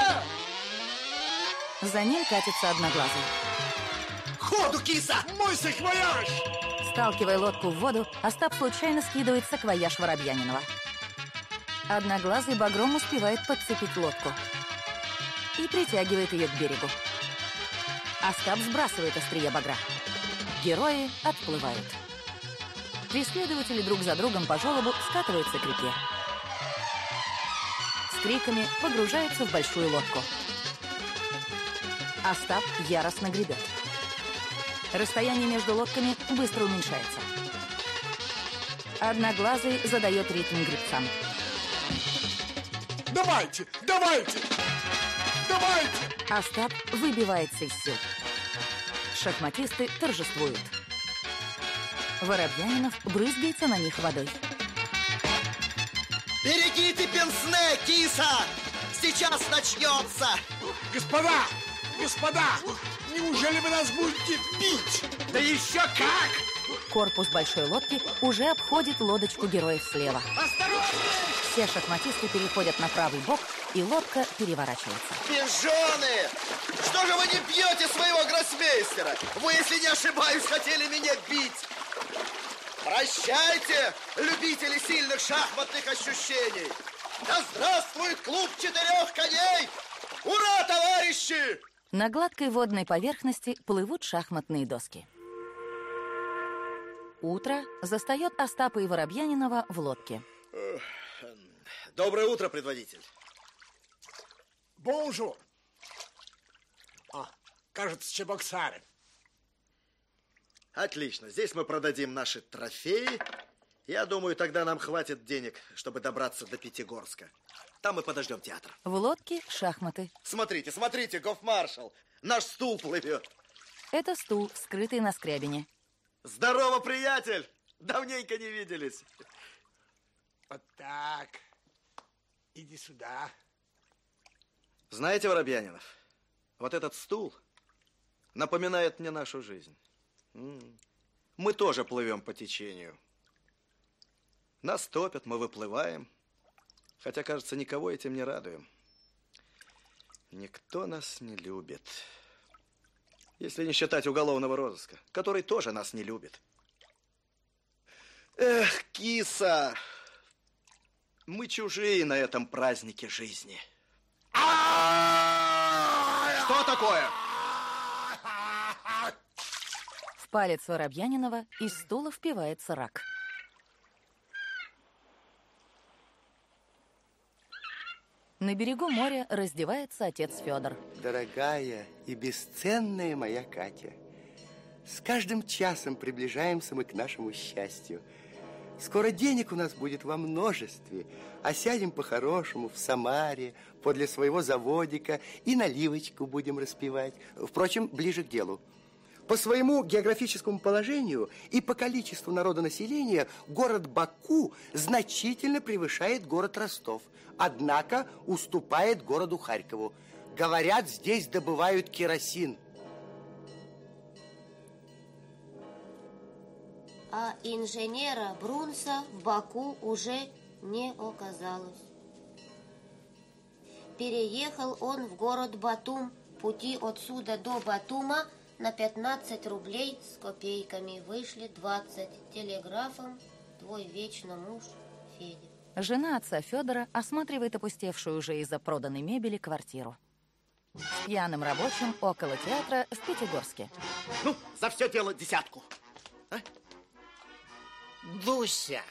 За ним катится Одноглазый. Ходу, киса! Мой саквояж! Сталкивая лодку в воду, Остап случайно скидывает саквояж Воробьянинова. Одноглазый багром успевает подцепить лодку и притягивает ее к берегу. Остап сбрасывает острие багра. Герои отплывают. Преследователи друг за другом по желобу скатываются к реке. С криками погружаются в большую лодку. Остап яростно гребет. Расстояние между лодками быстро уменьшается. Одноглазый задает ритм гребцам. Давайте, давайте, давайте! Остап выбивается из сил. Шахматисты торжествуют. Воробьянинов брызгается на них водой. Берегите пенсне, киса! Сейчас начнется! Господа! Господа! Неужели вы нас будете бить? Да еще как! Корпус большой лодки уже обходит лодочку героев слева. Осторожно! Все шахматисты переходят на правый бок, и лодка переворачивается. Пижоны! Что же вы не бьете своего гроссмейстера? Вы, если не ошибаюсь, хотели меня бить. Прощайте, любители сильных шахматных ощущений. Да здравствует клуб четырех коней! Ура, товарищи! На гладкой водной поверхности плывут шахматные доски. Утро застает Остапа и Воробьянинова в лодке. Доброе утро, предводитель. Бонжур. А, кажется, Чебоксары. Отлично. Здесь мы продадим наши трофеи. Я думаю, тогда нам хватит денег, чтобы добраться до Пятигорска. Там мы подождем театр. В лодке шахматы. Смотрите, смотрите, гофмаршал. Наш стул плывет. Это стул, скрытый на скрябине. Здорово, приятель. Давненько не виделись. Вот так. Иди сюда. Знаете, Воробьянинов, вот этот стул напоминает мне нашу жизнь. Мы тоже плывем по течению. Нас топят, мы выплываем. Хотя, кажется, никого этим не радуем. Никто нас не любит. Если не считать уголовного розыска, который тоже нас не любит. Эх, киса! Мы чужие на этом празднике жизни. Что такое? В палец Воробьянинова из стула впивается рак. На берегу моря раздевается отец Федор. Дорогая и бесценная моя Катя, с каждым часом приближаемся мы к нашему счастью. Скоро денег у нас будет во множестве, а сядем по-хорошему в Самаре, подле своего заводика, и наливочку будем распивать. Впрочем, ближе к делу. По своему географическому положению и по количеству народонаселения город Баку значительно превышает город Ростов, однако уступает городу Харькову. Говорят, здесь добывают керосин. А инженера Брунса в Баку уже не оказалось. Переехал он в город Батум. Пути отсюда до Батума на пятнадцать рублей с копейками. Вышли двадцать. Телеграфом твой вечно муж Федя. Жена отца Федора осматривает опустевшую уже из-за проданной мебели квартиру. С пьяным рабочим около театра в Пятигорске. Ну, за все дело десятку. А? Дуся,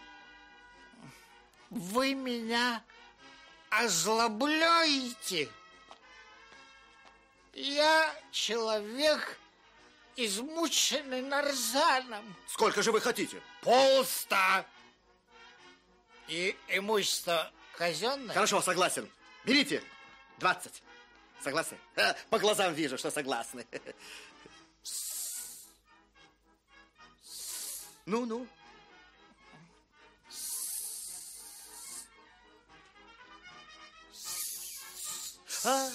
вы меня озлобляете? Я человек, измученный нарзаном. Сколько же вы хотите? Полста. И имущество казенное? Хорошо, согласен. Берите. Двадцать. Согласны? По глазам вижу, что согласны. Ну-ну. А?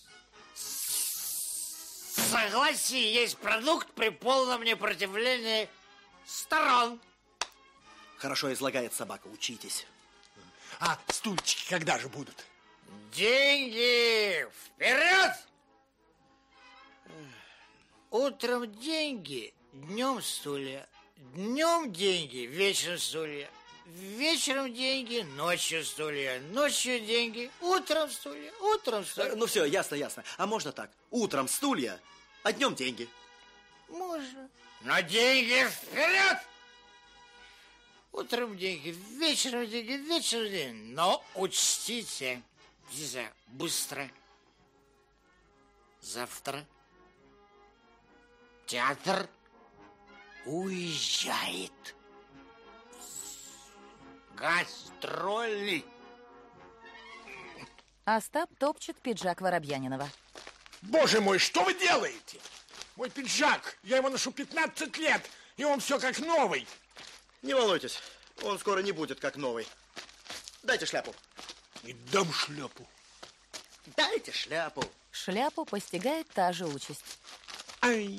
Согласие есть продукт при полном непротивлении сторон. Хорошо излагает собака, учитесь. А стульчики когда же будут? Деньги вперед! Утром деньги, днем стулья. Днем деньги, вечером стулья. Вечером деньги, ночью стулья. Ночью деньги, утром стулья. Утром стулья. Ну все, ясно, ясно. А можно так? Утром стулья, а днем деньги. Можно. Но деньги вперед! Утром деньги, вечером деньги, вечером деньги. Но учтите, Лиза, быстро. Завтра театр уезжает. Гастроли. Остап топчет пиджак Воробьянинова. Боже мой, что вы делаете? Мой пиджак, я его ношу пятнадцать лет, и он все как новый. Не волнуйтесь, он скоро не будет как новый. Дайте шляпу. Не дам шляпу. Дайте шляпу. Шляпу постигает та же участь. Ай.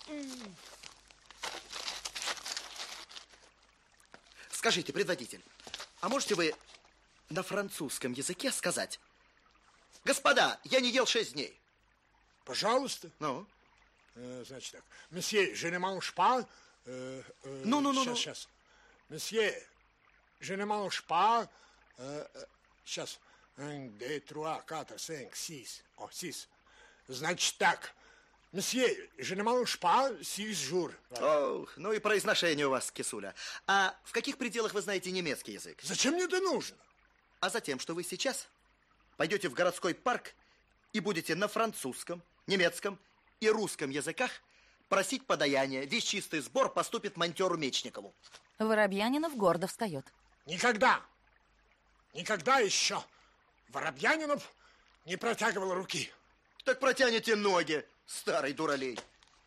Скажите, предводитель, а можете вы на французском языке сказать: господа, я не ел шесть дней? Пожалуйста. Ну? Э, значит так. Месье, je ne mange pas. Э, э, ну, ну, ну, сейчас, ну. сейчас. Месье, je ne mange pas. Э, э, сейчас. Un, deux, trois, quatre, cinq, six. О, six. Значит так. Месье, je ne mange pas six jours. Ох, ну и произношение у вас, кисуля. А в каких пределах вы знаете немецкий язык? Зачем мне это нужно? А затем, что вы сейчас пойдете в городской парк и будете на французском, немецком и русском языках просить подаяния. Весь чистый сбор поступит монтеру Мечникову. Воробьянинов гордо встает. Никогда, никогда еще Воробьянинов не протягивал руки. Так протяните ноги, старый дуралей.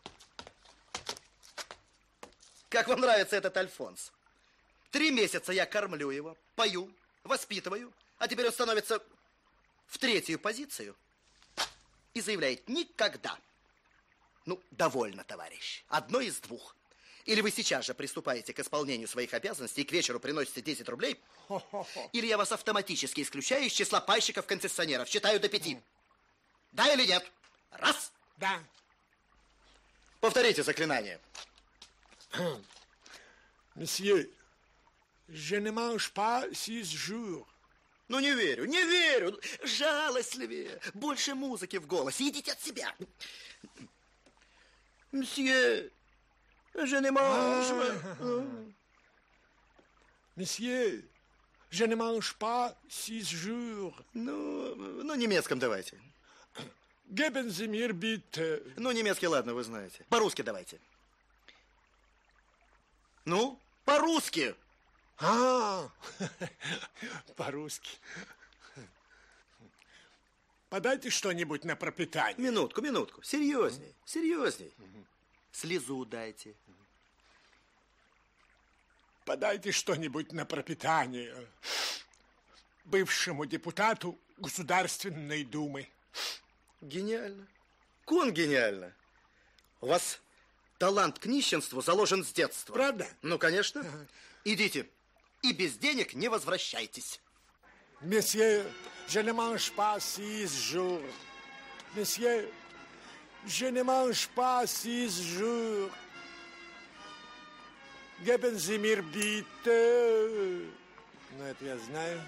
Как вам нравится этот Альфонс? Три месяца я кормлю его, пою, воспитываю, а теперь он становится в третью позицию и заявляет: никогда. Ну, довольно, товарищ. Одно из двух. Или вы сейчас же приступаете к исполнению своих обязанностей и к вечеру приносите десять рублей, или я вас автоматически исключаю из числа пайщиков-концессионеров. Считаю до пяти. Да или нет? Раз. Да. Повторите заклинание. Месье, je ne mange pas six jours. Ну, не верю, не верю. Жалостливее. Больше музыки в голосе. Идите от себя. Месье, je ne mange... Месье, je ne mange pas six jours. Ну, ну, немецком давайте. Geben Sie mir bitte. Ну, немецкий, ладно, вы знаете. По-русски давайте. Ну, по-русски. А, по-русски. Подайте что-нибудь на пропитание. Минутку, минутку. Серьезней, серьезней. Слезу дайте. Подайте что-нибудь на пропитание бывшему депутату Государственной Думы. Гениально. Кон гениально. У вас талант к нищенству заложен с детства. Правда? Ну, конечно. Ага. Идите. И без денег не возвращайтесь. Месье, je ne mange pas six jours. Месье, je ne mange pas six jours. Geben Sie mir bitte. Ну, это я знаю.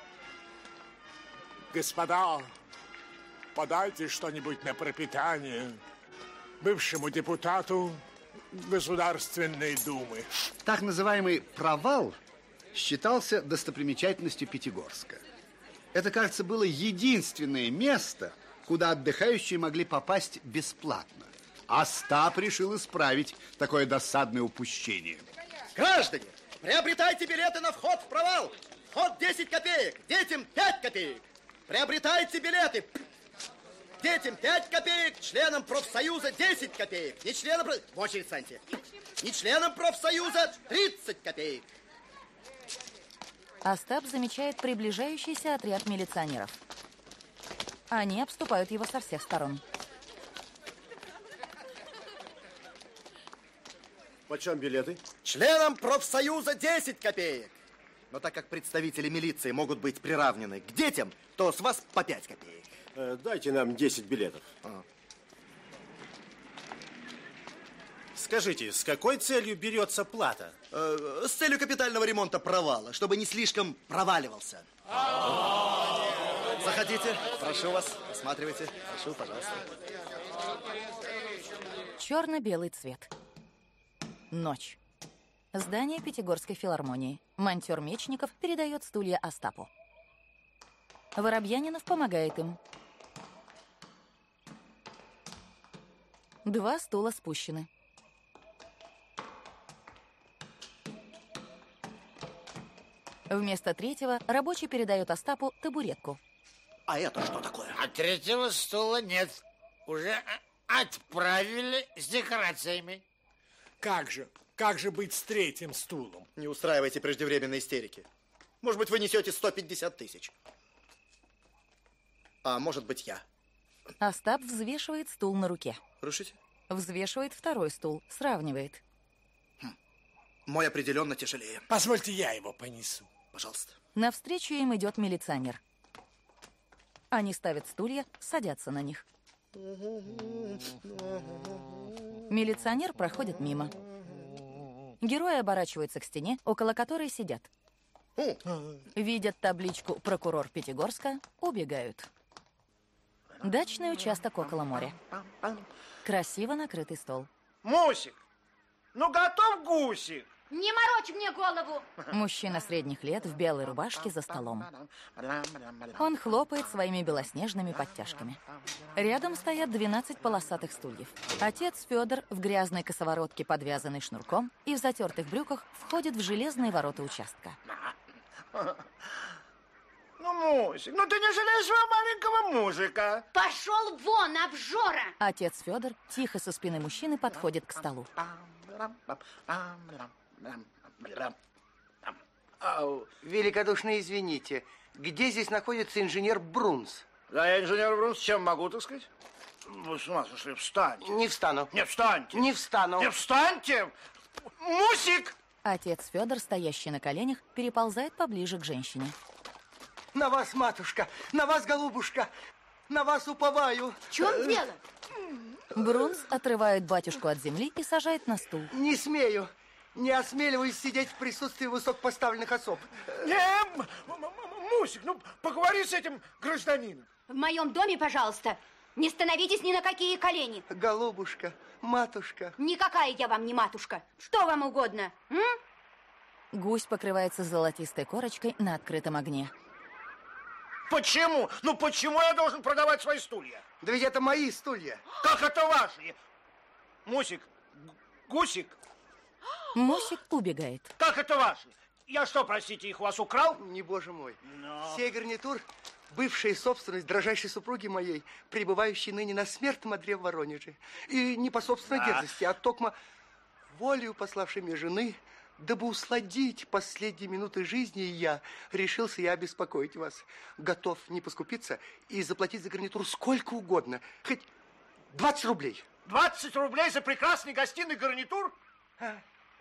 Господа, подайте что-нибудь на пропитание бывшему депутату Государственной Думы. Так называемый провал считался достопримечательностью Пятигорска. Это, кажется, было единственное место, куда отдыхающие могли попасть бесплатно. Остап решил исправить такое досадное упущение. Граждане, приобретайте билеты на вход в провал. Вход десять копеек, детям пять копеек. Приобретайте билеты. Детям пять копеек, членам профсоюза десять копеек. Не членам... В очередь станьте. Не членам профсоюза тридцать копеек. Остап замечает приближающийся отряд милиционеров. Они обступают его со всех сторон. Почем билеты? Членам профсоюза десять копеек. Но так как представители милиции могут быть приравнены к детям, то с вас по пять копеек. Э, дайте нам десять билетов. А. Скажите, с какой целью берется плата? Э, с целью капитального ремонта провала, чтобы не слишком проваливался. Заходите, прошу вас, осматривайте. Прошу, пожалуйста. Черно-белый цвет. Ночь. Здание Пятигорской филармонии. Монтер Мечников передает стулья Остапу. Воробьянинов помогает им. Два стула спущены. Вместо третьего рабочий передает Остапу табуретку. А это что такое? А третьего стула нет. Уже отправили с декорациями. Как же? Как же быть с третьим стулом? Не устраивайте преждевременной истерики. Может быть, вы несете сто пятьдесят тысяч. А может быть, я. Остап взвешивает стул на руке. Рушите? Взвешивает второй стул, сравнивает. Хм. Мой определенно тяжелее. Позвольте, я его понесу. Пожалуйста. Навстречу им идет милиционер. Они ставят стулья, садятся на них. Милиционер проходит мимо. Герои оборачиваются к стене, около которой сидят. Видят табличку «Прокурор Пятигорска», убегают. Дачный участок около моря. Красиво накрытый стол. Мусик, ну готов гусик? Не морочь мне голову! Мужчина средних лет в белой рубашке за столом. Он хлопает своими белоснежными подтяжками. Рядом стоят двенадцать полосатых стульев. Отец Федор в грязной косоворотке, подвязанной шнурком, и в затертых брюках входит в железные ворота участка. Ну, Мусик, ну ты не жалеешь своего маленького мужика? Пошел вон, обжора! Отец Федор тихо со спины мужчины подходит к столу. Великодушно извините, где здесь находится инженер Брунс? Да, я инженер Брунс, чем могу, так сказать? Вы с ума сошли, встаньте. Не встану. Не встаньте. Не встану. Не встаньте! Мусик! Отец Федор, стоящий на коленях, переползает поближе к женщине. На вас, матушка, на вас, голубушка, на вас уповаю. В чем дело? Брунс отрывает батюшку от земли и сажает на стул. Не смею, не осмеливаюсь сидеть в присутствии высокопоставленных особ. Не, Мусик, ну поговори с этим гражданином. В моем доме, пожалуйста, не становитесь ни на какие колени. Голубушка, матушка. Никакая я вам не матушка. Что вам угодно? М? Гусь покрывается золотистой корочкой на открытом огне. Почему? Ну почему я должен продавать свои стулья? Да ведь это мои стулья. Как это ваши? Мусик, Гусик. Мусик убегает. Как это ваши? Я что, простите, их у вас украл? Не, боже мой. Но... Сей гарнитур — бывшая собственность дрожайшей супруги моей, пребывающей ныне на смертном одре в Воронеже. И не по собственной а. дерзости, а токмо волею пославшей мне жены, дабы усладить последние минуты жизни, и я решился я обеспокоить вас. Готов не поскупиться и заплатить за гарнитур сколько угодно, хоть двадцать рублей. двадцать рублей за прекрасный гостиный гарнитур? А?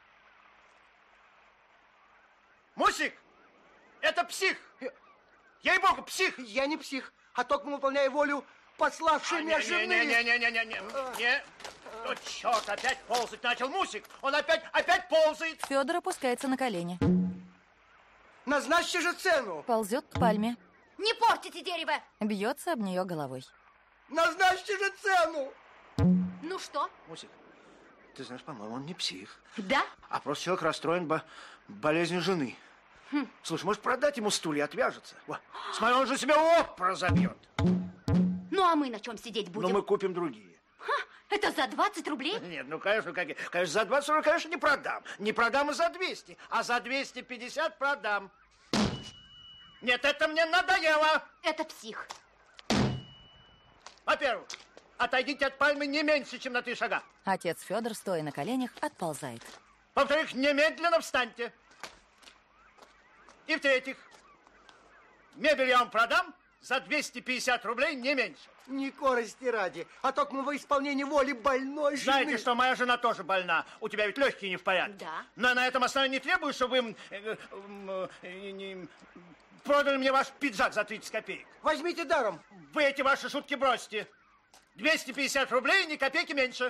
Мусик, это псих. Ей-богу, псих. Я не псих, а только выполняю волю пославшей а, меня не, жены. Не-не-не-не-не-не. Не. Ну, черт, опять ползать начал Мусик. Он опять, опять ползает. Федор опускается на колени. Назначьте же цену. Ползет к пальме. Не портите дерево. Бьется об нее головой. Назначьте же цену. Ну что? Мусик, ты знаешь, по-моему, он не псих. Да? А просто человек расстроен бо болезнью жены. Хм. Слушай, может, продать ему стулья, отвяжется? Во. Смотри, он же себе об разобьет. Ну, а мы на чем сидеть будем? Ну, мы купим другие. Ха, это за двадцать рублей? Нет, ну, конечно, как, конечно, за двадцать рублей, конечно, не продам. Не продам и за двести, а за двести пятьдесят продам. Нет, это мне надоело. Это псих. Во-первых, отойдите от пальмы не меньше, чем на три шага. Отец Федор, стоя на коленях, отползает. Во-вторых, немедленно встаньте. И в-третьих, мебель я вам продам за двести пятьдесят рублей, не меньше. Не корости ради, а только мы во исполнении воли больной жены. Знаете, что моя жена тоже больна. У тебя ведь легкие не в порядке. Да. Но на этом основании не требую, чтобы вы э, э, э, не, продали мне ваш пиджак за тридцать копеек. Возьмите даром. Вы эти ваши шутки бросьте. двести пятьдесят рублей, ни копейки меньше.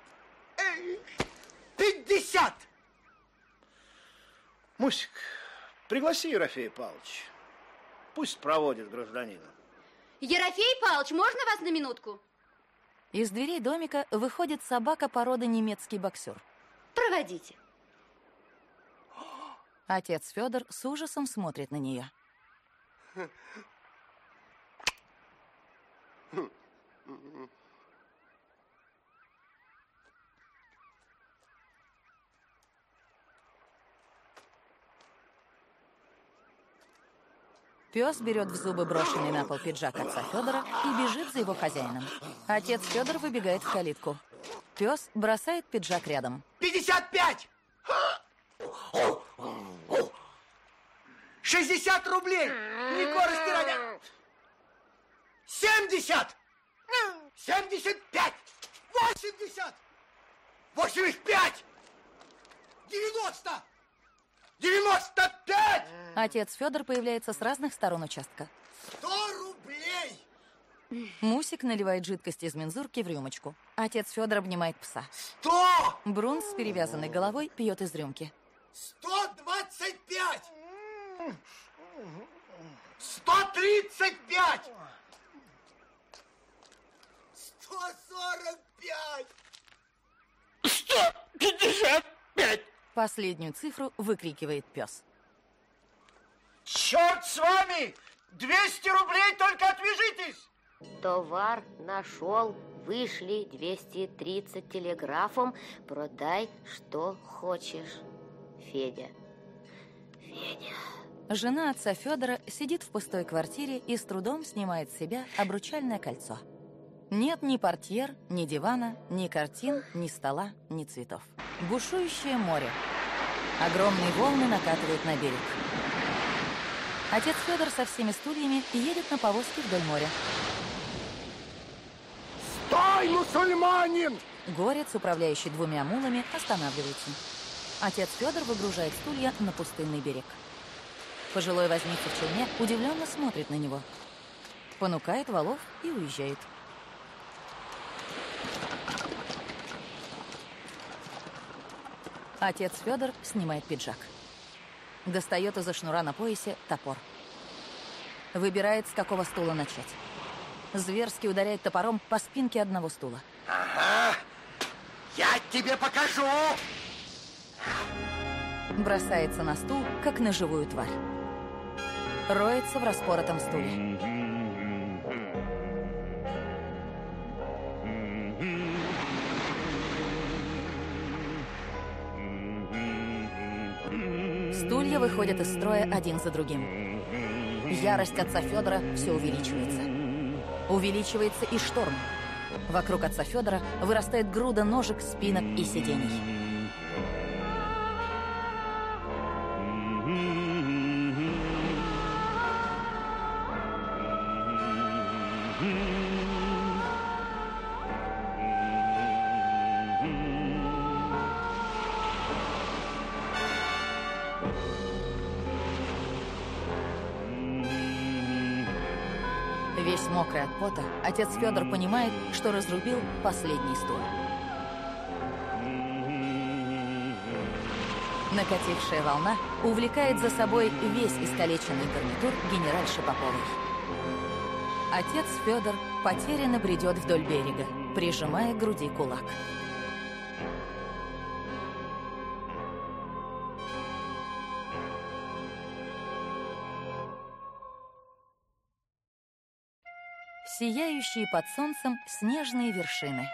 пятьдесят! Мусик, пригласи Ерофея Павловича. Пусть проводит гражданина. Ерофей Павлович, можно вас на минутку? Из дверей домика выходит собака породы немецкий боксер. Проводите. Отец Федор с ужасом смотрит на нее. Пес берет в зубы брошенный на пол пиджак отца Федора и бежит за его хозяином. Отец Федор выбегает в калитку. Пес бросает пиджак рядом. пятьдесят пять! шестьдесят рублей! Не корости ради! семьдесят! семьдесят пять! восемьдесят! восемьдесят пять! девяносто! девяносто пять! Отец Федор появляется с разных сторон участка. сто рублей! Мусик наливает жидкость из мензурки в рюмочку. Отец Федор обнимает пса. сто! Брунс с перевязанной головой пьет из рюмки. сто двадцать пять! сто тридцать пять! сто сорок пять! сто пятьдесят пять! Последнюю цифру выкрикивает пес. Черт с вами! двести рублей, только отвяжитесь! Товар нашел, вышли двести тридцать телеграфом, продай, что хочешь. Федя. Федя. Жена отца Федора сидит в пустой квартире и с трудом снимает с себя обручальное кольцо. Нет ни портьер, ни дивана, ни картин, ни стола, ни цветов. Бушующее море. Огромные волны накатывают на берег. Отец Федор со всеми стульями едет на повозке вдоль моря. Стой, мусульманин! Горец, управляющий двумя мулами, останавливается. Отец Федор выгружает стулья на пустынный берег. Пожилой возница в челме удивленно смотрит на него. Понукает валов и уезжает. Отец Федор снимает пиджак. Достает из-за шнура на поясе топор. Выбирает, с какого стула начать. Зверски ударяет топором по спинке одного стула. Ага, я тебе покажу! Бросается на стул, как на живую тварь. Роется в распоротом стуле. Стулья выходят из строя один за другим. Ярость отца Федора все увеличивается. Увеличивается и шторм. Вокруг отца Федора вырастает груда ножек, спинок и сидений. Весь мокрый от пота, отец Федор понимает, что разрубил последний стул. Накатившая волна увлекает за собой весь искалеченный гарнитур генеральши Поповой. Отец Федор потерянно бредет вдоль берега, прижимая к груди кулак. Сияющие под солнцем снежные вершины.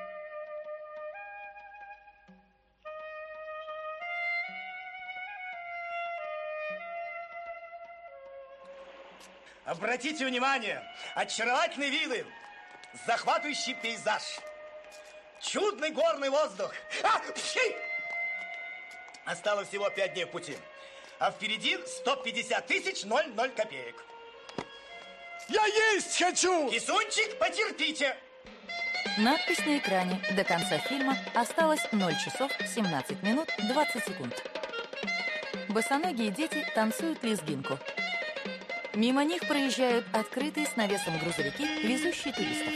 Обратите внимание, очаровательные виды, захватывающий пейзаж, чудный горный воздух. А, пши! Осталось всего пять дней в пути, а впереди сто пятьдесят тысяч ноль ноль копеек. Я есть хочу! Кисунчик, потерпите! Надпись на экране. До конца фильма осталось ноль часов семнадцать минут двадцать секунд. Босоногие дети танцуют лезгинку. Мимо них проезжают открытые с навесом грузовики, везущие туристов.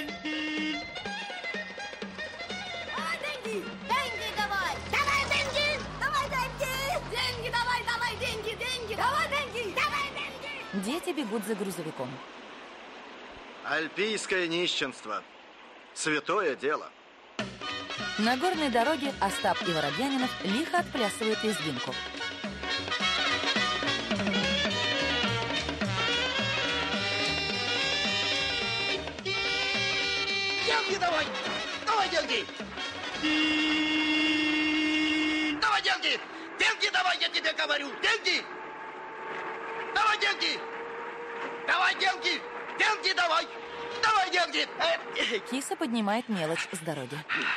Давай деньги! Деньги давай! Давай деньги! Давай деньги! Деньги давай, давай деньги, деньги! Давай деньги! Давай деньги! Дети бегут за грузовиком. Альпийское нищенство. Святое дело. На горной дороге Остап и Воробьянинов лихо отплясывают лезгинку. Деньги давай! Давай деньги! Давай деньги! Деньги давай, я тебе говорю! Деньги! Давай деньги! Давай деньги! Деньги давай! Давай деньги! Киса поднимает мелочь с дороги.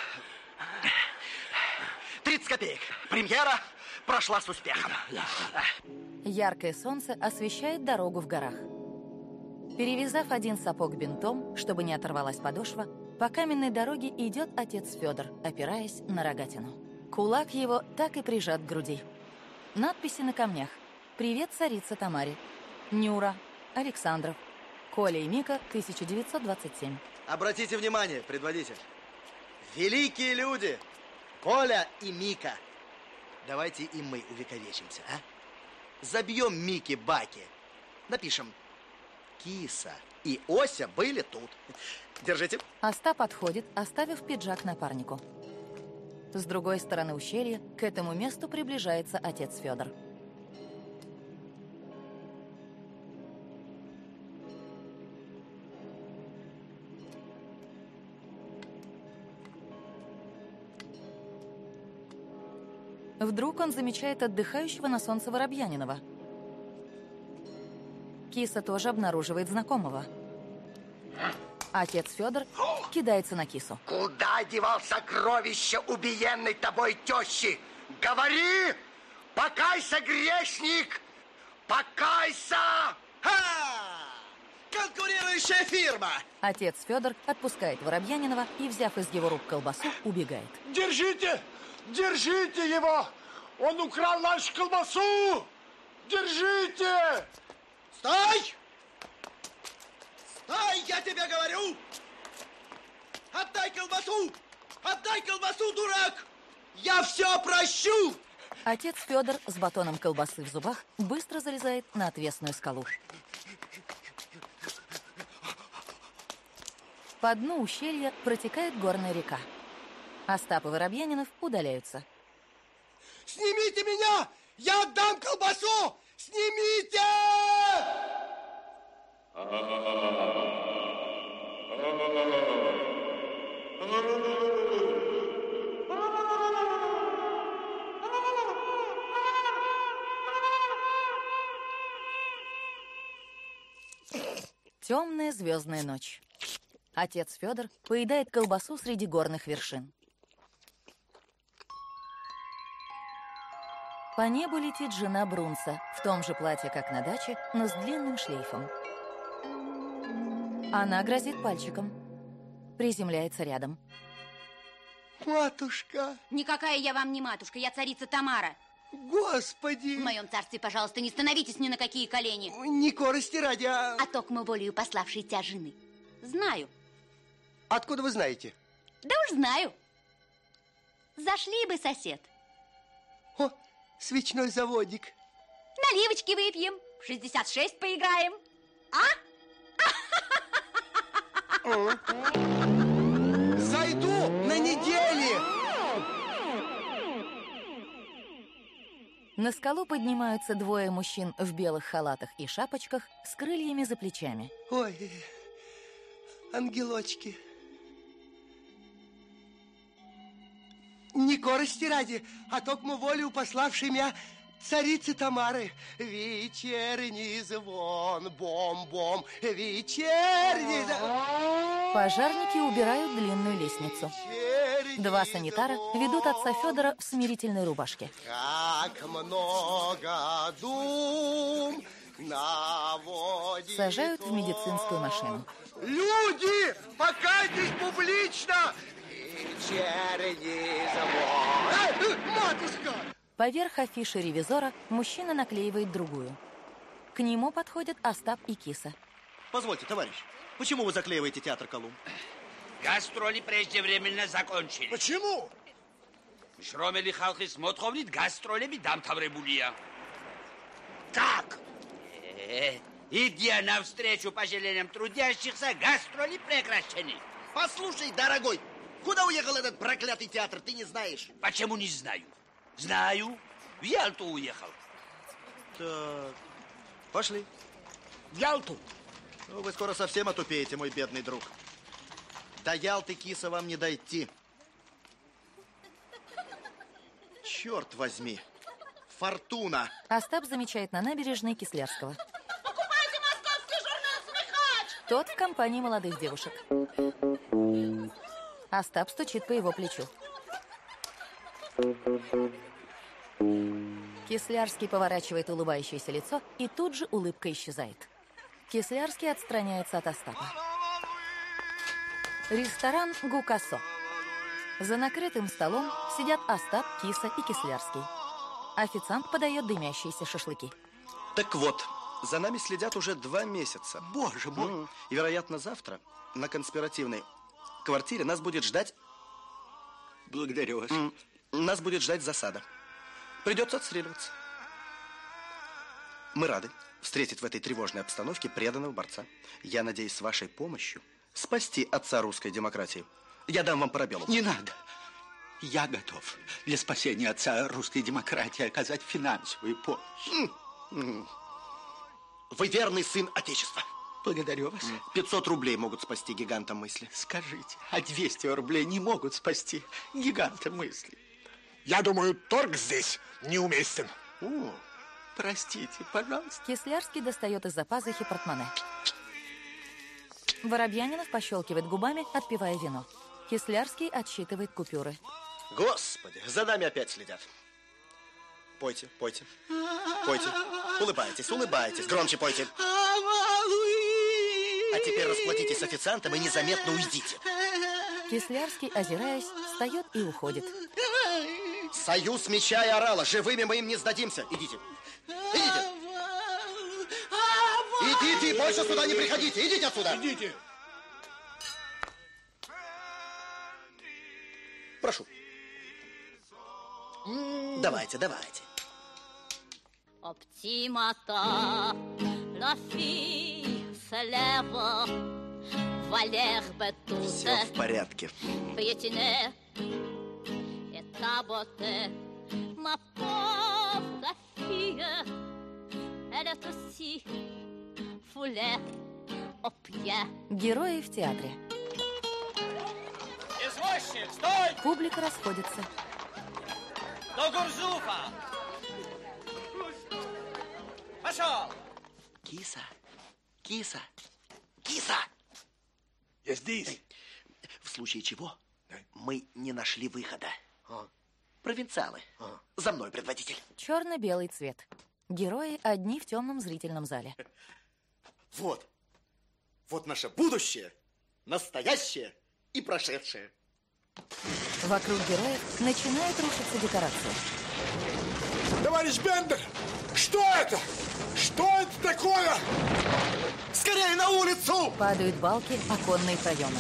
тридцать копеек. Премьера прошла с успехом. Яркое солнце освещает дорогу в горах. Перевязав один сапог бинтом, чтобы не оторвалась подошва, по каменной дороге идет отец Федор, опираясь на рогатину. Кулак его так и прижат к груди. Надписи на камнях. «Привет, царица Тамаре». Нюра, Александров, Коля и Мика, тысяча девятьсот двадцать семь. Обратите внимание, предводитель. Великие люди, Коля и Мика. Давайте и мы увековечимся, а? Забьем Мики-баки. Напишем: Киса и Ося были тут. Держите. Остап отходит, оставив пиджак напарнику. С другой стороны ущелья к этому месту приближается отец Федор. Вдруг он замечает отдыхающего на солнце Воробьянинова. Киса тоже обнаруживает знакомого. Отец Федор кидается на Кису. Куда девал сокровище убиенной тобой тещи? Говори! Покайся, грешник! Покайся! Ха! Конкурирующая фирма! Отец Федор отпускает Воробьянинова и, взяв из его рук колбасу, убегает. Держите! Держите его! Он украл нашу колбасу! Держите! Стой! Стой, я тебе говорю! Отдай колбасу! Отдай колбасу, дурак! Я все прощу! Отец Федор с батоном колбасы в зубах быстро залезает на отвесную скалу. По дну ущелья протекает горная река. Остап и Воробьянинов удаляются. Снимите меня! Я отдам колбасу! Снимите! Темная звездная ночь. Отец Федор поедает колбасу среди горных вершин. По небу летит жена Брунса, в том же платье, как на даче, но с длинным шлейфом. Она грозит пальчиком. Приземляется рядом. Матушка! Никакая я вам не матушка, я царица Тамара. Господи! В моем царстве, пожалуйста, не становитесь ни на какие колени. Не корости ради, а... А токмо волею пославшей тебя жены. Знаю. Откуда вы знаете? Да уж знаю. Зашли бы, сосед. О, свечной заводик. Наливочки выпьем, в шестьдесят шесть поиграем. А? Зайду на неделе. На скалу поднимаются двое мужчин в белых халатах и шапочках с крыльями за плечами. Ой, ангелочки. Не корости ради, а токмо волю пославшей меня царицы Тамары. Вечерний звон, бом-бом, вечерний звон. Пожарники убирают длинную лестницу. Два санитара ведут отца Федора в смирительной рубашке. Как много дум, Сажают в медицинскую машину. Люди, покайтесь публично! Вечерний завод. Матушка! Поверх афиши ревизора мужчина наклеивает другую. К нему подходят Остап и Киса. Позвольте, товарищ, почему вы заклеиваете театр Колумб? Гастроли преждевременно закончили. Почему? შრომელი ხალხის მოთხოვნით გასტროლები დამთავრებულია. Как? Идя навстречу поселениям трудящихся, гастроли прекращены. Послушай, дорогой, куда уехал этот проклятый театр, ты не знаешь? Почему не знаю? Знаю. В Ялту уехал. Так, пошли. В Ялту? Ну, вы скоро совсем отупеете, мой бедный друг. До Ялты, Киса, вам не дойти. Черт возьми. Фортуна. Остап замечает на набережной Кислярского. Покупайте московский журнал «Смехач». Тот в компании молодых девушек. Остап стучит по его плечу. Кислярский поворачивает улыбающееся лицо, и тут же улыбка исчезает. Кислярский отстраняется от Остапа. Ресторан «Гукасо». За накрытым столом сидят Остап, Киса и Кислярский. Официант подает дымящиеся шашлыки. Так вот, за нами следят уже два месяца. Боже мой! Mm. И, вероятно, завтра на конспиративной квартире нас будет ждать... Благодарю вас. Mm. Нас будет ждать засада. Придется отстреливаться. Мы рады встретить в этой тревожной обстановке преданного борца. Я надеюсь, с вашей помощью спасти отца русской демократии. Я дам вам парабеллум. Не надо. Я готов для спасения отца русской демократии оказать финансовую помощь. Вы верный сын Отечества. Благодарю вас. пятьсот рублей могут спасти гиганта мысли. Скажите, а двести рублей не могут спасти гиганта мысли? Я думаю, торг здесь неуместен. О, простите, пожалуйста. Кислярский достает из-за пазухи портмоне. Воробьянинов пощелкивает губами, отпивая вино. Кислярский отсчитывает купюры. Господи, за нами опять следят. Пойте, пойте, пойте. Улыбайтесь, улыбайтесь, громче пойте. А теперь расплатитесь с официантом и незаметно уйдите. Кислярский, озираясь, встает и уходит. Союз меча и орала. Живыми мы им не сдадимся. Идите. Идите. Идите, больше сюда не приходите. Идите отсюда. Идите. Прошу. Давайте, давайте. Au petit matin, la fille se lève, voit l'herbe toute Все в порядке. piétinée et ta beauté, ma pauvre fille, elle est aussi foulée aux pieds. Герои в театре. Извозчик, стой! Публика расходится. До Гурзуфа! Пошел! Киса, киса, киса! Я здесь. В случае чего мы не нашли выхода. А. Провинциалы. А. За мной, предводитель. Черно-белый цвет. Герои одни в темном зрительном зале. Вот. Вот наше будущее, настоящее и прошедшее. Вокруг героев начинает рушиться декорация. Товарищ Бендер, что это? Что это такое? Скорее на улицу! Падают балки, оконные проемы.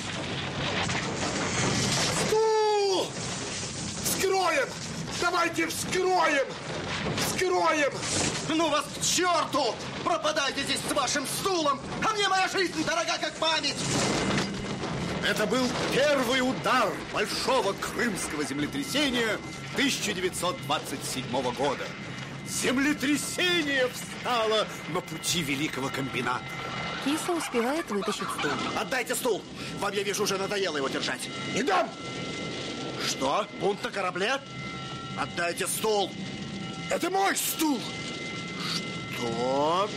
Стул! Вскроем! Давайте вскроем! Вскроем! Ну вас к черту! Пропадайте здесь с вашим стулом! А мне моя жизнь дорога, как память! Это был первый удар большого крымского землетрясения тысяча девятьсот двадцать седьмого года. Землетрясение встало на пути великого комбината. Киса успевает вытащить стул. Отдайте стул! Вам, я вижу, уже надоело его держать. Не дам! Что? Бунт на корабле? Отдайте стул! Это мой стул! Что?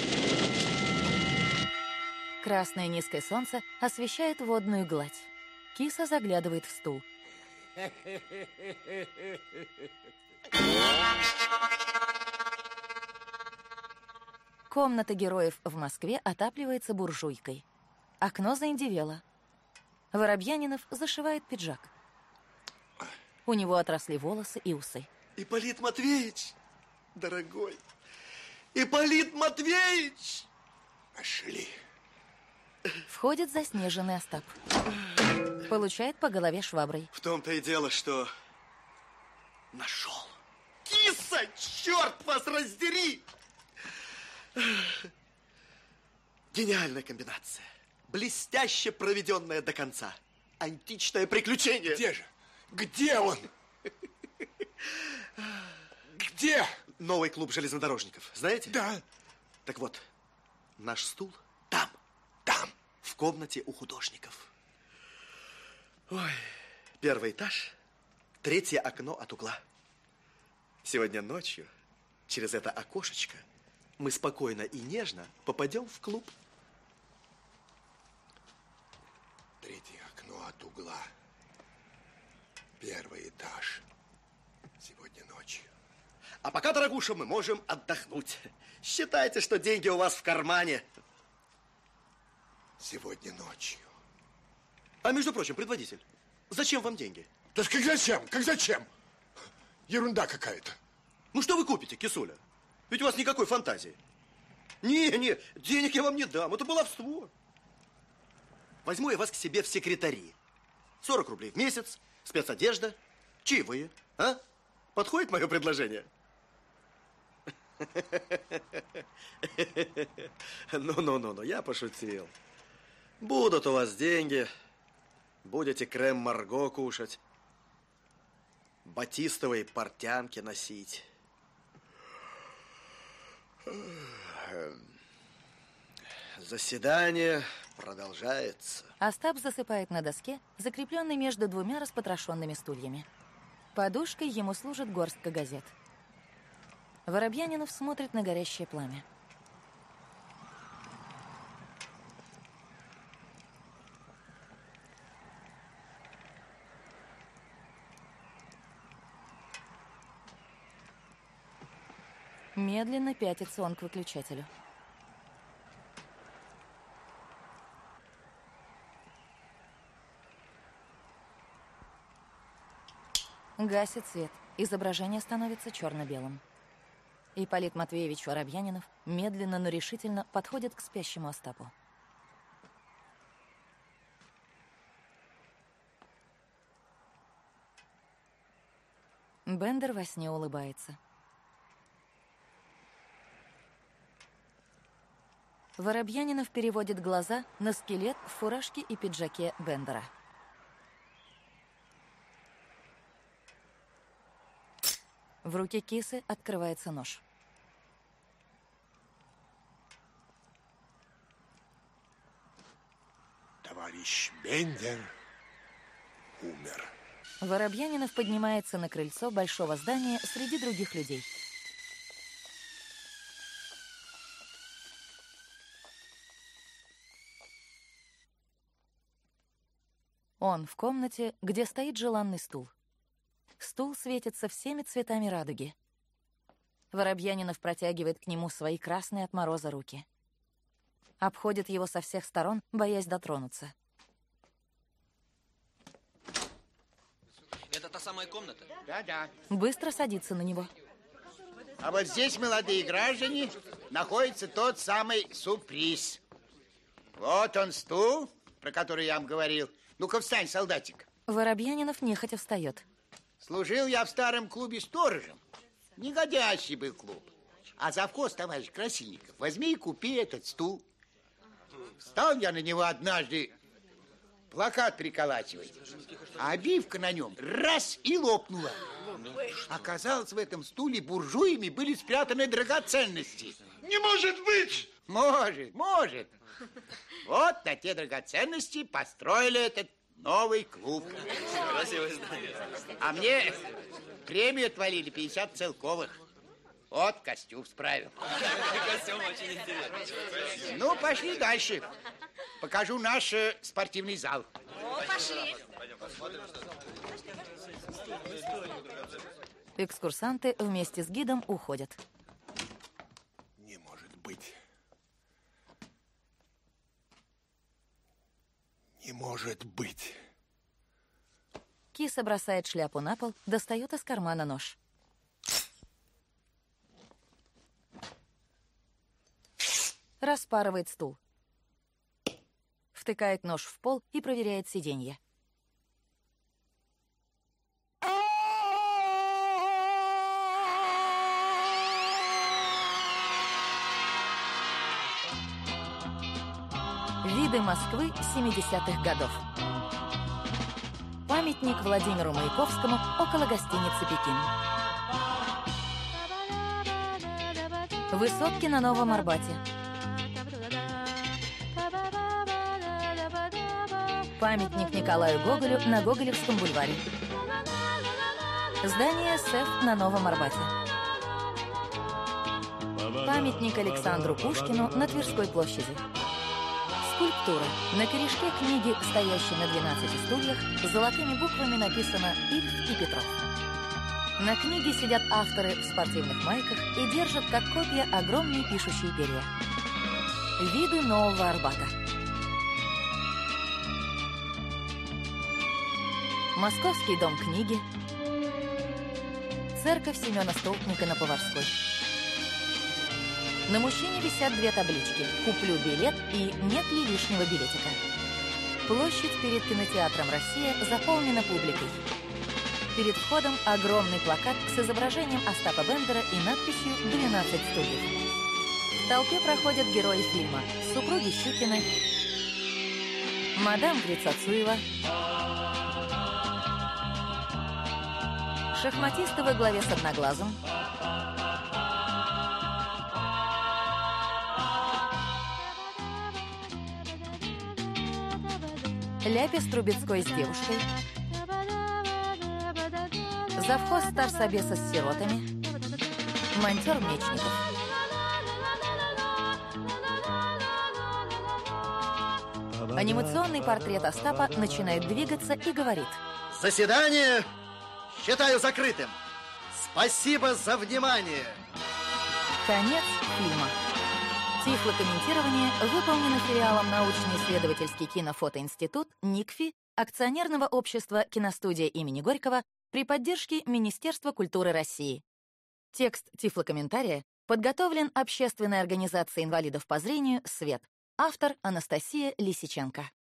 Красное низкое солнце освещает водную гладь. Киса заглядывает в стул. Комната героев в Москве отапливается буржуйкой. Окно заиндевело. Воробьянинов зашивает пиджак. У него отросли волосы и усы. Ипполит Матвеевич, дорогой, Ипполит Матвеевич! Пошли. Входит заснеженный Остап. Получает по голове шваброй. В том-то и дело, что нашел. Киса, черт вас раздери! Гениальная комбинация. Блестяще проведенная до конца. Античное приключение. Где же? Где он? Где? Новый клуб железнодорожников. Знаете? Да. Так вот, наш стул там. Там. В комнате у художников. Ой, первый этаж, третье окно от угла. Сегодня ночью через это окошечко мы спокойно и нежно попадем в клуб. Третье окно от угла. Первый этаж. Сегодня ночью. А пока, дорогуша, мы можем отдохнуть. Считайте, что деньги у вас в кармане. Сегодня ночью. А между прочим, предводитель, зачем вам деньги? Да как зачем? Как зачем? Ерунда какая-то. Ну что вы купите, кисуля? Ведь у вас никакой фантазии. Не, не, денег я вам не дам, это баловство. Возьму я вас к себе в секретари. сорок рублей в месяц, спецодежда, чаевые. А? Подходит мое предложение? Ну-ну-ну, я пошутил. Будут у вас деньги, будете крем-марго кушать, батистовые портянки носить. Заседание продолжается. Остап засыпает на доске, закрепленной между двумя распотрошенными стульями. Подушкой ему служит горстка газет. Воробьянинов смотрит на горящее пламя. Медленно пятится он к выключателю. Гасит свет. Изображение становится черно-белым. Ипполит Матвеевич Воробьянинов медленно, но решительно подходит к спящему Остапу. Бендер во сне улыбается. Воробьянинов переводит глаза на скелет в фуражке и пиджаке Бендера. В руке кисы открывается нож. Товарищ Бендер умер. Воробьянинов поднимается на крыльцо большого здания среди других людей. Он в комнате, где стоит желанный стул. Стул светится всеми цветами радуги. Воробьянинов протягивает к нему свои красные от мороза руки. Обходит его со всех сторон, боясь дотронуться. Это та самая комната? Да, да. Быстро садится на него. А вот здесь, молодые граждане, находится тот самый сюрприз. Вот он стул, про который я вам говорил. Ну-ка встань, солдатик. Воробьянинов нехотя встает. Служил я в старом клубе сторожем. Негодящий был клуб. А завхоз, товарищ Красильников, возьми и купи этот стул. Стал я на него однажды плакат приколачивать, а обивка на нем раз и лопнула. Оказалось, в этом стуле буржуями были спрятаны драгоценности. Не может быть! Может, может. Вот на те драгоценности построили этот новый клуб. Красивое здание. А мне премию отвалили пятьдесят целковых. Вот костюм справил. Костюм очень интересный. Ну, пошли дальше. Покажу наш э, спортивный зал. О, пошли. Экскурсанты вместе с гидом уходят. Не может быть. Не может быть. Киса бросает шляпу на пол, достает из кармана нож. Распарывает стул. Втыкает нож в пол и проверяет сиденье. Виды Москвы семидесятых годов. Памятник Владимиру Маяковскому около гостиницы «Пекин». Высотки на Новом Арбате. Памятник Николаю Гоголю на Гоголевском бульваре. Здание СЭФ на Новом Арбате. Памятник Александру Пушкину на Тверской площади. Скульптура. На корешке книги, стоящей на двенадцати стульях, золотыми буквами написано «Ильф и Петров». На книге сидят авторы в спортивных майках и держат как копья огромные пишущие перья. Виды Нового Арбата. Московский дом книги. Церковь Семена Столпника на Поварской. На мужчине висят две таблички «Куплю билет» и «Нет ли лишнего билетика». Площадь перед кинотеатром «Россия» заполнена публикой. Перед входом огромный плакат с изображением Остапа Бендера и надписью «двенадцать стульев». В толпе проходят герои фильма: супруги Щукины, мадам Грицацуева, шахматисты во главе с Одноглазым, Ляпис Трубецкой с девушкой, завхоз Старсобеса с сиротами, монтер Мечников. Анимационный портрет Остапа начинает двигаться и говорит: Заседание считаю закрытым. Спасибо за внимание. Конец фильма. Тифлокомментирование выполнено филиалом научно-исследовательский кинофотоинститут НИКФИ акционерного общества «Киностудия имени Горького» при поддержке Министерства культуры России. Текст тифлокомментария подготовлен Общественной организацией инвалидов по зрению «Свет». Автор Анастасия Лисиченко.